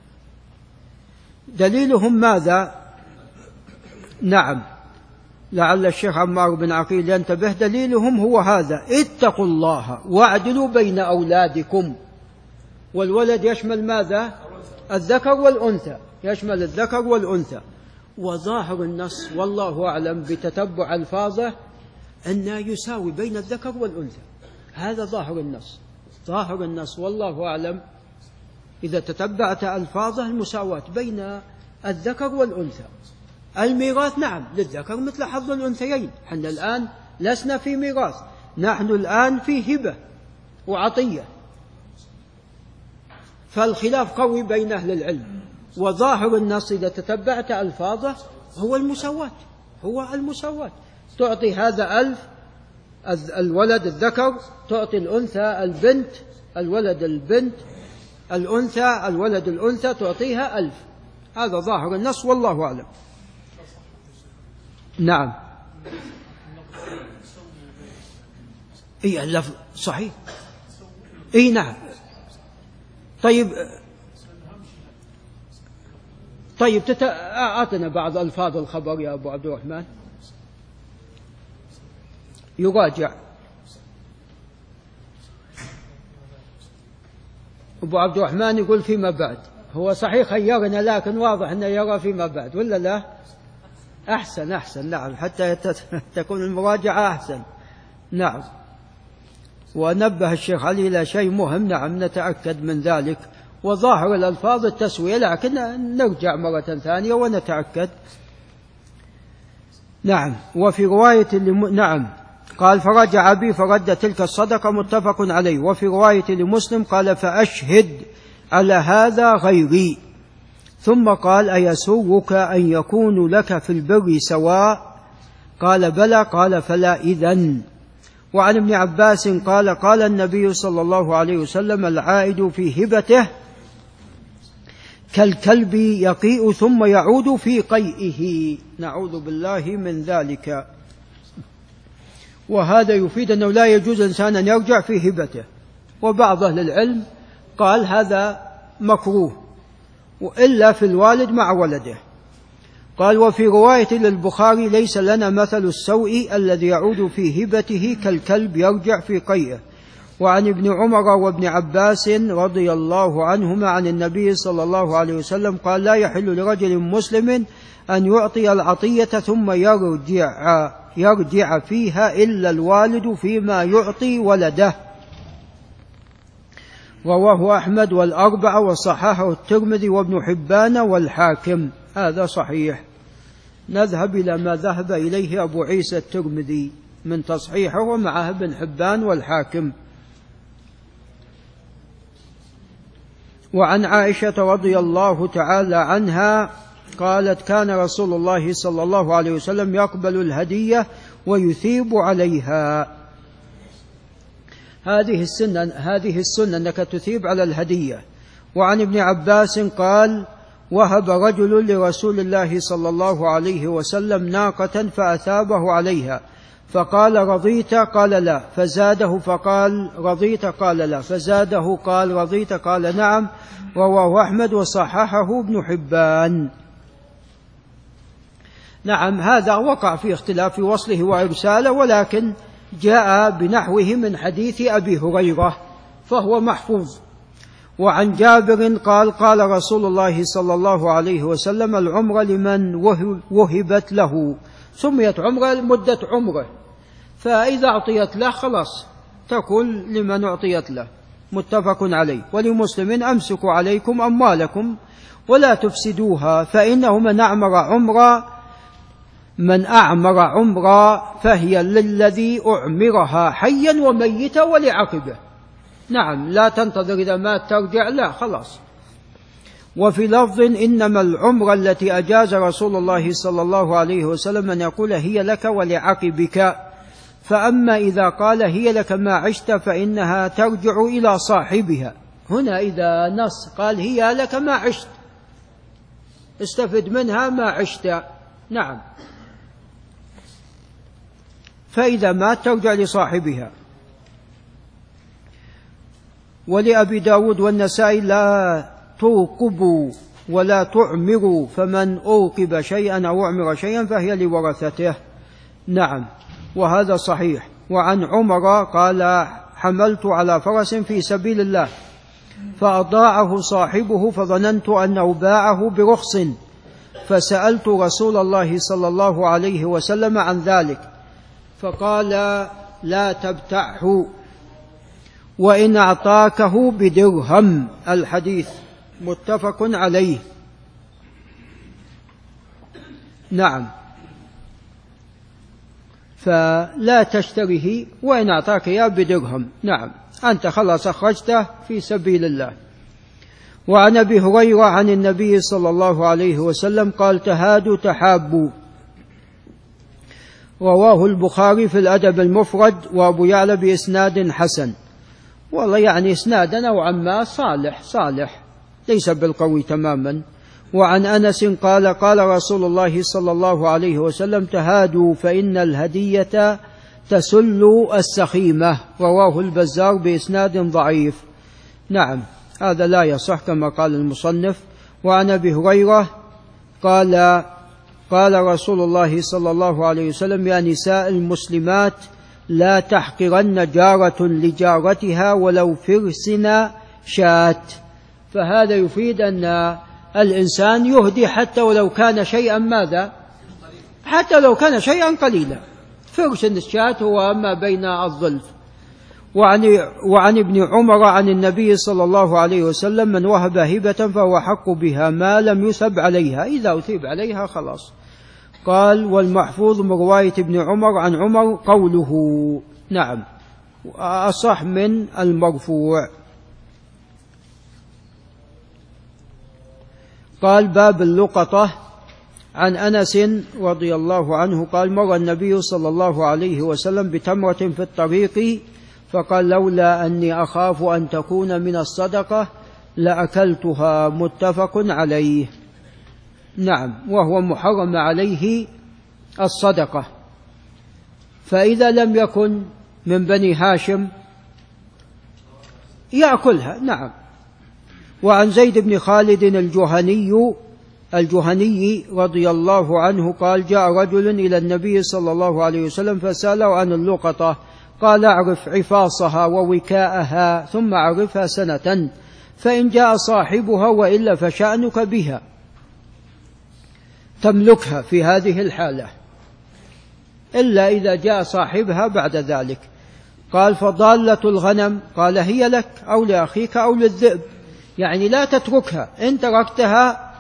دليلهم ماذا؟ نعم لعل الشيخ عمار بن عقيل ينتبه. دليلهم هو هذا: اتقوا الله واعدلوا بين أولادكم. والولد يشمل ماذا؟ الذكر والأنثى، يشمل الذكر والأنثى. وظاهر النص والله أعلم بتتبع ألفاظه أنه يساوي بين الذكر والأنثى، هذا ظاهر النص، ظاهر النص والله أعلم إذا تتبعت ألفاظه المساواة بين الذكر والأنثى. الميراث نعم للذكر مثل حظ الأنثيين، حنا الآن لسنا في ميراث، نحن الآن في هبة وعطية، فالخلاف قوي بين أهل العلم. وظاهر النص إذا تتبعت ألفاظه هو المساواة، هو المساواة. تعطي هذا ألف الولد الذكر، تعطي الأنثى البنت الولد البنت، الأنثى الولد الأنثى تعطيها ألف. هذا ظاهر النص والله أعلم. نعم إيه اللفظ صحيح، إيه نعم. طيب طيب تت... أعطنا بعض ألفاظ الخبر يا أبو عبد الرحمن، يراجع. أبو عبد الرحمن يقول فيما بعد، هو صحيح خيرنا لكن واضح أنه يرى فيما بعد ولا لا؟ أحسن أحسن نعم، حتى تكون المراجعة أحسن. نعم. ونبه الشيخ علي إلى شيء مهم، نعم نتأكد من ذلك. وظاهر الألفاظ التسوية، لكن نرجع مرة ثانية ونتأكد. نعم. وفي رواية لم... نعم قال: فرجع أبي فرد تلك الصدقة. متفق عليه. وفي رواية لمسلم قال: فأشهد على هذا غيري. ثم قال: أيسرك أن يكون لك في البر سواء؟ قال: بلى. قال: فلا إذن. وعن ابن عباس قال: قال النبي صلى الله عليه وسلم: العائد في هبته كالكلب يقيء ثم يعود في قيئه. نعوذ بالله من ذلك. وهذا يفيد أنه لا يجوز إنسان أن يرجع في هبته. وبعض أهل العلم قال هذا مكروه، وإلا في الوالد مع ولده. قال: وفي رواية للبخاري: ليس لنا مثل السوء الذي يعود في هبته كالكلب يرجع في قيئه. وعن ابن عمر وابن عباس رضي الله عنهما عن النبي صلى الله عليه وسلم قال: لا يحل لرجل مسلم أن يعطي العطية ثم يرجع, يرجع فيها إلا الوالد فيما يعطي ولده. رواه أحمد والأربعة وصححه الترمذي وابن حبان والحاكم. هذا صحيح. نذهب إلى ما ذهب إليه أبو عيسى الترمذي من تصحيحه ومعه ابن حبان والحاكم. وعن عائشة رضي الله تعالى عنها قالت: كان رسول الله صلى الله عليه وسلم يقبل الهدية ويثيب عليها. هذه السنة هذه السنة أنك تثيب على الهدية. وعن ابن عباس قال: وهب رجل لرسول الله صلى الله عليه وسلم ناقة فأثابه عليها، فقال: رضيت؟ قال: لا. فزاده فقال: رضيت؟ قال: لا. فزاده قال: رضيت؟ قال: نعم. رواه أحمد وصححه ابن حبان. نعم هذا وقع في اختلاف في وصله وإرساله، ولكن جاء بنحوه من حديث أبي هريرة فهو محفوظ. وعن جابر قال: قال رسول الله صلى الله عليه وسلم: العمرة لمن وهبت له. سميت عمرة مدة عمره، فإذا أعطيت له خلاص تكون لمن أعطيت له. متفق عليه. ولمسلم أمسكوا عليكم أموالكم ولا تفسدوها فإنه من أعمر عمرا من أعمر عمرا فهي للذي أعمرها حيا وميتا ولعقبه. نعم، لا تنتظر إذا مات ترجع، لا خلاص. وفي لفظ إنما العمر التي أجاز رسول الله صلى الله عليه وسلم أن يقول هي لك ولعقبك. فأما إذا قال هي لك ما عشت فإنها ترجع إلى صاحبها. هنا إذا نص قال هي لك ما عشت استفد منها ما عشت. نعم، فإذا مات ترجع لصاحبها. ولأبي داود والنسائي لا توقبوا ولا تعمروا فمن أوقب شيئا أو أعمر شيئا فهي لورثته. نعم، وهذا صحيح. وعن عمر قال حملت على فرس في سبيل الله فأضاعه صاحبه فظننت أنه باعه برخص فسألت رسول الله صلى الله عليه وسلم عن ذلك فقال لا تبتعه وإن أعطاكه بدرهم. الحديث متفق عليه. نعم، فلا تشتريه وإن أعطاك إياه بدرهم. نعم، أنت خلاص أخرجته في سبيل الله. وعن أبي هريرة عن النبي صلى الله عليه وسلم قال تهادوا تحابوا. رواه البخاري في الأدب المفرد وأبو يعلى بإسناد حسن. والله يعني إسناد نوعا ما صالح صالح ليس بالقوي تماما. وعن أنس قال قال رسول الله صلى الله عليه وسلم تهادوا فإن الهدية تسل السخيمة. رواه البزار بإسناد ضعيف. نعم، هذا لا يصح كما قال المصنف. وعن أبي هريرة قال قال رسول الله صلى الله عليه وسلم يا نساء المسلمات لا تحقرن جارة لجارتها ولو فرسنا شاة. فهذا يفيد أن الإنسان يهدي حتى ولو كان شيئا ماذا حتى لو كان شيئا قليلا. فرس الشاة هو ما بين الظلف. وعن, وعن ابن عمر عن النبي صلى الله عليه وسلم من وهب هبة فهو حق بها ما لم يثب عليها. إذا أثيب عليها خلاص. قال والمحفوظ من رواية ابن عمر عن عمر قوله. نعم، أصح من المرفوع. قال باب اللقطة. عن أنس رضي الله عنه قال مر النبي صلى الله عليه وسلم بتمرة في الطريق فقال لولا أني أخاف أن تكون من الصدقة لأكلتها. متفق عليه. نعم، وهو محرم عليه الصدقة. فإذا لم يكن من بني هاشم يأكلها. نعم. وعن زيد بن خالد الجهني الجهني رضي الله عنه قال جاء رجل إلى النبي صلى الله عليه وسلم فسأله عن اللقطة قال اعرف عفاصها ووكاءها ثم اعرفها سنة فإن جاء صاحبها وإلا فشأنك بها تملكها في هذه الحالة إلا إذا جاء صاحبها بعد ذلك. قال فضالة الغنم قال هي لك أو لأخيك أو للذئب. يعني لا تتركها، إن تركتها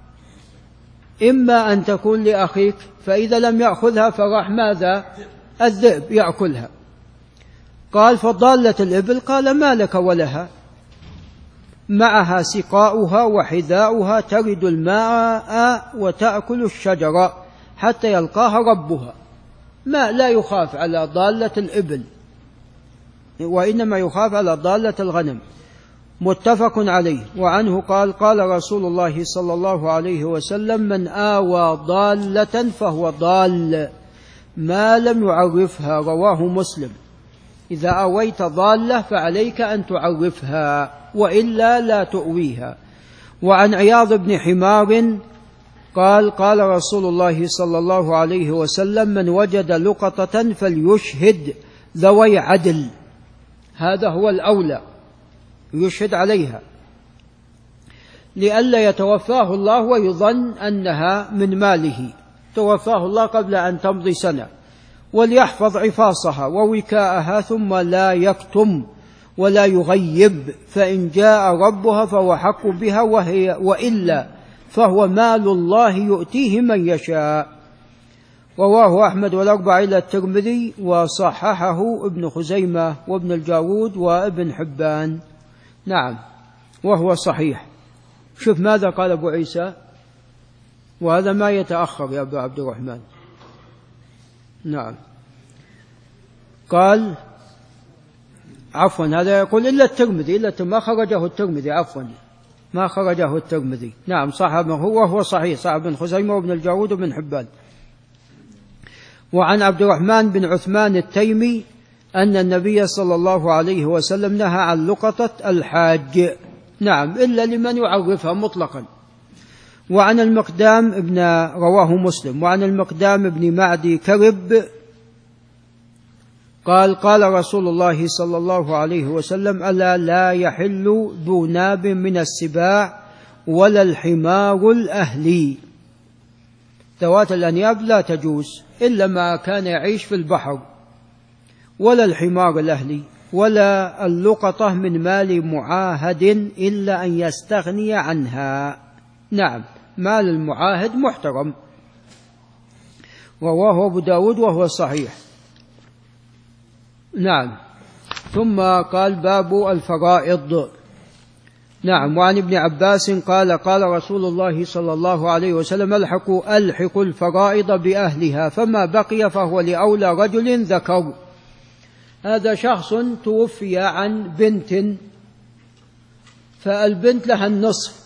إما أن تكون لأخيك فإذا لم يأخذها فراح ماذا الذئب يأكلها. قال فضالة الإبل قال ما لك ولها معها سقاؤها وحذاؤها ترد الماء وتأكل الشجرة حتى يلقاها ربها. ما لا يخاف على ضالة الإبل وإنما يخاف على ضالة الغنم. متفق عليه. وعنه قال قال رسول الله صلى الله عليه وسلم من آوى ضالة فهو ضال ما لم يعرفها. رواه مسلم. إذا آويت ضالة فعليك أن تعرفها وإلا لا تؤويها. وعن عياض بن حمار قال قال رسول الله صلى الله عليه وسلم من وجد لقطة فليشهد ذوي عدل. هذا هو الأولى، يشهد عليها لئلا يتوفاه الله ويظن أنها من ماله. توفاه الله قبل أن تمضي سنة وليحفظ عفاصها ووكاءها ثم لا يكتم ولا يغيب، فإن جاء ربها فهو حق بها، وهي وإلا فهو مال الله يؤتيه من يشاء. رواه أحمد والأربعة إلى الترمذي، وصححه ابن خزيمة وابن الجارود وابن حبان. نعم، وهو صحيح. شوف ماذا قال أبو عيسى، وهذا ما يتأخر يا أبو عبد الرحمن. نعم، قال عفوا هذا يقول إلا الترمذي، إلا ما خرجه الترمذي، عفوا ما خرجه الترمذي. نعم صحب هو وهو صحيح، صحب بن خزيمة وابن الجارود وابن حبان. وعن عبد الرحمن بن عثمان التيمي أن النبي صلى الله عليه وسلم نهى عن لقطة الحاج، نعم إلا لمن يعرفها مطلقا. وعن المقدام ابن رواه مسلم، وعن المقدام ابن معدي كرب قال قال رسول الله صلى الله عليه وسلم: ألا لا يحل ذو ناب من السباع ولا الحمار الأهلي. ذوات الأنياب لا تجوز إلا ما كان يعيش في البحر، ولا الحمار الأهلي، ولا اللقطة من مال معاهد إلا أن يستغني عنها. نعم، مال المعاهد محترم. رواه أبو داود وهو صحيح. نعم، ثم قال باب الفرائض. نعم، وعن ابن عباس قال قال رسول الله صلى الله عليه وسلم: الحقوا ألحقوا الفرائض بأهلها، فما بقي فهو لأولى رجل ذكر. هذا شخص توفي عن بنت، فالبنت لها النصف،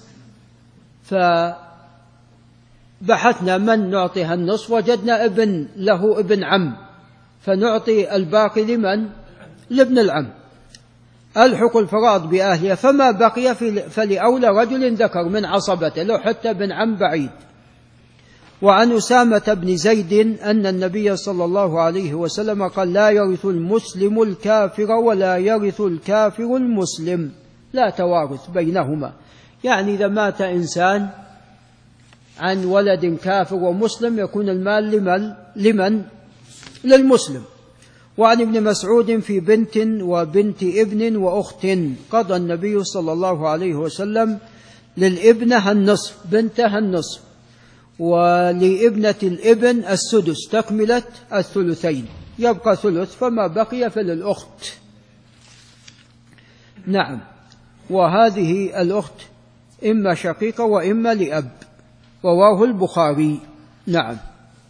فبحثنا من نعطيها النصف، وجدنا ابن له ابن عم، فنعطي الباقي لمن؟ لابن العم. ألحق الفرائض بأهلها، فما بقي فلأولى رجل ذكر من عصبته، لو حتى ابن عم بعيد. وعن أسامة بن زيد أن النبي صلى الله عليه وسلم قال: لا يرث المسلم الكافر ولا يرث الكافر المسلم، لا توارث بينهما. يعني إذا مات إنسان عن ولد كافر ومسلم يكون المال لمن؟ لمن؟ للمسلم. وعن ابن مسعود في بنت وبنت ابن وأخت قضى النبي صلى الله عليه وسلم للابنة النصف، بنتها النصف، ولابنة الابن السدس تكملة الثلثين، يبقى ثلث، فما بقي فللأخت. نعم، وهذه الأخت إما شقيقة وإما لأب. رواه البخاري. نعم.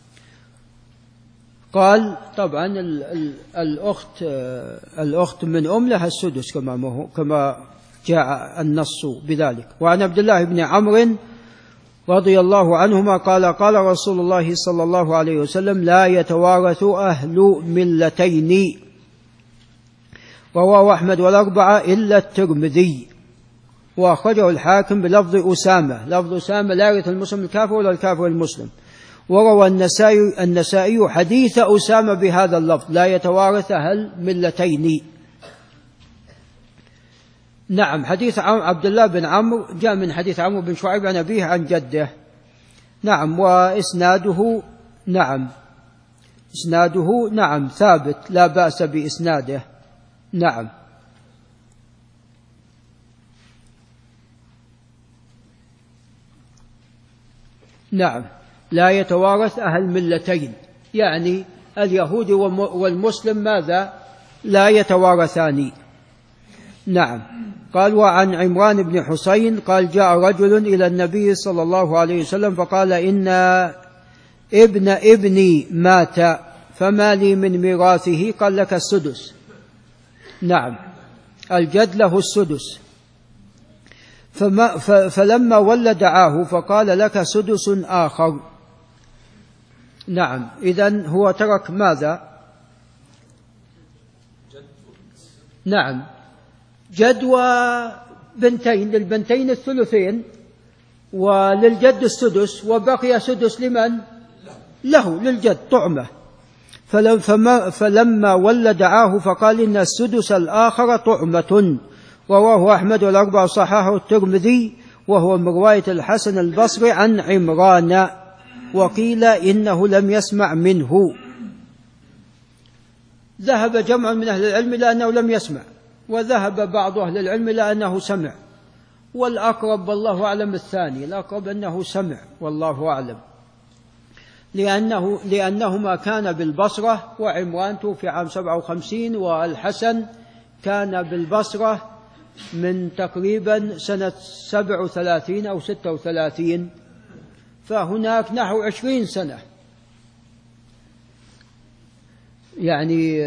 قال طبعا الأخت الأخت من أم لها السدس كما كما جاء النص بذلك. وعن عبد الله بن عمرو رضي الله عنهما قال قال رسول الله صلى الله عليه وسلم: لا يتوارث أهل ملتين. رواه أحمد والأربعة إلا الترمذي، وأخرجه الحاكم بلفظ أسامة، لفظ أسامة: لا يرث المسلم الكافر ولا الكافر المسلم. وروى النسائي النسائي حديث أسامة بهذا اللفظ: لا يتوارث أهل ملتين. نعم، حديث عبد الله بن عمرو جاء من حديث عمرو بن شعيب عن أبيه عن جده. نعم، وإسناده نعم إسناده نعم ثابت، لا بأس بإسناده. نعم. نعم، لا يتوارث أهل ملتين، يعني اليهود والمسلم ماذا؟ لا يتوارثان. نعم. قال: وعن عمران بن حسين قال: جاء رجل إلى النبي صلى الله عليه وسلم فقال: إن ابن ابني مات، فما لي من ميراثه؟ قال: لك السدس. نعم، الجد له السدس. فما فلما ولى دعاه فقال: لك سدس آخر. نعم، إذن هو ترك ماذا؟ نعم، جد وبنتين، للبنتين الثلثين وللجد السدس، وبقي سدس لمن؟ له، للجد طعمة. فلما, فلما ولى دعاه فقال: إن السدس الآخر طعمة. رواه أحمد والأربعة، صححه الترمذي، وهو من رواية الحسن البصري عن عمران، وقيل إنه لم يسمع منه. ذهب جمع من أهل العلم إلى أنه لم يسمع، وذهب بعض أهل العلم إلى أنه سمع، والأقرب والله أعلم الثاني، الأقرب أنه سمع والله أعلم، لأنه لأنهما كان بالبصرة، وعمران توفي عام سبعة وخمسين، والحسن كان بالبصرة من تقريبا سنة سبع وثلاثين أو ستة وثلاثين، فهناك نحو عشرين سنة يعني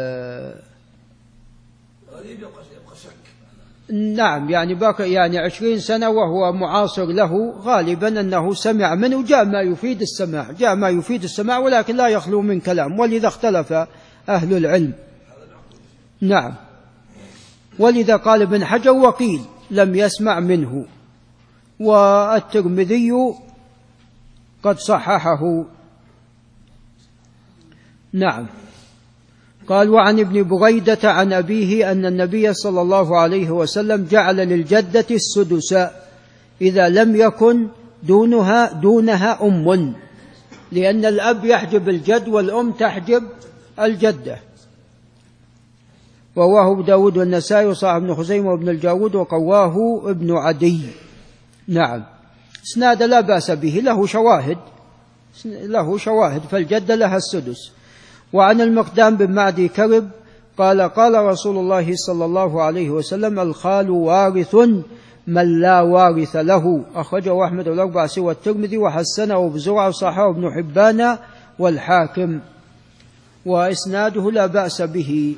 نعم يعني باقي يعني عشرين سنة وهو معاصر له، غالبا أنه سمع منه، جاء ما يفيد السماع، جاء ما يفيد السماع، ولكن لا يخلو من كلام، ولذا اختلف أهل العلم. نعم، ولذا قال ابن حجر وقيل لم يسمع منه، والترمذي قد صححه. نعم. قال وعن ابن بريدة عن أبيه أن النبي صلى الله عليه وسلم جعل للجدة السدس إذا لم يكن دونها دونها أم، لأن الأب يحجب الجد والأم تحجب الجدة. رواه أبو داود والنسائي وصاحب ابن خزيمة وابن الجارود وقواه ابن عدي. نعم، اسناد لا بأس به، له شواهد له شواهد فالجدة لها السدس. وعن المقدام بن معدي كرب قال قال رسول الله صلى الله عليه وسلم الخال وارث من لا وارث له، أخرجه أحمد والأربعة سوى الترمذي وحسنه وابو زرعة وصححه ابن حبان والحاكم، وإسناده لا بأس به.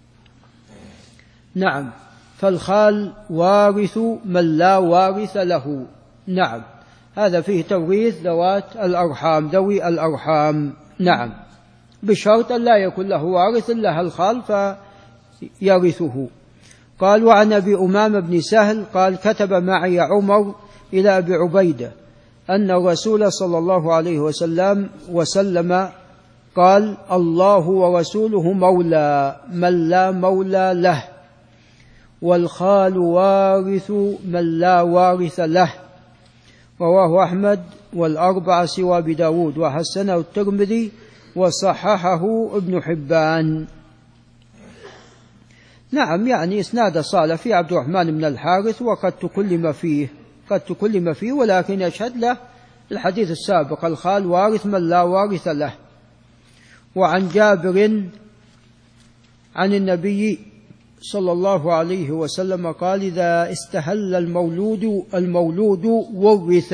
نعم، فالخال وارث من لا وارث له. نعم، هذا فيه توريث ذوات الأرحام، ذوي الأرحام. نعم، بشرط أن لا يكون له وارث إلا الخال فيرثه. قال وعن أبي أمامة بن سهل قال كتب معي عمر إلى أبي عبيدة أن الرسول صلى الله عليه وسلم وسلم قال الله ورسوله مولى من لا مولى له، والخال وارث من لا وارث له. رواه أحمد والأربعة سوى بداود وحسنه الترمذي وصححه ابن حبان. نعم، يعني إسناد صالح في عبد الرحمن بن الحارث، وقد تكلم فيه قد تكلم فيه ولكن يشهد له الحديث السابق الخال وارث من لا وارث له. وعن جابر عن النبي صلى الله عليه وسلم قال إذا استهل المولود المولود ورث.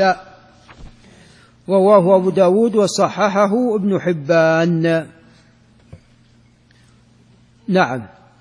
رواه أبو داود وصححه ابن حبان. نعم،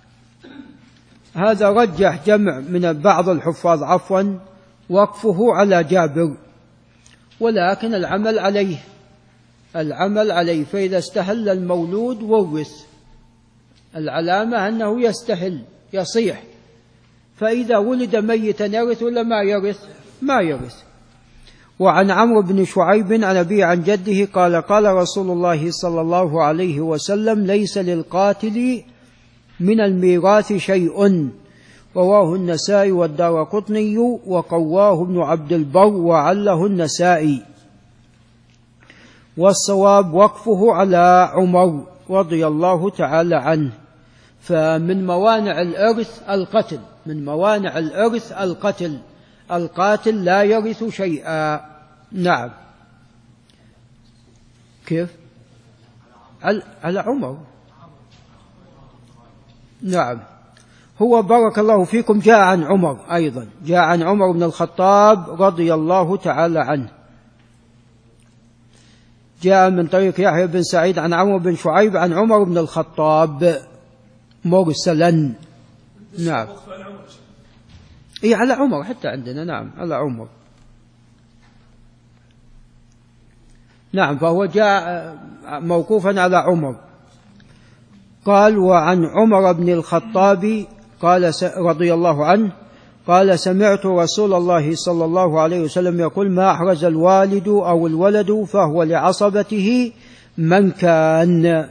هذا رجح جمع من بعض الحفاظ عفوا وقفه على جابر، ولكن العمل عليه العمل عليه فإذا استهل المولود ورث، العلامة أنه يستهل يصيح، فإذا ولد ميتا يرث ولا ما يرث؟ ما يرث. وعن عمرو بن شعيب عن أبيه عن جده قال قال رسول الله صلى الله عليه وسلم ليس للقاتل من الميراث شيء. رواه النسائي والدارقطني وقواه ابن عبد البر وعله النسائي، والصواب وقفه على عمر رضي الله تعالى عنه. فمن موانع الإرث القتل، من موانع الإرث القتل، القاتل لا يرث شيئا. نعم، كيف؟ على عمر. نعم، هو بارك الله فيكم جاء عن عمر أيضا، جاء عن عمر بن الخطاب رضي الله تعالى عنه، جاء من طريق يحيى بن سعيد عن عمرو بن شعيب عن عمر بن الخطاب مرسلا. نعم، إيه على عمر حتى عندنا. نعم، على عمر. نعم، فهو جاء موقوفا على عمر. قال وعن عمر بن الخطاب قال رضي الله عنه قال سمعت رسول الله صلى الله عليه وسلم يقول ما أحرز الوالد أو الولد فهو لعصبته من كان.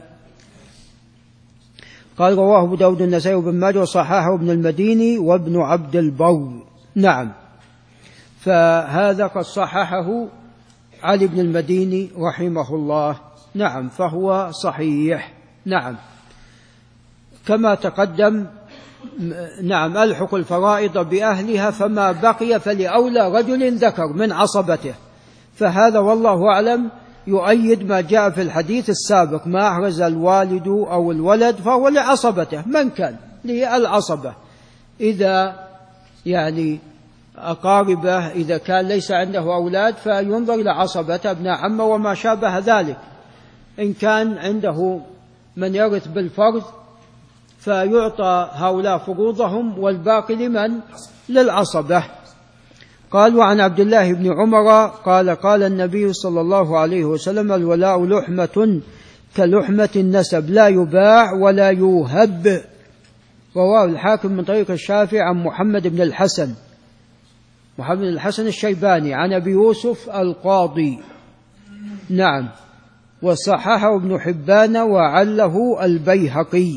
قال رواه أبو داود النسائي وابن ماجه وصححه ابن المديني وابن عبد البر. نعم، فهذا قد صححه علي بن المديني رحمه الله. نعم، فهو صحيح. نعم، كما تقدم. نعم، ألحق الفرائض بأهلها فما بقي فلأولى رجل ذكر من عصبته. فهذا والله أعلم يؤيد ما جاء في الحديث السابق: ما أحرز الوالد أو الولد فهو لعصبته، من كان للعصبة. إذا يعني أقاربه إذا كان ليس عنده أولاد فينظر لعصبته ابن عمه وما شابه ذلك. إن كان عنده من يرث بالفرض فيعطى هؤلاء فروضهم والباقي لمن؟ للعصبة. قال: وعن عبد الله بن عمر قال: قال النبي صلى الله عليه وسلم: الولاء لحمة كلحمة النسب لا يباع ولا يوهب. رواه الحاكم من طريق الشافعي عن محمد بن الحسن محمد بن الحسن الشيباني عن أبي يوسف القاضي. نعم، وصححه ابن حبان وعله البيهقي،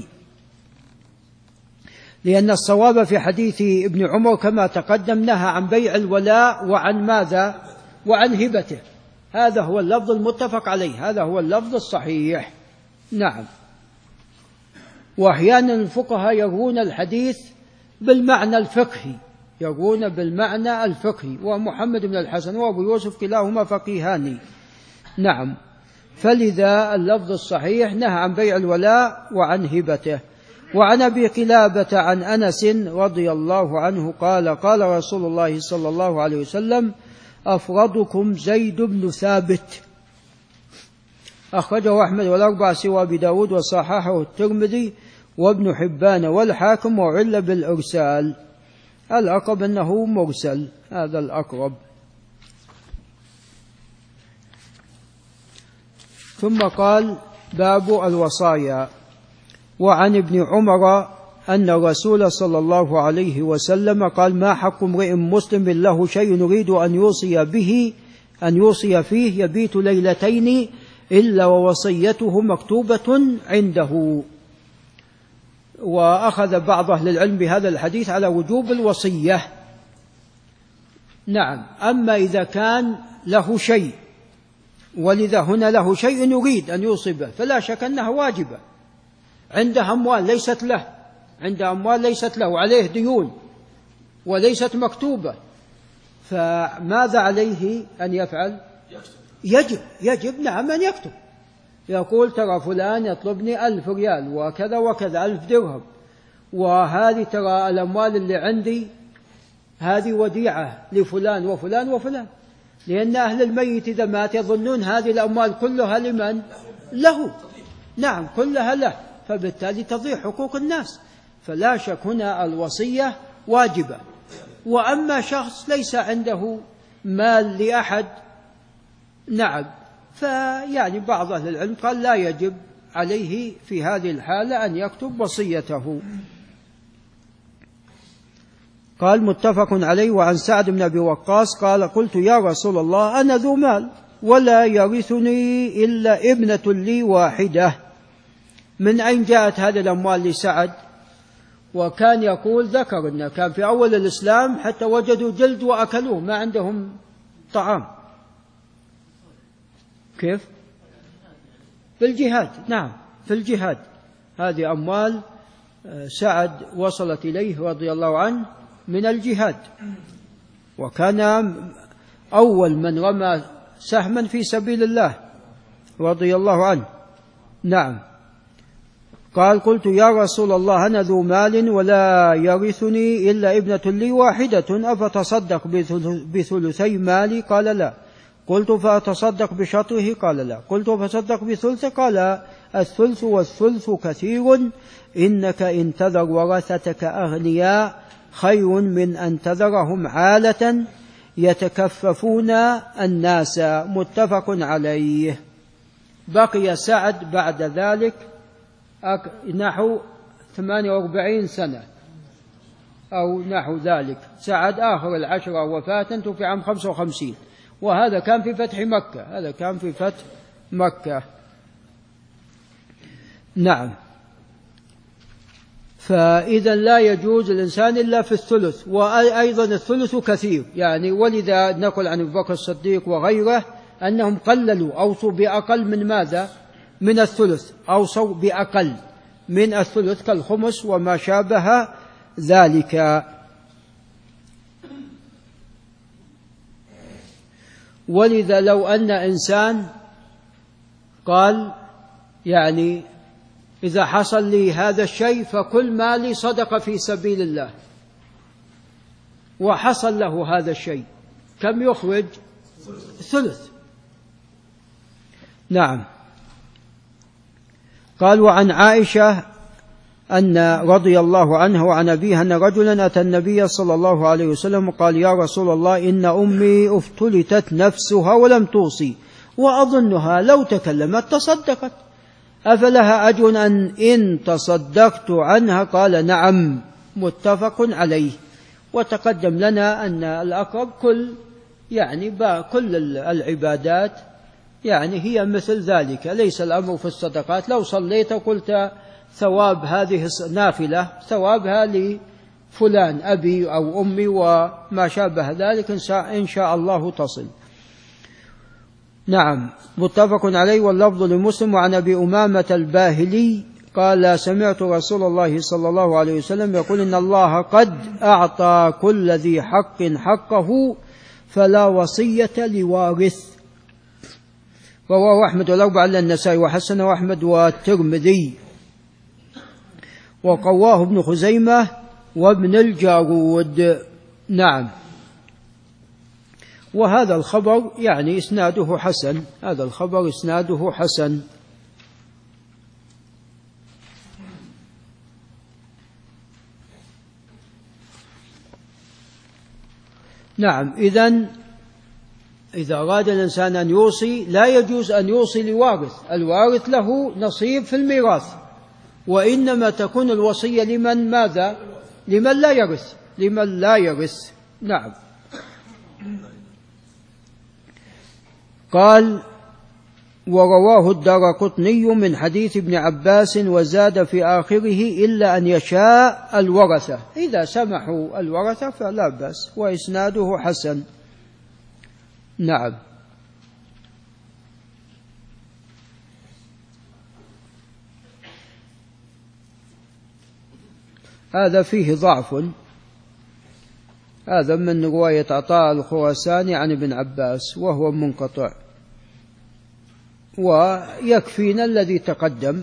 لأن الصواب في حديث ابن عمر كما تقدم نهى عن بيع الولاء وعن ماذا؟ وعن هبته. هذا هو اللفظ المتفق عليه، هذا هو اللفظ الصحيح. نعم. وأحيانا الفقهاء يروون الحديث بالمعنى الفقهي، يروون بالمعنى الفقهي، ومحمد بن الحسن وأبو يوسف كلاهما فقيهان. نعم. فلذا اللفظ الصحيح نهى عن بيع الولاء وعن هبته. وعن أبي قلابة عن أنس رضي الله عنه قال: قال رسول الله صلى الله عليه وسلم: أفرضكم زيد بن ثابت. أخرجه أحمد والأربعة سوى أبي داود وصححه الترمذي وابن حبان والحاكم، وعل بالإرسال. الأقرب أنه مرسل، هذا الأقرب. ثم قال: باب الوصايا. وعن ابن عمر أن الرسول صلى الله عليه وسلم قال: ما حق امرئ مسلم له شيء يريد أن يوصي به أن يوصي فيه يبيت ليلتين إلا ووصيته مكتوبة عنده. وأخذ بعض أهل العلم بهذا الحديث على وجوب الوصية. نعم. أما إذا كان له شيء، ولذا هنا له شيء يريد أن يوصي به، فلا شك أنها واجبة. عنده أموال ليست له، عنده أموال ليست له، عليه ديون وليست مكتوبة، فماذا عليه أن يفعل؟ يجب يجب نعم أن يكتب. يقول: ترى فلان يطلبني ألف ريال وكذا وكذا، ألف درهم، وهذه ترى الأموال اللي عندي هذه وديعة لفلان وفلان وفلان. لأن أهل الميت إذا مات يظنون هذه الأموال كلها لمن؟ له. نعم، كلها له، فبالتالي تضيع حقوق الناس. فلا شك هنا الوصية واجبة. وأما شخص ليس عنده مال لأحد، نعم، فيعني بعض أهل العلم قال لا يجب عليه في هذه الحالة أن يكتب وصيته. قال: متفق عليه. وعن سعد بن أبي وقاص قال: قلت يا رسول الله أنا ذو مال ولا يرثني إلا ابنة لي واحدة. من أين جاءت هذه الأموال لسعد؟ وكان يقول ذكر أنه كان في أول الإسلام حتى وجدوا جلد وأكلوه، ما عندهم طعام. كيف؟ في الجهاد. نعم، في الجهاد. هذه أموال سعد وصلت إليه رضي الله عنه من الجهاد، وكان أول من رمى سهما في سبيل الله رضي الله عنه. نعم. قال: قلت يا رسول الله أنا ذو مال ولا يرثني إلا ابنة لي واحدة، أفتصدق بثلثي مالي؟ قال: لا. قلت: فأتصدق بشطره؟ قال: لا. قلت: فتصدق بثلث؟ قال: الثلث والثلث كثير، إنك إن تذر ورثتك أغنياء خير من أن تذرهم عالة يتكففون الناس. متفق عليه. بقي سعد بعد ذلك نحو ثمانية وأربعين سنة أو نحو ذلك. سعد آخر العشرة وفاة، توفي عام خمسة وخمسين، وهذا كان في فتح مكة، هذا كان في فتح مكة. نعم. فإذا لا يجوز الإنسان إلا في الثلث، وأيضا الثلث كثير يعني. ولذا نقول عن أبي بكر الصديق وغيره أنهم قللوا، أوصوا بأقل من ماذا؟ من الثلث، أوصوا بأقل. من الثلث كالخمس وما شابه ذلك. ولذا لو أن إنسان قال يعني إذا حصل لي هذا الشيء فكل مالي صدقة في سبيل الله، وحصل له هذا الشيء، كم يخرج؟ ثلث. نعم. قال وعن عائشة أن رضي الله عنها وعن أبيها أن رجلا أتى النبي صلى الله عليه وسلم وقال يا رسول الله إن أمي افتلتت نفسها ولم توصي وأظنها لو تكلمت تصدقت، أفلها أجر أن إن تصدقت عنها؟ قال نعم، متفق عليه. وتقدم لنا أن الأقرب كل يعني كل العبادات يعني هي مثل ذلك، ليس الأمر في الصدقات. لو صليت قلت ثواب هذه نافلة ثوابها لفلان أبي أو أمي وما شابه ذلك إن شاء الله تصل. نعم، متفق عليه. واللفظ لمسلم. وعن أبي أمامة الباهلي قال سمعت رسول الله صلى الله عليه وسلم يقول إن الله قد أعطى كل ذي حق حقه فلا وصية لوارث. رواه أحمد والأربعة إلا النسائي وحسنه أحمد والترمذي وقواه ابن خزيمة وابن الجارود. نعم. وهذا الخبر يعني إسناده حسن، هذا الخبر إسناده حسن. نعم. إذن إذا أراد الإنسان أن يوصي لا يجوز أن يوصي لوارث، الوارث له نصيب في الميراث، وإنما تكون الوصية لمن ماذا؟ لمن لا يرث، لمن لا يرث. نعم. قال ورواه الدارقطني من حديث ابن عباس وزاد في آخره إلا أن يشاء الورثة، إذا سمحوا الورثة فلا بأس، وإسناده حسن. نعم. هذا فيه ضعف، هذا من رواية عطاء الخراساني عن ابن عباس وهو منقطع، ويكفينا الذي تقدم.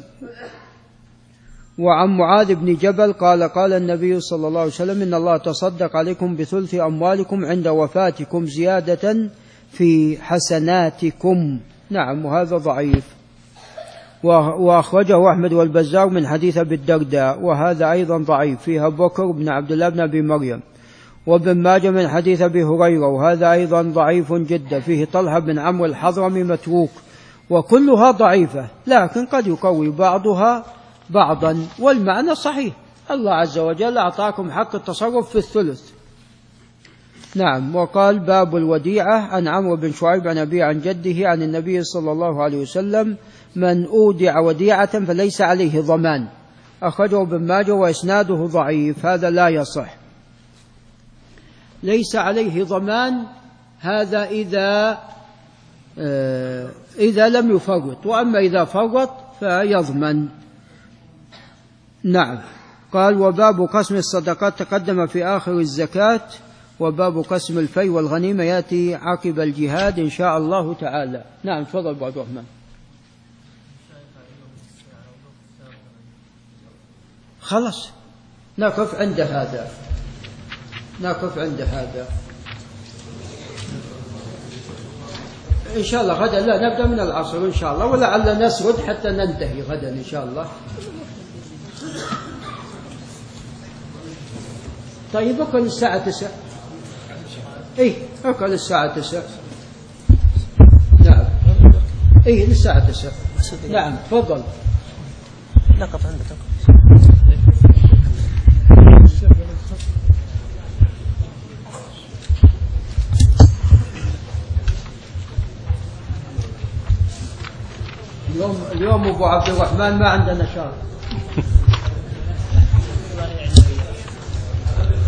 وعن معاذ بن جبل قال قال النبي صلى الله عليه وسلم إن الله تصدق عليكم بثلث أموالكم عند وفاتكم زيادة في حسناتكم. نعم. وهذا ضعيف. وأخرجه أحمد والبزار من حديث أبي الدرداء وهذا أيضا ضعيف، فيها بكر بن عبد الله بن أبي مريم. وابن ماجه من حديث أبي هريرة وهذا أيضا ضعيف جدا، فيه طلحة بن عمرو الحضرمي متروك، وكلها ضعيفة، لكن قد يقوي بعضها بعضا، والمعنى صحيح. الله عز وجل أعطاكم حق التصرف في الثلث. نعم. وقال باب الوديعة عن عمرو بن شعيب عن أبي عن جده عن النبي صلى الله عليه وسلم من أودع وديعة فليس عليه ضمان، أخرجه ابن ماجه وإسناده ضعيف، هذا لا يصح. ليس عليه ضمان هذا إذا آه إذا لم يفرط، وأما إذا فرط فيضمن. نعم. قال وباب قسم الصدقات تقدم في آخر الزكاة، وباب قسم الفي والغنيمة يأتي عقب الجهاد إن شاء الله تعالى. نعم. تفضل أبو عبد الرحمن. خلاص نقف عند هذا، نقف عند هذا إن شاء الله. غدا لا نبدأ من العصر إن شاء الله، ولعل نسرد حتى ننتهي غدا إن شاء الله. طيب أكل الساعة تسع. إيه أكل الساعة تسع. نعم. إيه للساعة تسع. نعم. تفضل. نقف عندك. اليوم اليوم أبو عبد الرحمن ما عندنا نشاط.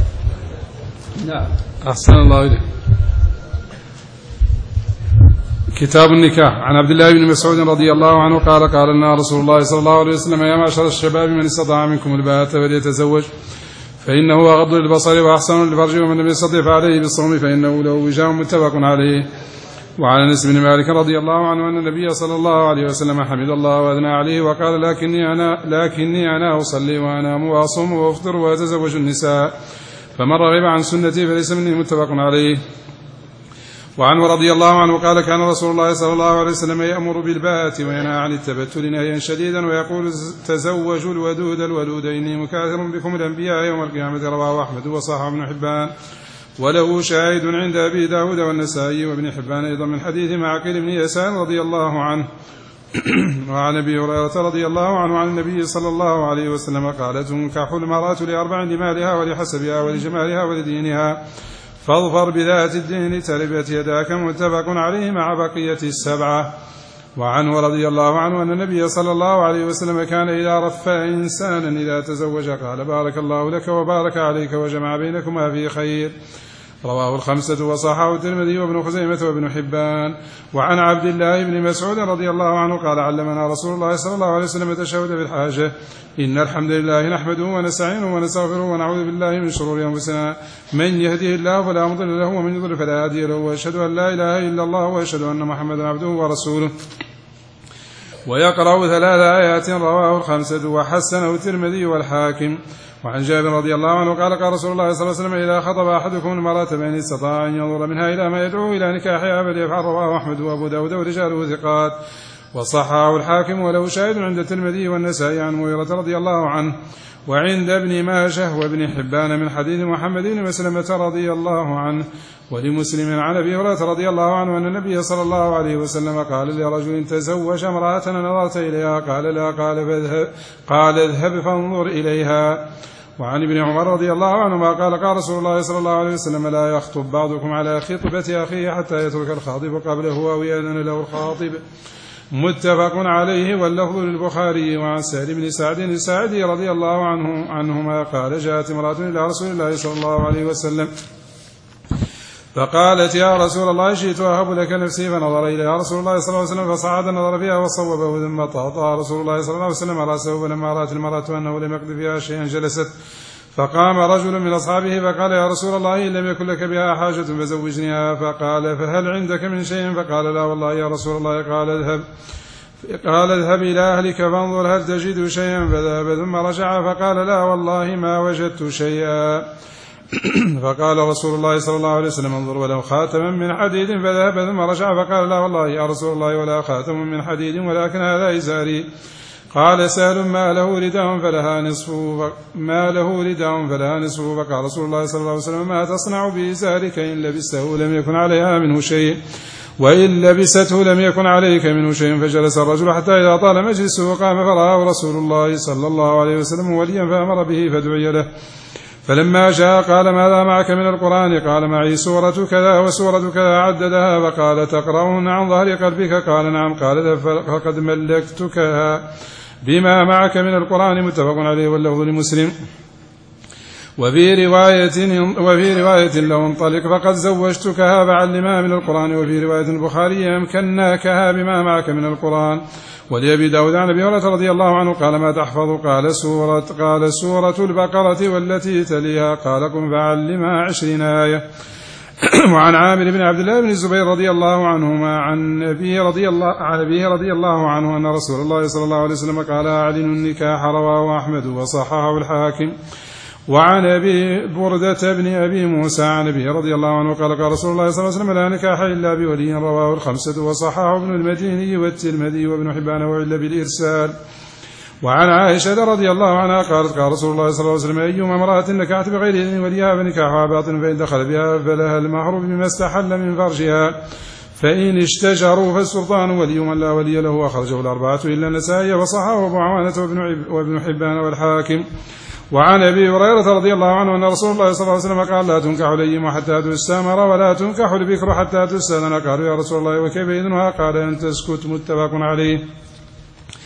نعم. أحسن الله إليك. كتاب النكاح. عن عبد الله بن مسعود رضي الله عنه قال قال لنا رسول الله صلى الله عليه وسلم يا معشر الشباب من استطاع منكم الباءة فليتزوج فإنه أغض للبصر وأحسن للفرج ومن لم يستطع فعليه بالصوم فإنه له وجاء متفق عليه. وعن أنس بن مالك رضي الله عنه أن النبي صلى الله عليه وسلم حمد الله وأثنى عليه وقال لكني أنا, لكني أنا أصلي وأنام وأصوم وأفطر وأتزوج النساء فمن رغب عن سنتي فليس مني متفق عليه. وعنه رضي الله عنه قال كان رسول الله صلى الله عليه وسلم يأمر بالباءة وينهى عن التبتل نهيا شديدا ويقول تزوجوا الودود الولود إني مكاثر بكم الأنبياء يوم القيامة. رواه أحمد وصححه ابن حبان وله شاهد عند أبي داود والنسائي وابن حبان أيضا من حديث معقل بن يسار رضي الله عنه. وعن أبي هريرة رضي الله عنه عن النبي صلى الله عليه وسلم قال تنكح المرأة لأربع لمالها ولحسبها ولجمالها ولدينها فاظفر بذات الدين تربت يداك متفق عليه مع بقية السبعة. وعنه رضي الله عنه أن النبي صلى الله عليه وسلم كان إذا رفع إنسانا إذا تزوج قال بارك الله لك وبارك عليك وجمع بينكما في خير. رواه الخمسة وصححه الترمذي وابن خزيمة وابن حبان. وعن عبد الله بن مسعود رضي الله عنه قال علمنا رسول الله صلى الله عليه وسلم التشهد بالحاجة إن الحمد لله نحمده ونستعينه ونستغفره ونعوذ بالله من شرور أنفسنا من يهده الله فلا مضل له ومن يضلل فلا هادي له وأشهد أن لا إله إلا الله وأشهد أن محمدا عبده ورسوله. ويقرأ ثلاث آيات. رواه الخمسة وحسنه الترمذي والحاكم. وعن جابر رضي الله عنه قال قال رسول الله صلى الله عليه وسلم إذا خطب أحدكم المرأة فإن استطاع أن ينظر منها إلى ما يدعو إلى نكاحها فليفعل. رواه أحمد وأبو داود ورجاله ثقات وصححه الحاكم وله شاهد عند الترمذي والنسائي عن مغيرة رضي الله عنه وعند ابن ماجه وابن حبان من حديث محمد بن مسلمة رضي الله عنه. ولمسلم عن أبي هريرة رضي الله عنه أن النبي صلى الله عليه وسلم قال لرجل تزوج امرأة نظرت إليها قال لا قال فاذهب قال اذهب فانظر إليها. وعن ابن عمر رضي الله عنهما قال قال رسول الله صلى الله عليه وسلم لا يخطب بعضكم على خطبة أخيه حتى يترك الخاطب قبله أو يأذن له الخاطب متفق عليه واللفظ للبخاري. وعن سهل بن سعد الساعدي رضي الله عنه عنهما قال جاءت امرأة إلى رسول الله صلى الله عليه وسلم فقالت يا رسول الله شئت أهب لك نفسي فنظر إليها رسول الله صلى الله عليه وسلم فصعد نظر فيها وصوبه ثم طأطأ رسول الله صلى الله عليه وسلم رأسه فلما رأت المرأة أنه لم يقض فيها شيئا جلست فقام رجل من أصحابه فقال يا رسول الله إن لم يكن لك بها حاجة فزوجنيها. فقال فهل عندك من شيء؟ فقال لا والله يا رسول الله. قال اذهب قال اذهب إلى أهلك فانظر هل تجد شيئا فذهب ثم رجع فقال لا والله ما وجدت شيئا. فقال رسول الله صلى الله عليه وسلم انظر ولو خاتما من حديد فذهب ثم رجع فقال لا والله يا رسول الله ولا خاتم من حديد ولكن هذا إزاري. قال سهل ما له رداء فلها نصفه ما له رداء فلها نصفه. فقال رسول الله صلى الله عليه وسلم ما تصنع بإزارك إن لبسته لم يكن عليها منه شيء وإن لبسته لم يكن عليك منه شيء. فجلس الرجل حتى إذا طال مجلسه قام فرآه رسول الله صلى الله عليه وسلم وليا فأمر به فدعي له. فلما جاء قال ماذا معك من القرآن؟ قال معي سورة كذا وسورة كذا عددها. فقال تقرأون عن ظهر قلبك؟ قال نعم. قال فقد ملكتكها بما معك من القرآن متفق عليه واللفظ لمسلم. وفي رواية وفي رواية لو انطلق فقد زوجتكها فعلمها من القرآن. وفي رواية البخاري أمكناكها بما معك من القرآن. ولأبي داود عن أبي هريرة رضي الله عنه قال ما تحفظ؟ قال سورة قال سورة البقرة والتي تليها. قال قم فعلمها عشرين آية. وعن عامر بن عبد الله بن الزبير رضي الله عنهما عن أبيه رضي الله عن أبيه رضي الله عنه أن رسول الله صلى الله عليه وسلم قال أعلنوا النكاح. رواه أحمد وصححه الحاكم. وعن أبي بردة بن أبي موسى عن أبيه رضي الله عنه قال قال رسول الله صلى الله عليه وسلم لا نكاح إلا بولي. رواه الخمسة وصححه ابن المديني والترمذي وابن حبان وعل بالإرسال. وعن عائشة رضي الله عنها قالت قال رسول الله صلى الله عليه وسلم أيما امرأة نكحت بغير إذن وليها فنكاحها باطل فإن دخل بها فلها المهر بما استحل من فرجها فإن اشتجروا فالسلطان ولي من لا ولي له. أخرجه الأربعة إلا النسائي وصححه أبو عوانة وابن حبان والحاكم. وعن أبي هريرة رضي الله عنه أن رسول الله صلى الله عليه وسلم قال لا تنكح الأيم حتى تستأمر ولا تنكح البكر حتى تستأذن. قالوا يا رسول الله وكيف إذنها؟ قال أن تسكت متفق عليه.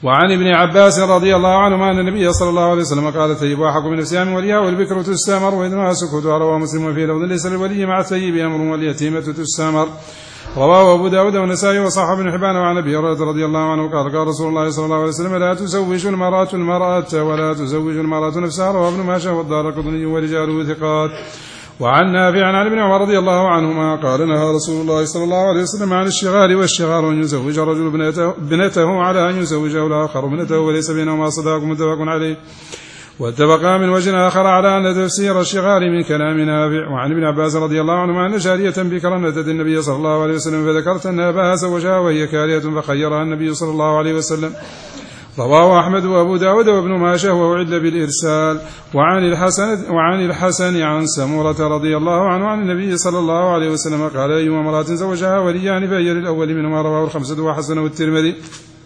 وعن ابن عباس رضي الله عنهما أن النبي صلى الله عليه وسلم قال: طيب أحق من نفسها من وليها والبكر تستمر وإذنها سكوت. رواه مسلم. وفي لفظ: ليس للولي مع الثيب أمر واليتيمة تستمر. رواه أبو داود والنسائي وصححه ابن حبان. وعن أبي هريرة رضي الله عنه قال: قال رسول الله صلى الله عليه وسلم: لا تزوج المرأة المرأة ولا تزوج المرأة نفسها. رواه ابن ماجه والدارقطني ورجاله ثقات. وعن نافع عن ابن عمر رضي الله عنهما قال: نهى رسول الله صلى الله عليه وسلم عن الشغار، والشغار أن يزوج الرجل ابنته على أن يزوجه الآخر ابنته وليس بينهما صداق، متفق عليه. واتفقا من وجه آخر على أن تفسير الشغار من كلام نافع. وعن ابن عباس رضي الله عنهما أن جارية بكرا أتت النبي صلى الله عليه وسلم فذكرت أن أباها زوجها وهي كارهة فخيرها النبي صلى الله عليه وسلم. رواه أحمد وأبو داود وابن ماجه وأعل بالإرسال. وعن الحسن وعن الحسن عن سمورة رضي الله عنه عن النبي صلى الله عليه وسلم قال: أيما امرأة زوجها وليان فهي للأول منهما. رواه الخمسة وحسنه الترمذي.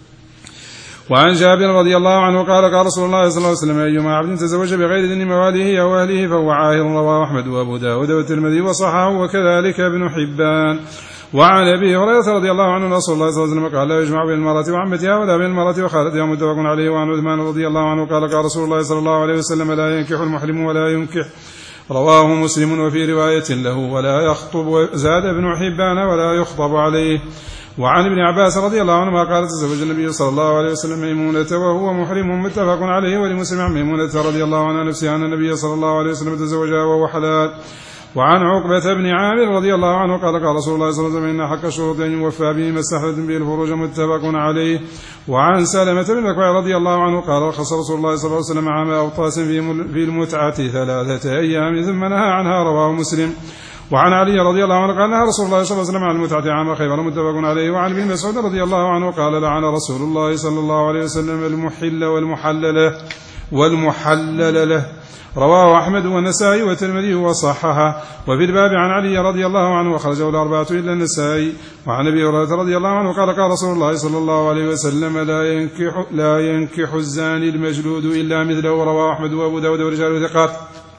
وعن جابر رضي الله عنه قال: قال رسول الله صلى الله عليه وسلم: أيما عبد تزوج بغير إذن مواليه أو أهله فهو عاهر. رواه أحمد وأبو داود والترمذي وصححه وكذلك ابن حبان. وعن أبي هريرة رضي الله عنه رسول الله صلى الله عليه وسلم قال: لا يجمع بين المرأة وعمتها ولا بين المرأة وخالتها، متفق عليه. وعن عثمان رضي الله عنه قال: قال رسول الله صلى الله عليه وسلم: لا ينكح المحرم ولا ينكح. رواه مسلم. وفي رواية له: ولا يخطب. زاد ابن حبان: ولا يخطب عليه. وعن ابن عباس رضي الله عنهما قال: تزوج النبي صلى الله عليه وسلم ميمونة وهو محرم، متفق عليه. ولمسلم عن ميمونة رضي الله عنها نفسها أن النبي صلى الله عليه وسلم تزوجها وهو حلال. وعن عقبة بن عامر رضي الله عنه قال: قال رسول الله صلى الله عليه وسلم: إن حق الشروط أن يوفى به ما استحلت به الفروج، متفق عليه. وعن سلمة بن الأكوع رضي الله عنه قال: رخص رسول الله صلى الله عليه وسلم عام أوطاس في المتعة ثلاثة أيام ثم نهى عنها. رواه مسلم. وعن علي رضي الله عنه قال: نهى رسول الله صلى الله عليه وسلم عن المتعة عام خيبر، متفق عليه. وعن ابن مسعود رضي الله عنه قال: لعن رسول الله صلى الله عليه وسلم المحل والمحلل والمحلل له. رواه أحمد والنسائي والترمذي وصححه. وفي الباب عن علي رضي الله عنه وخرجه الأربعة إلا النسائي. وعن أبي هريرة رضي الله عنه قال: قال رسول الله صلى الله عليه وسلم: لا ينكح لا ينكح الزاني المجلود إلا مثله. رواه أحمد وأبو داود ورجاله ثقات.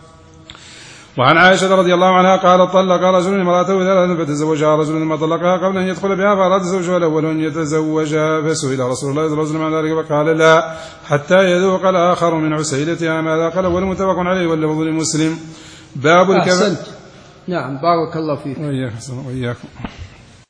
وعن عائشة رضي الله عنها قالت: طلق رجل امرأته ثلاثا فتزوجها رجل ما طلقها قبل أن يدخل بها، فأراد زوجها الأول أن يتزوجها، فسئل رسول الله صلى الله عليه وسلم عن ذلك فقال: لا، حتى يذوق الآخر من عسيلتها ما ذاق الأول، متفق عليه. واللفظ لمسلم. باب الكفاءة. نعم، بارك الله فيك. وإياكم.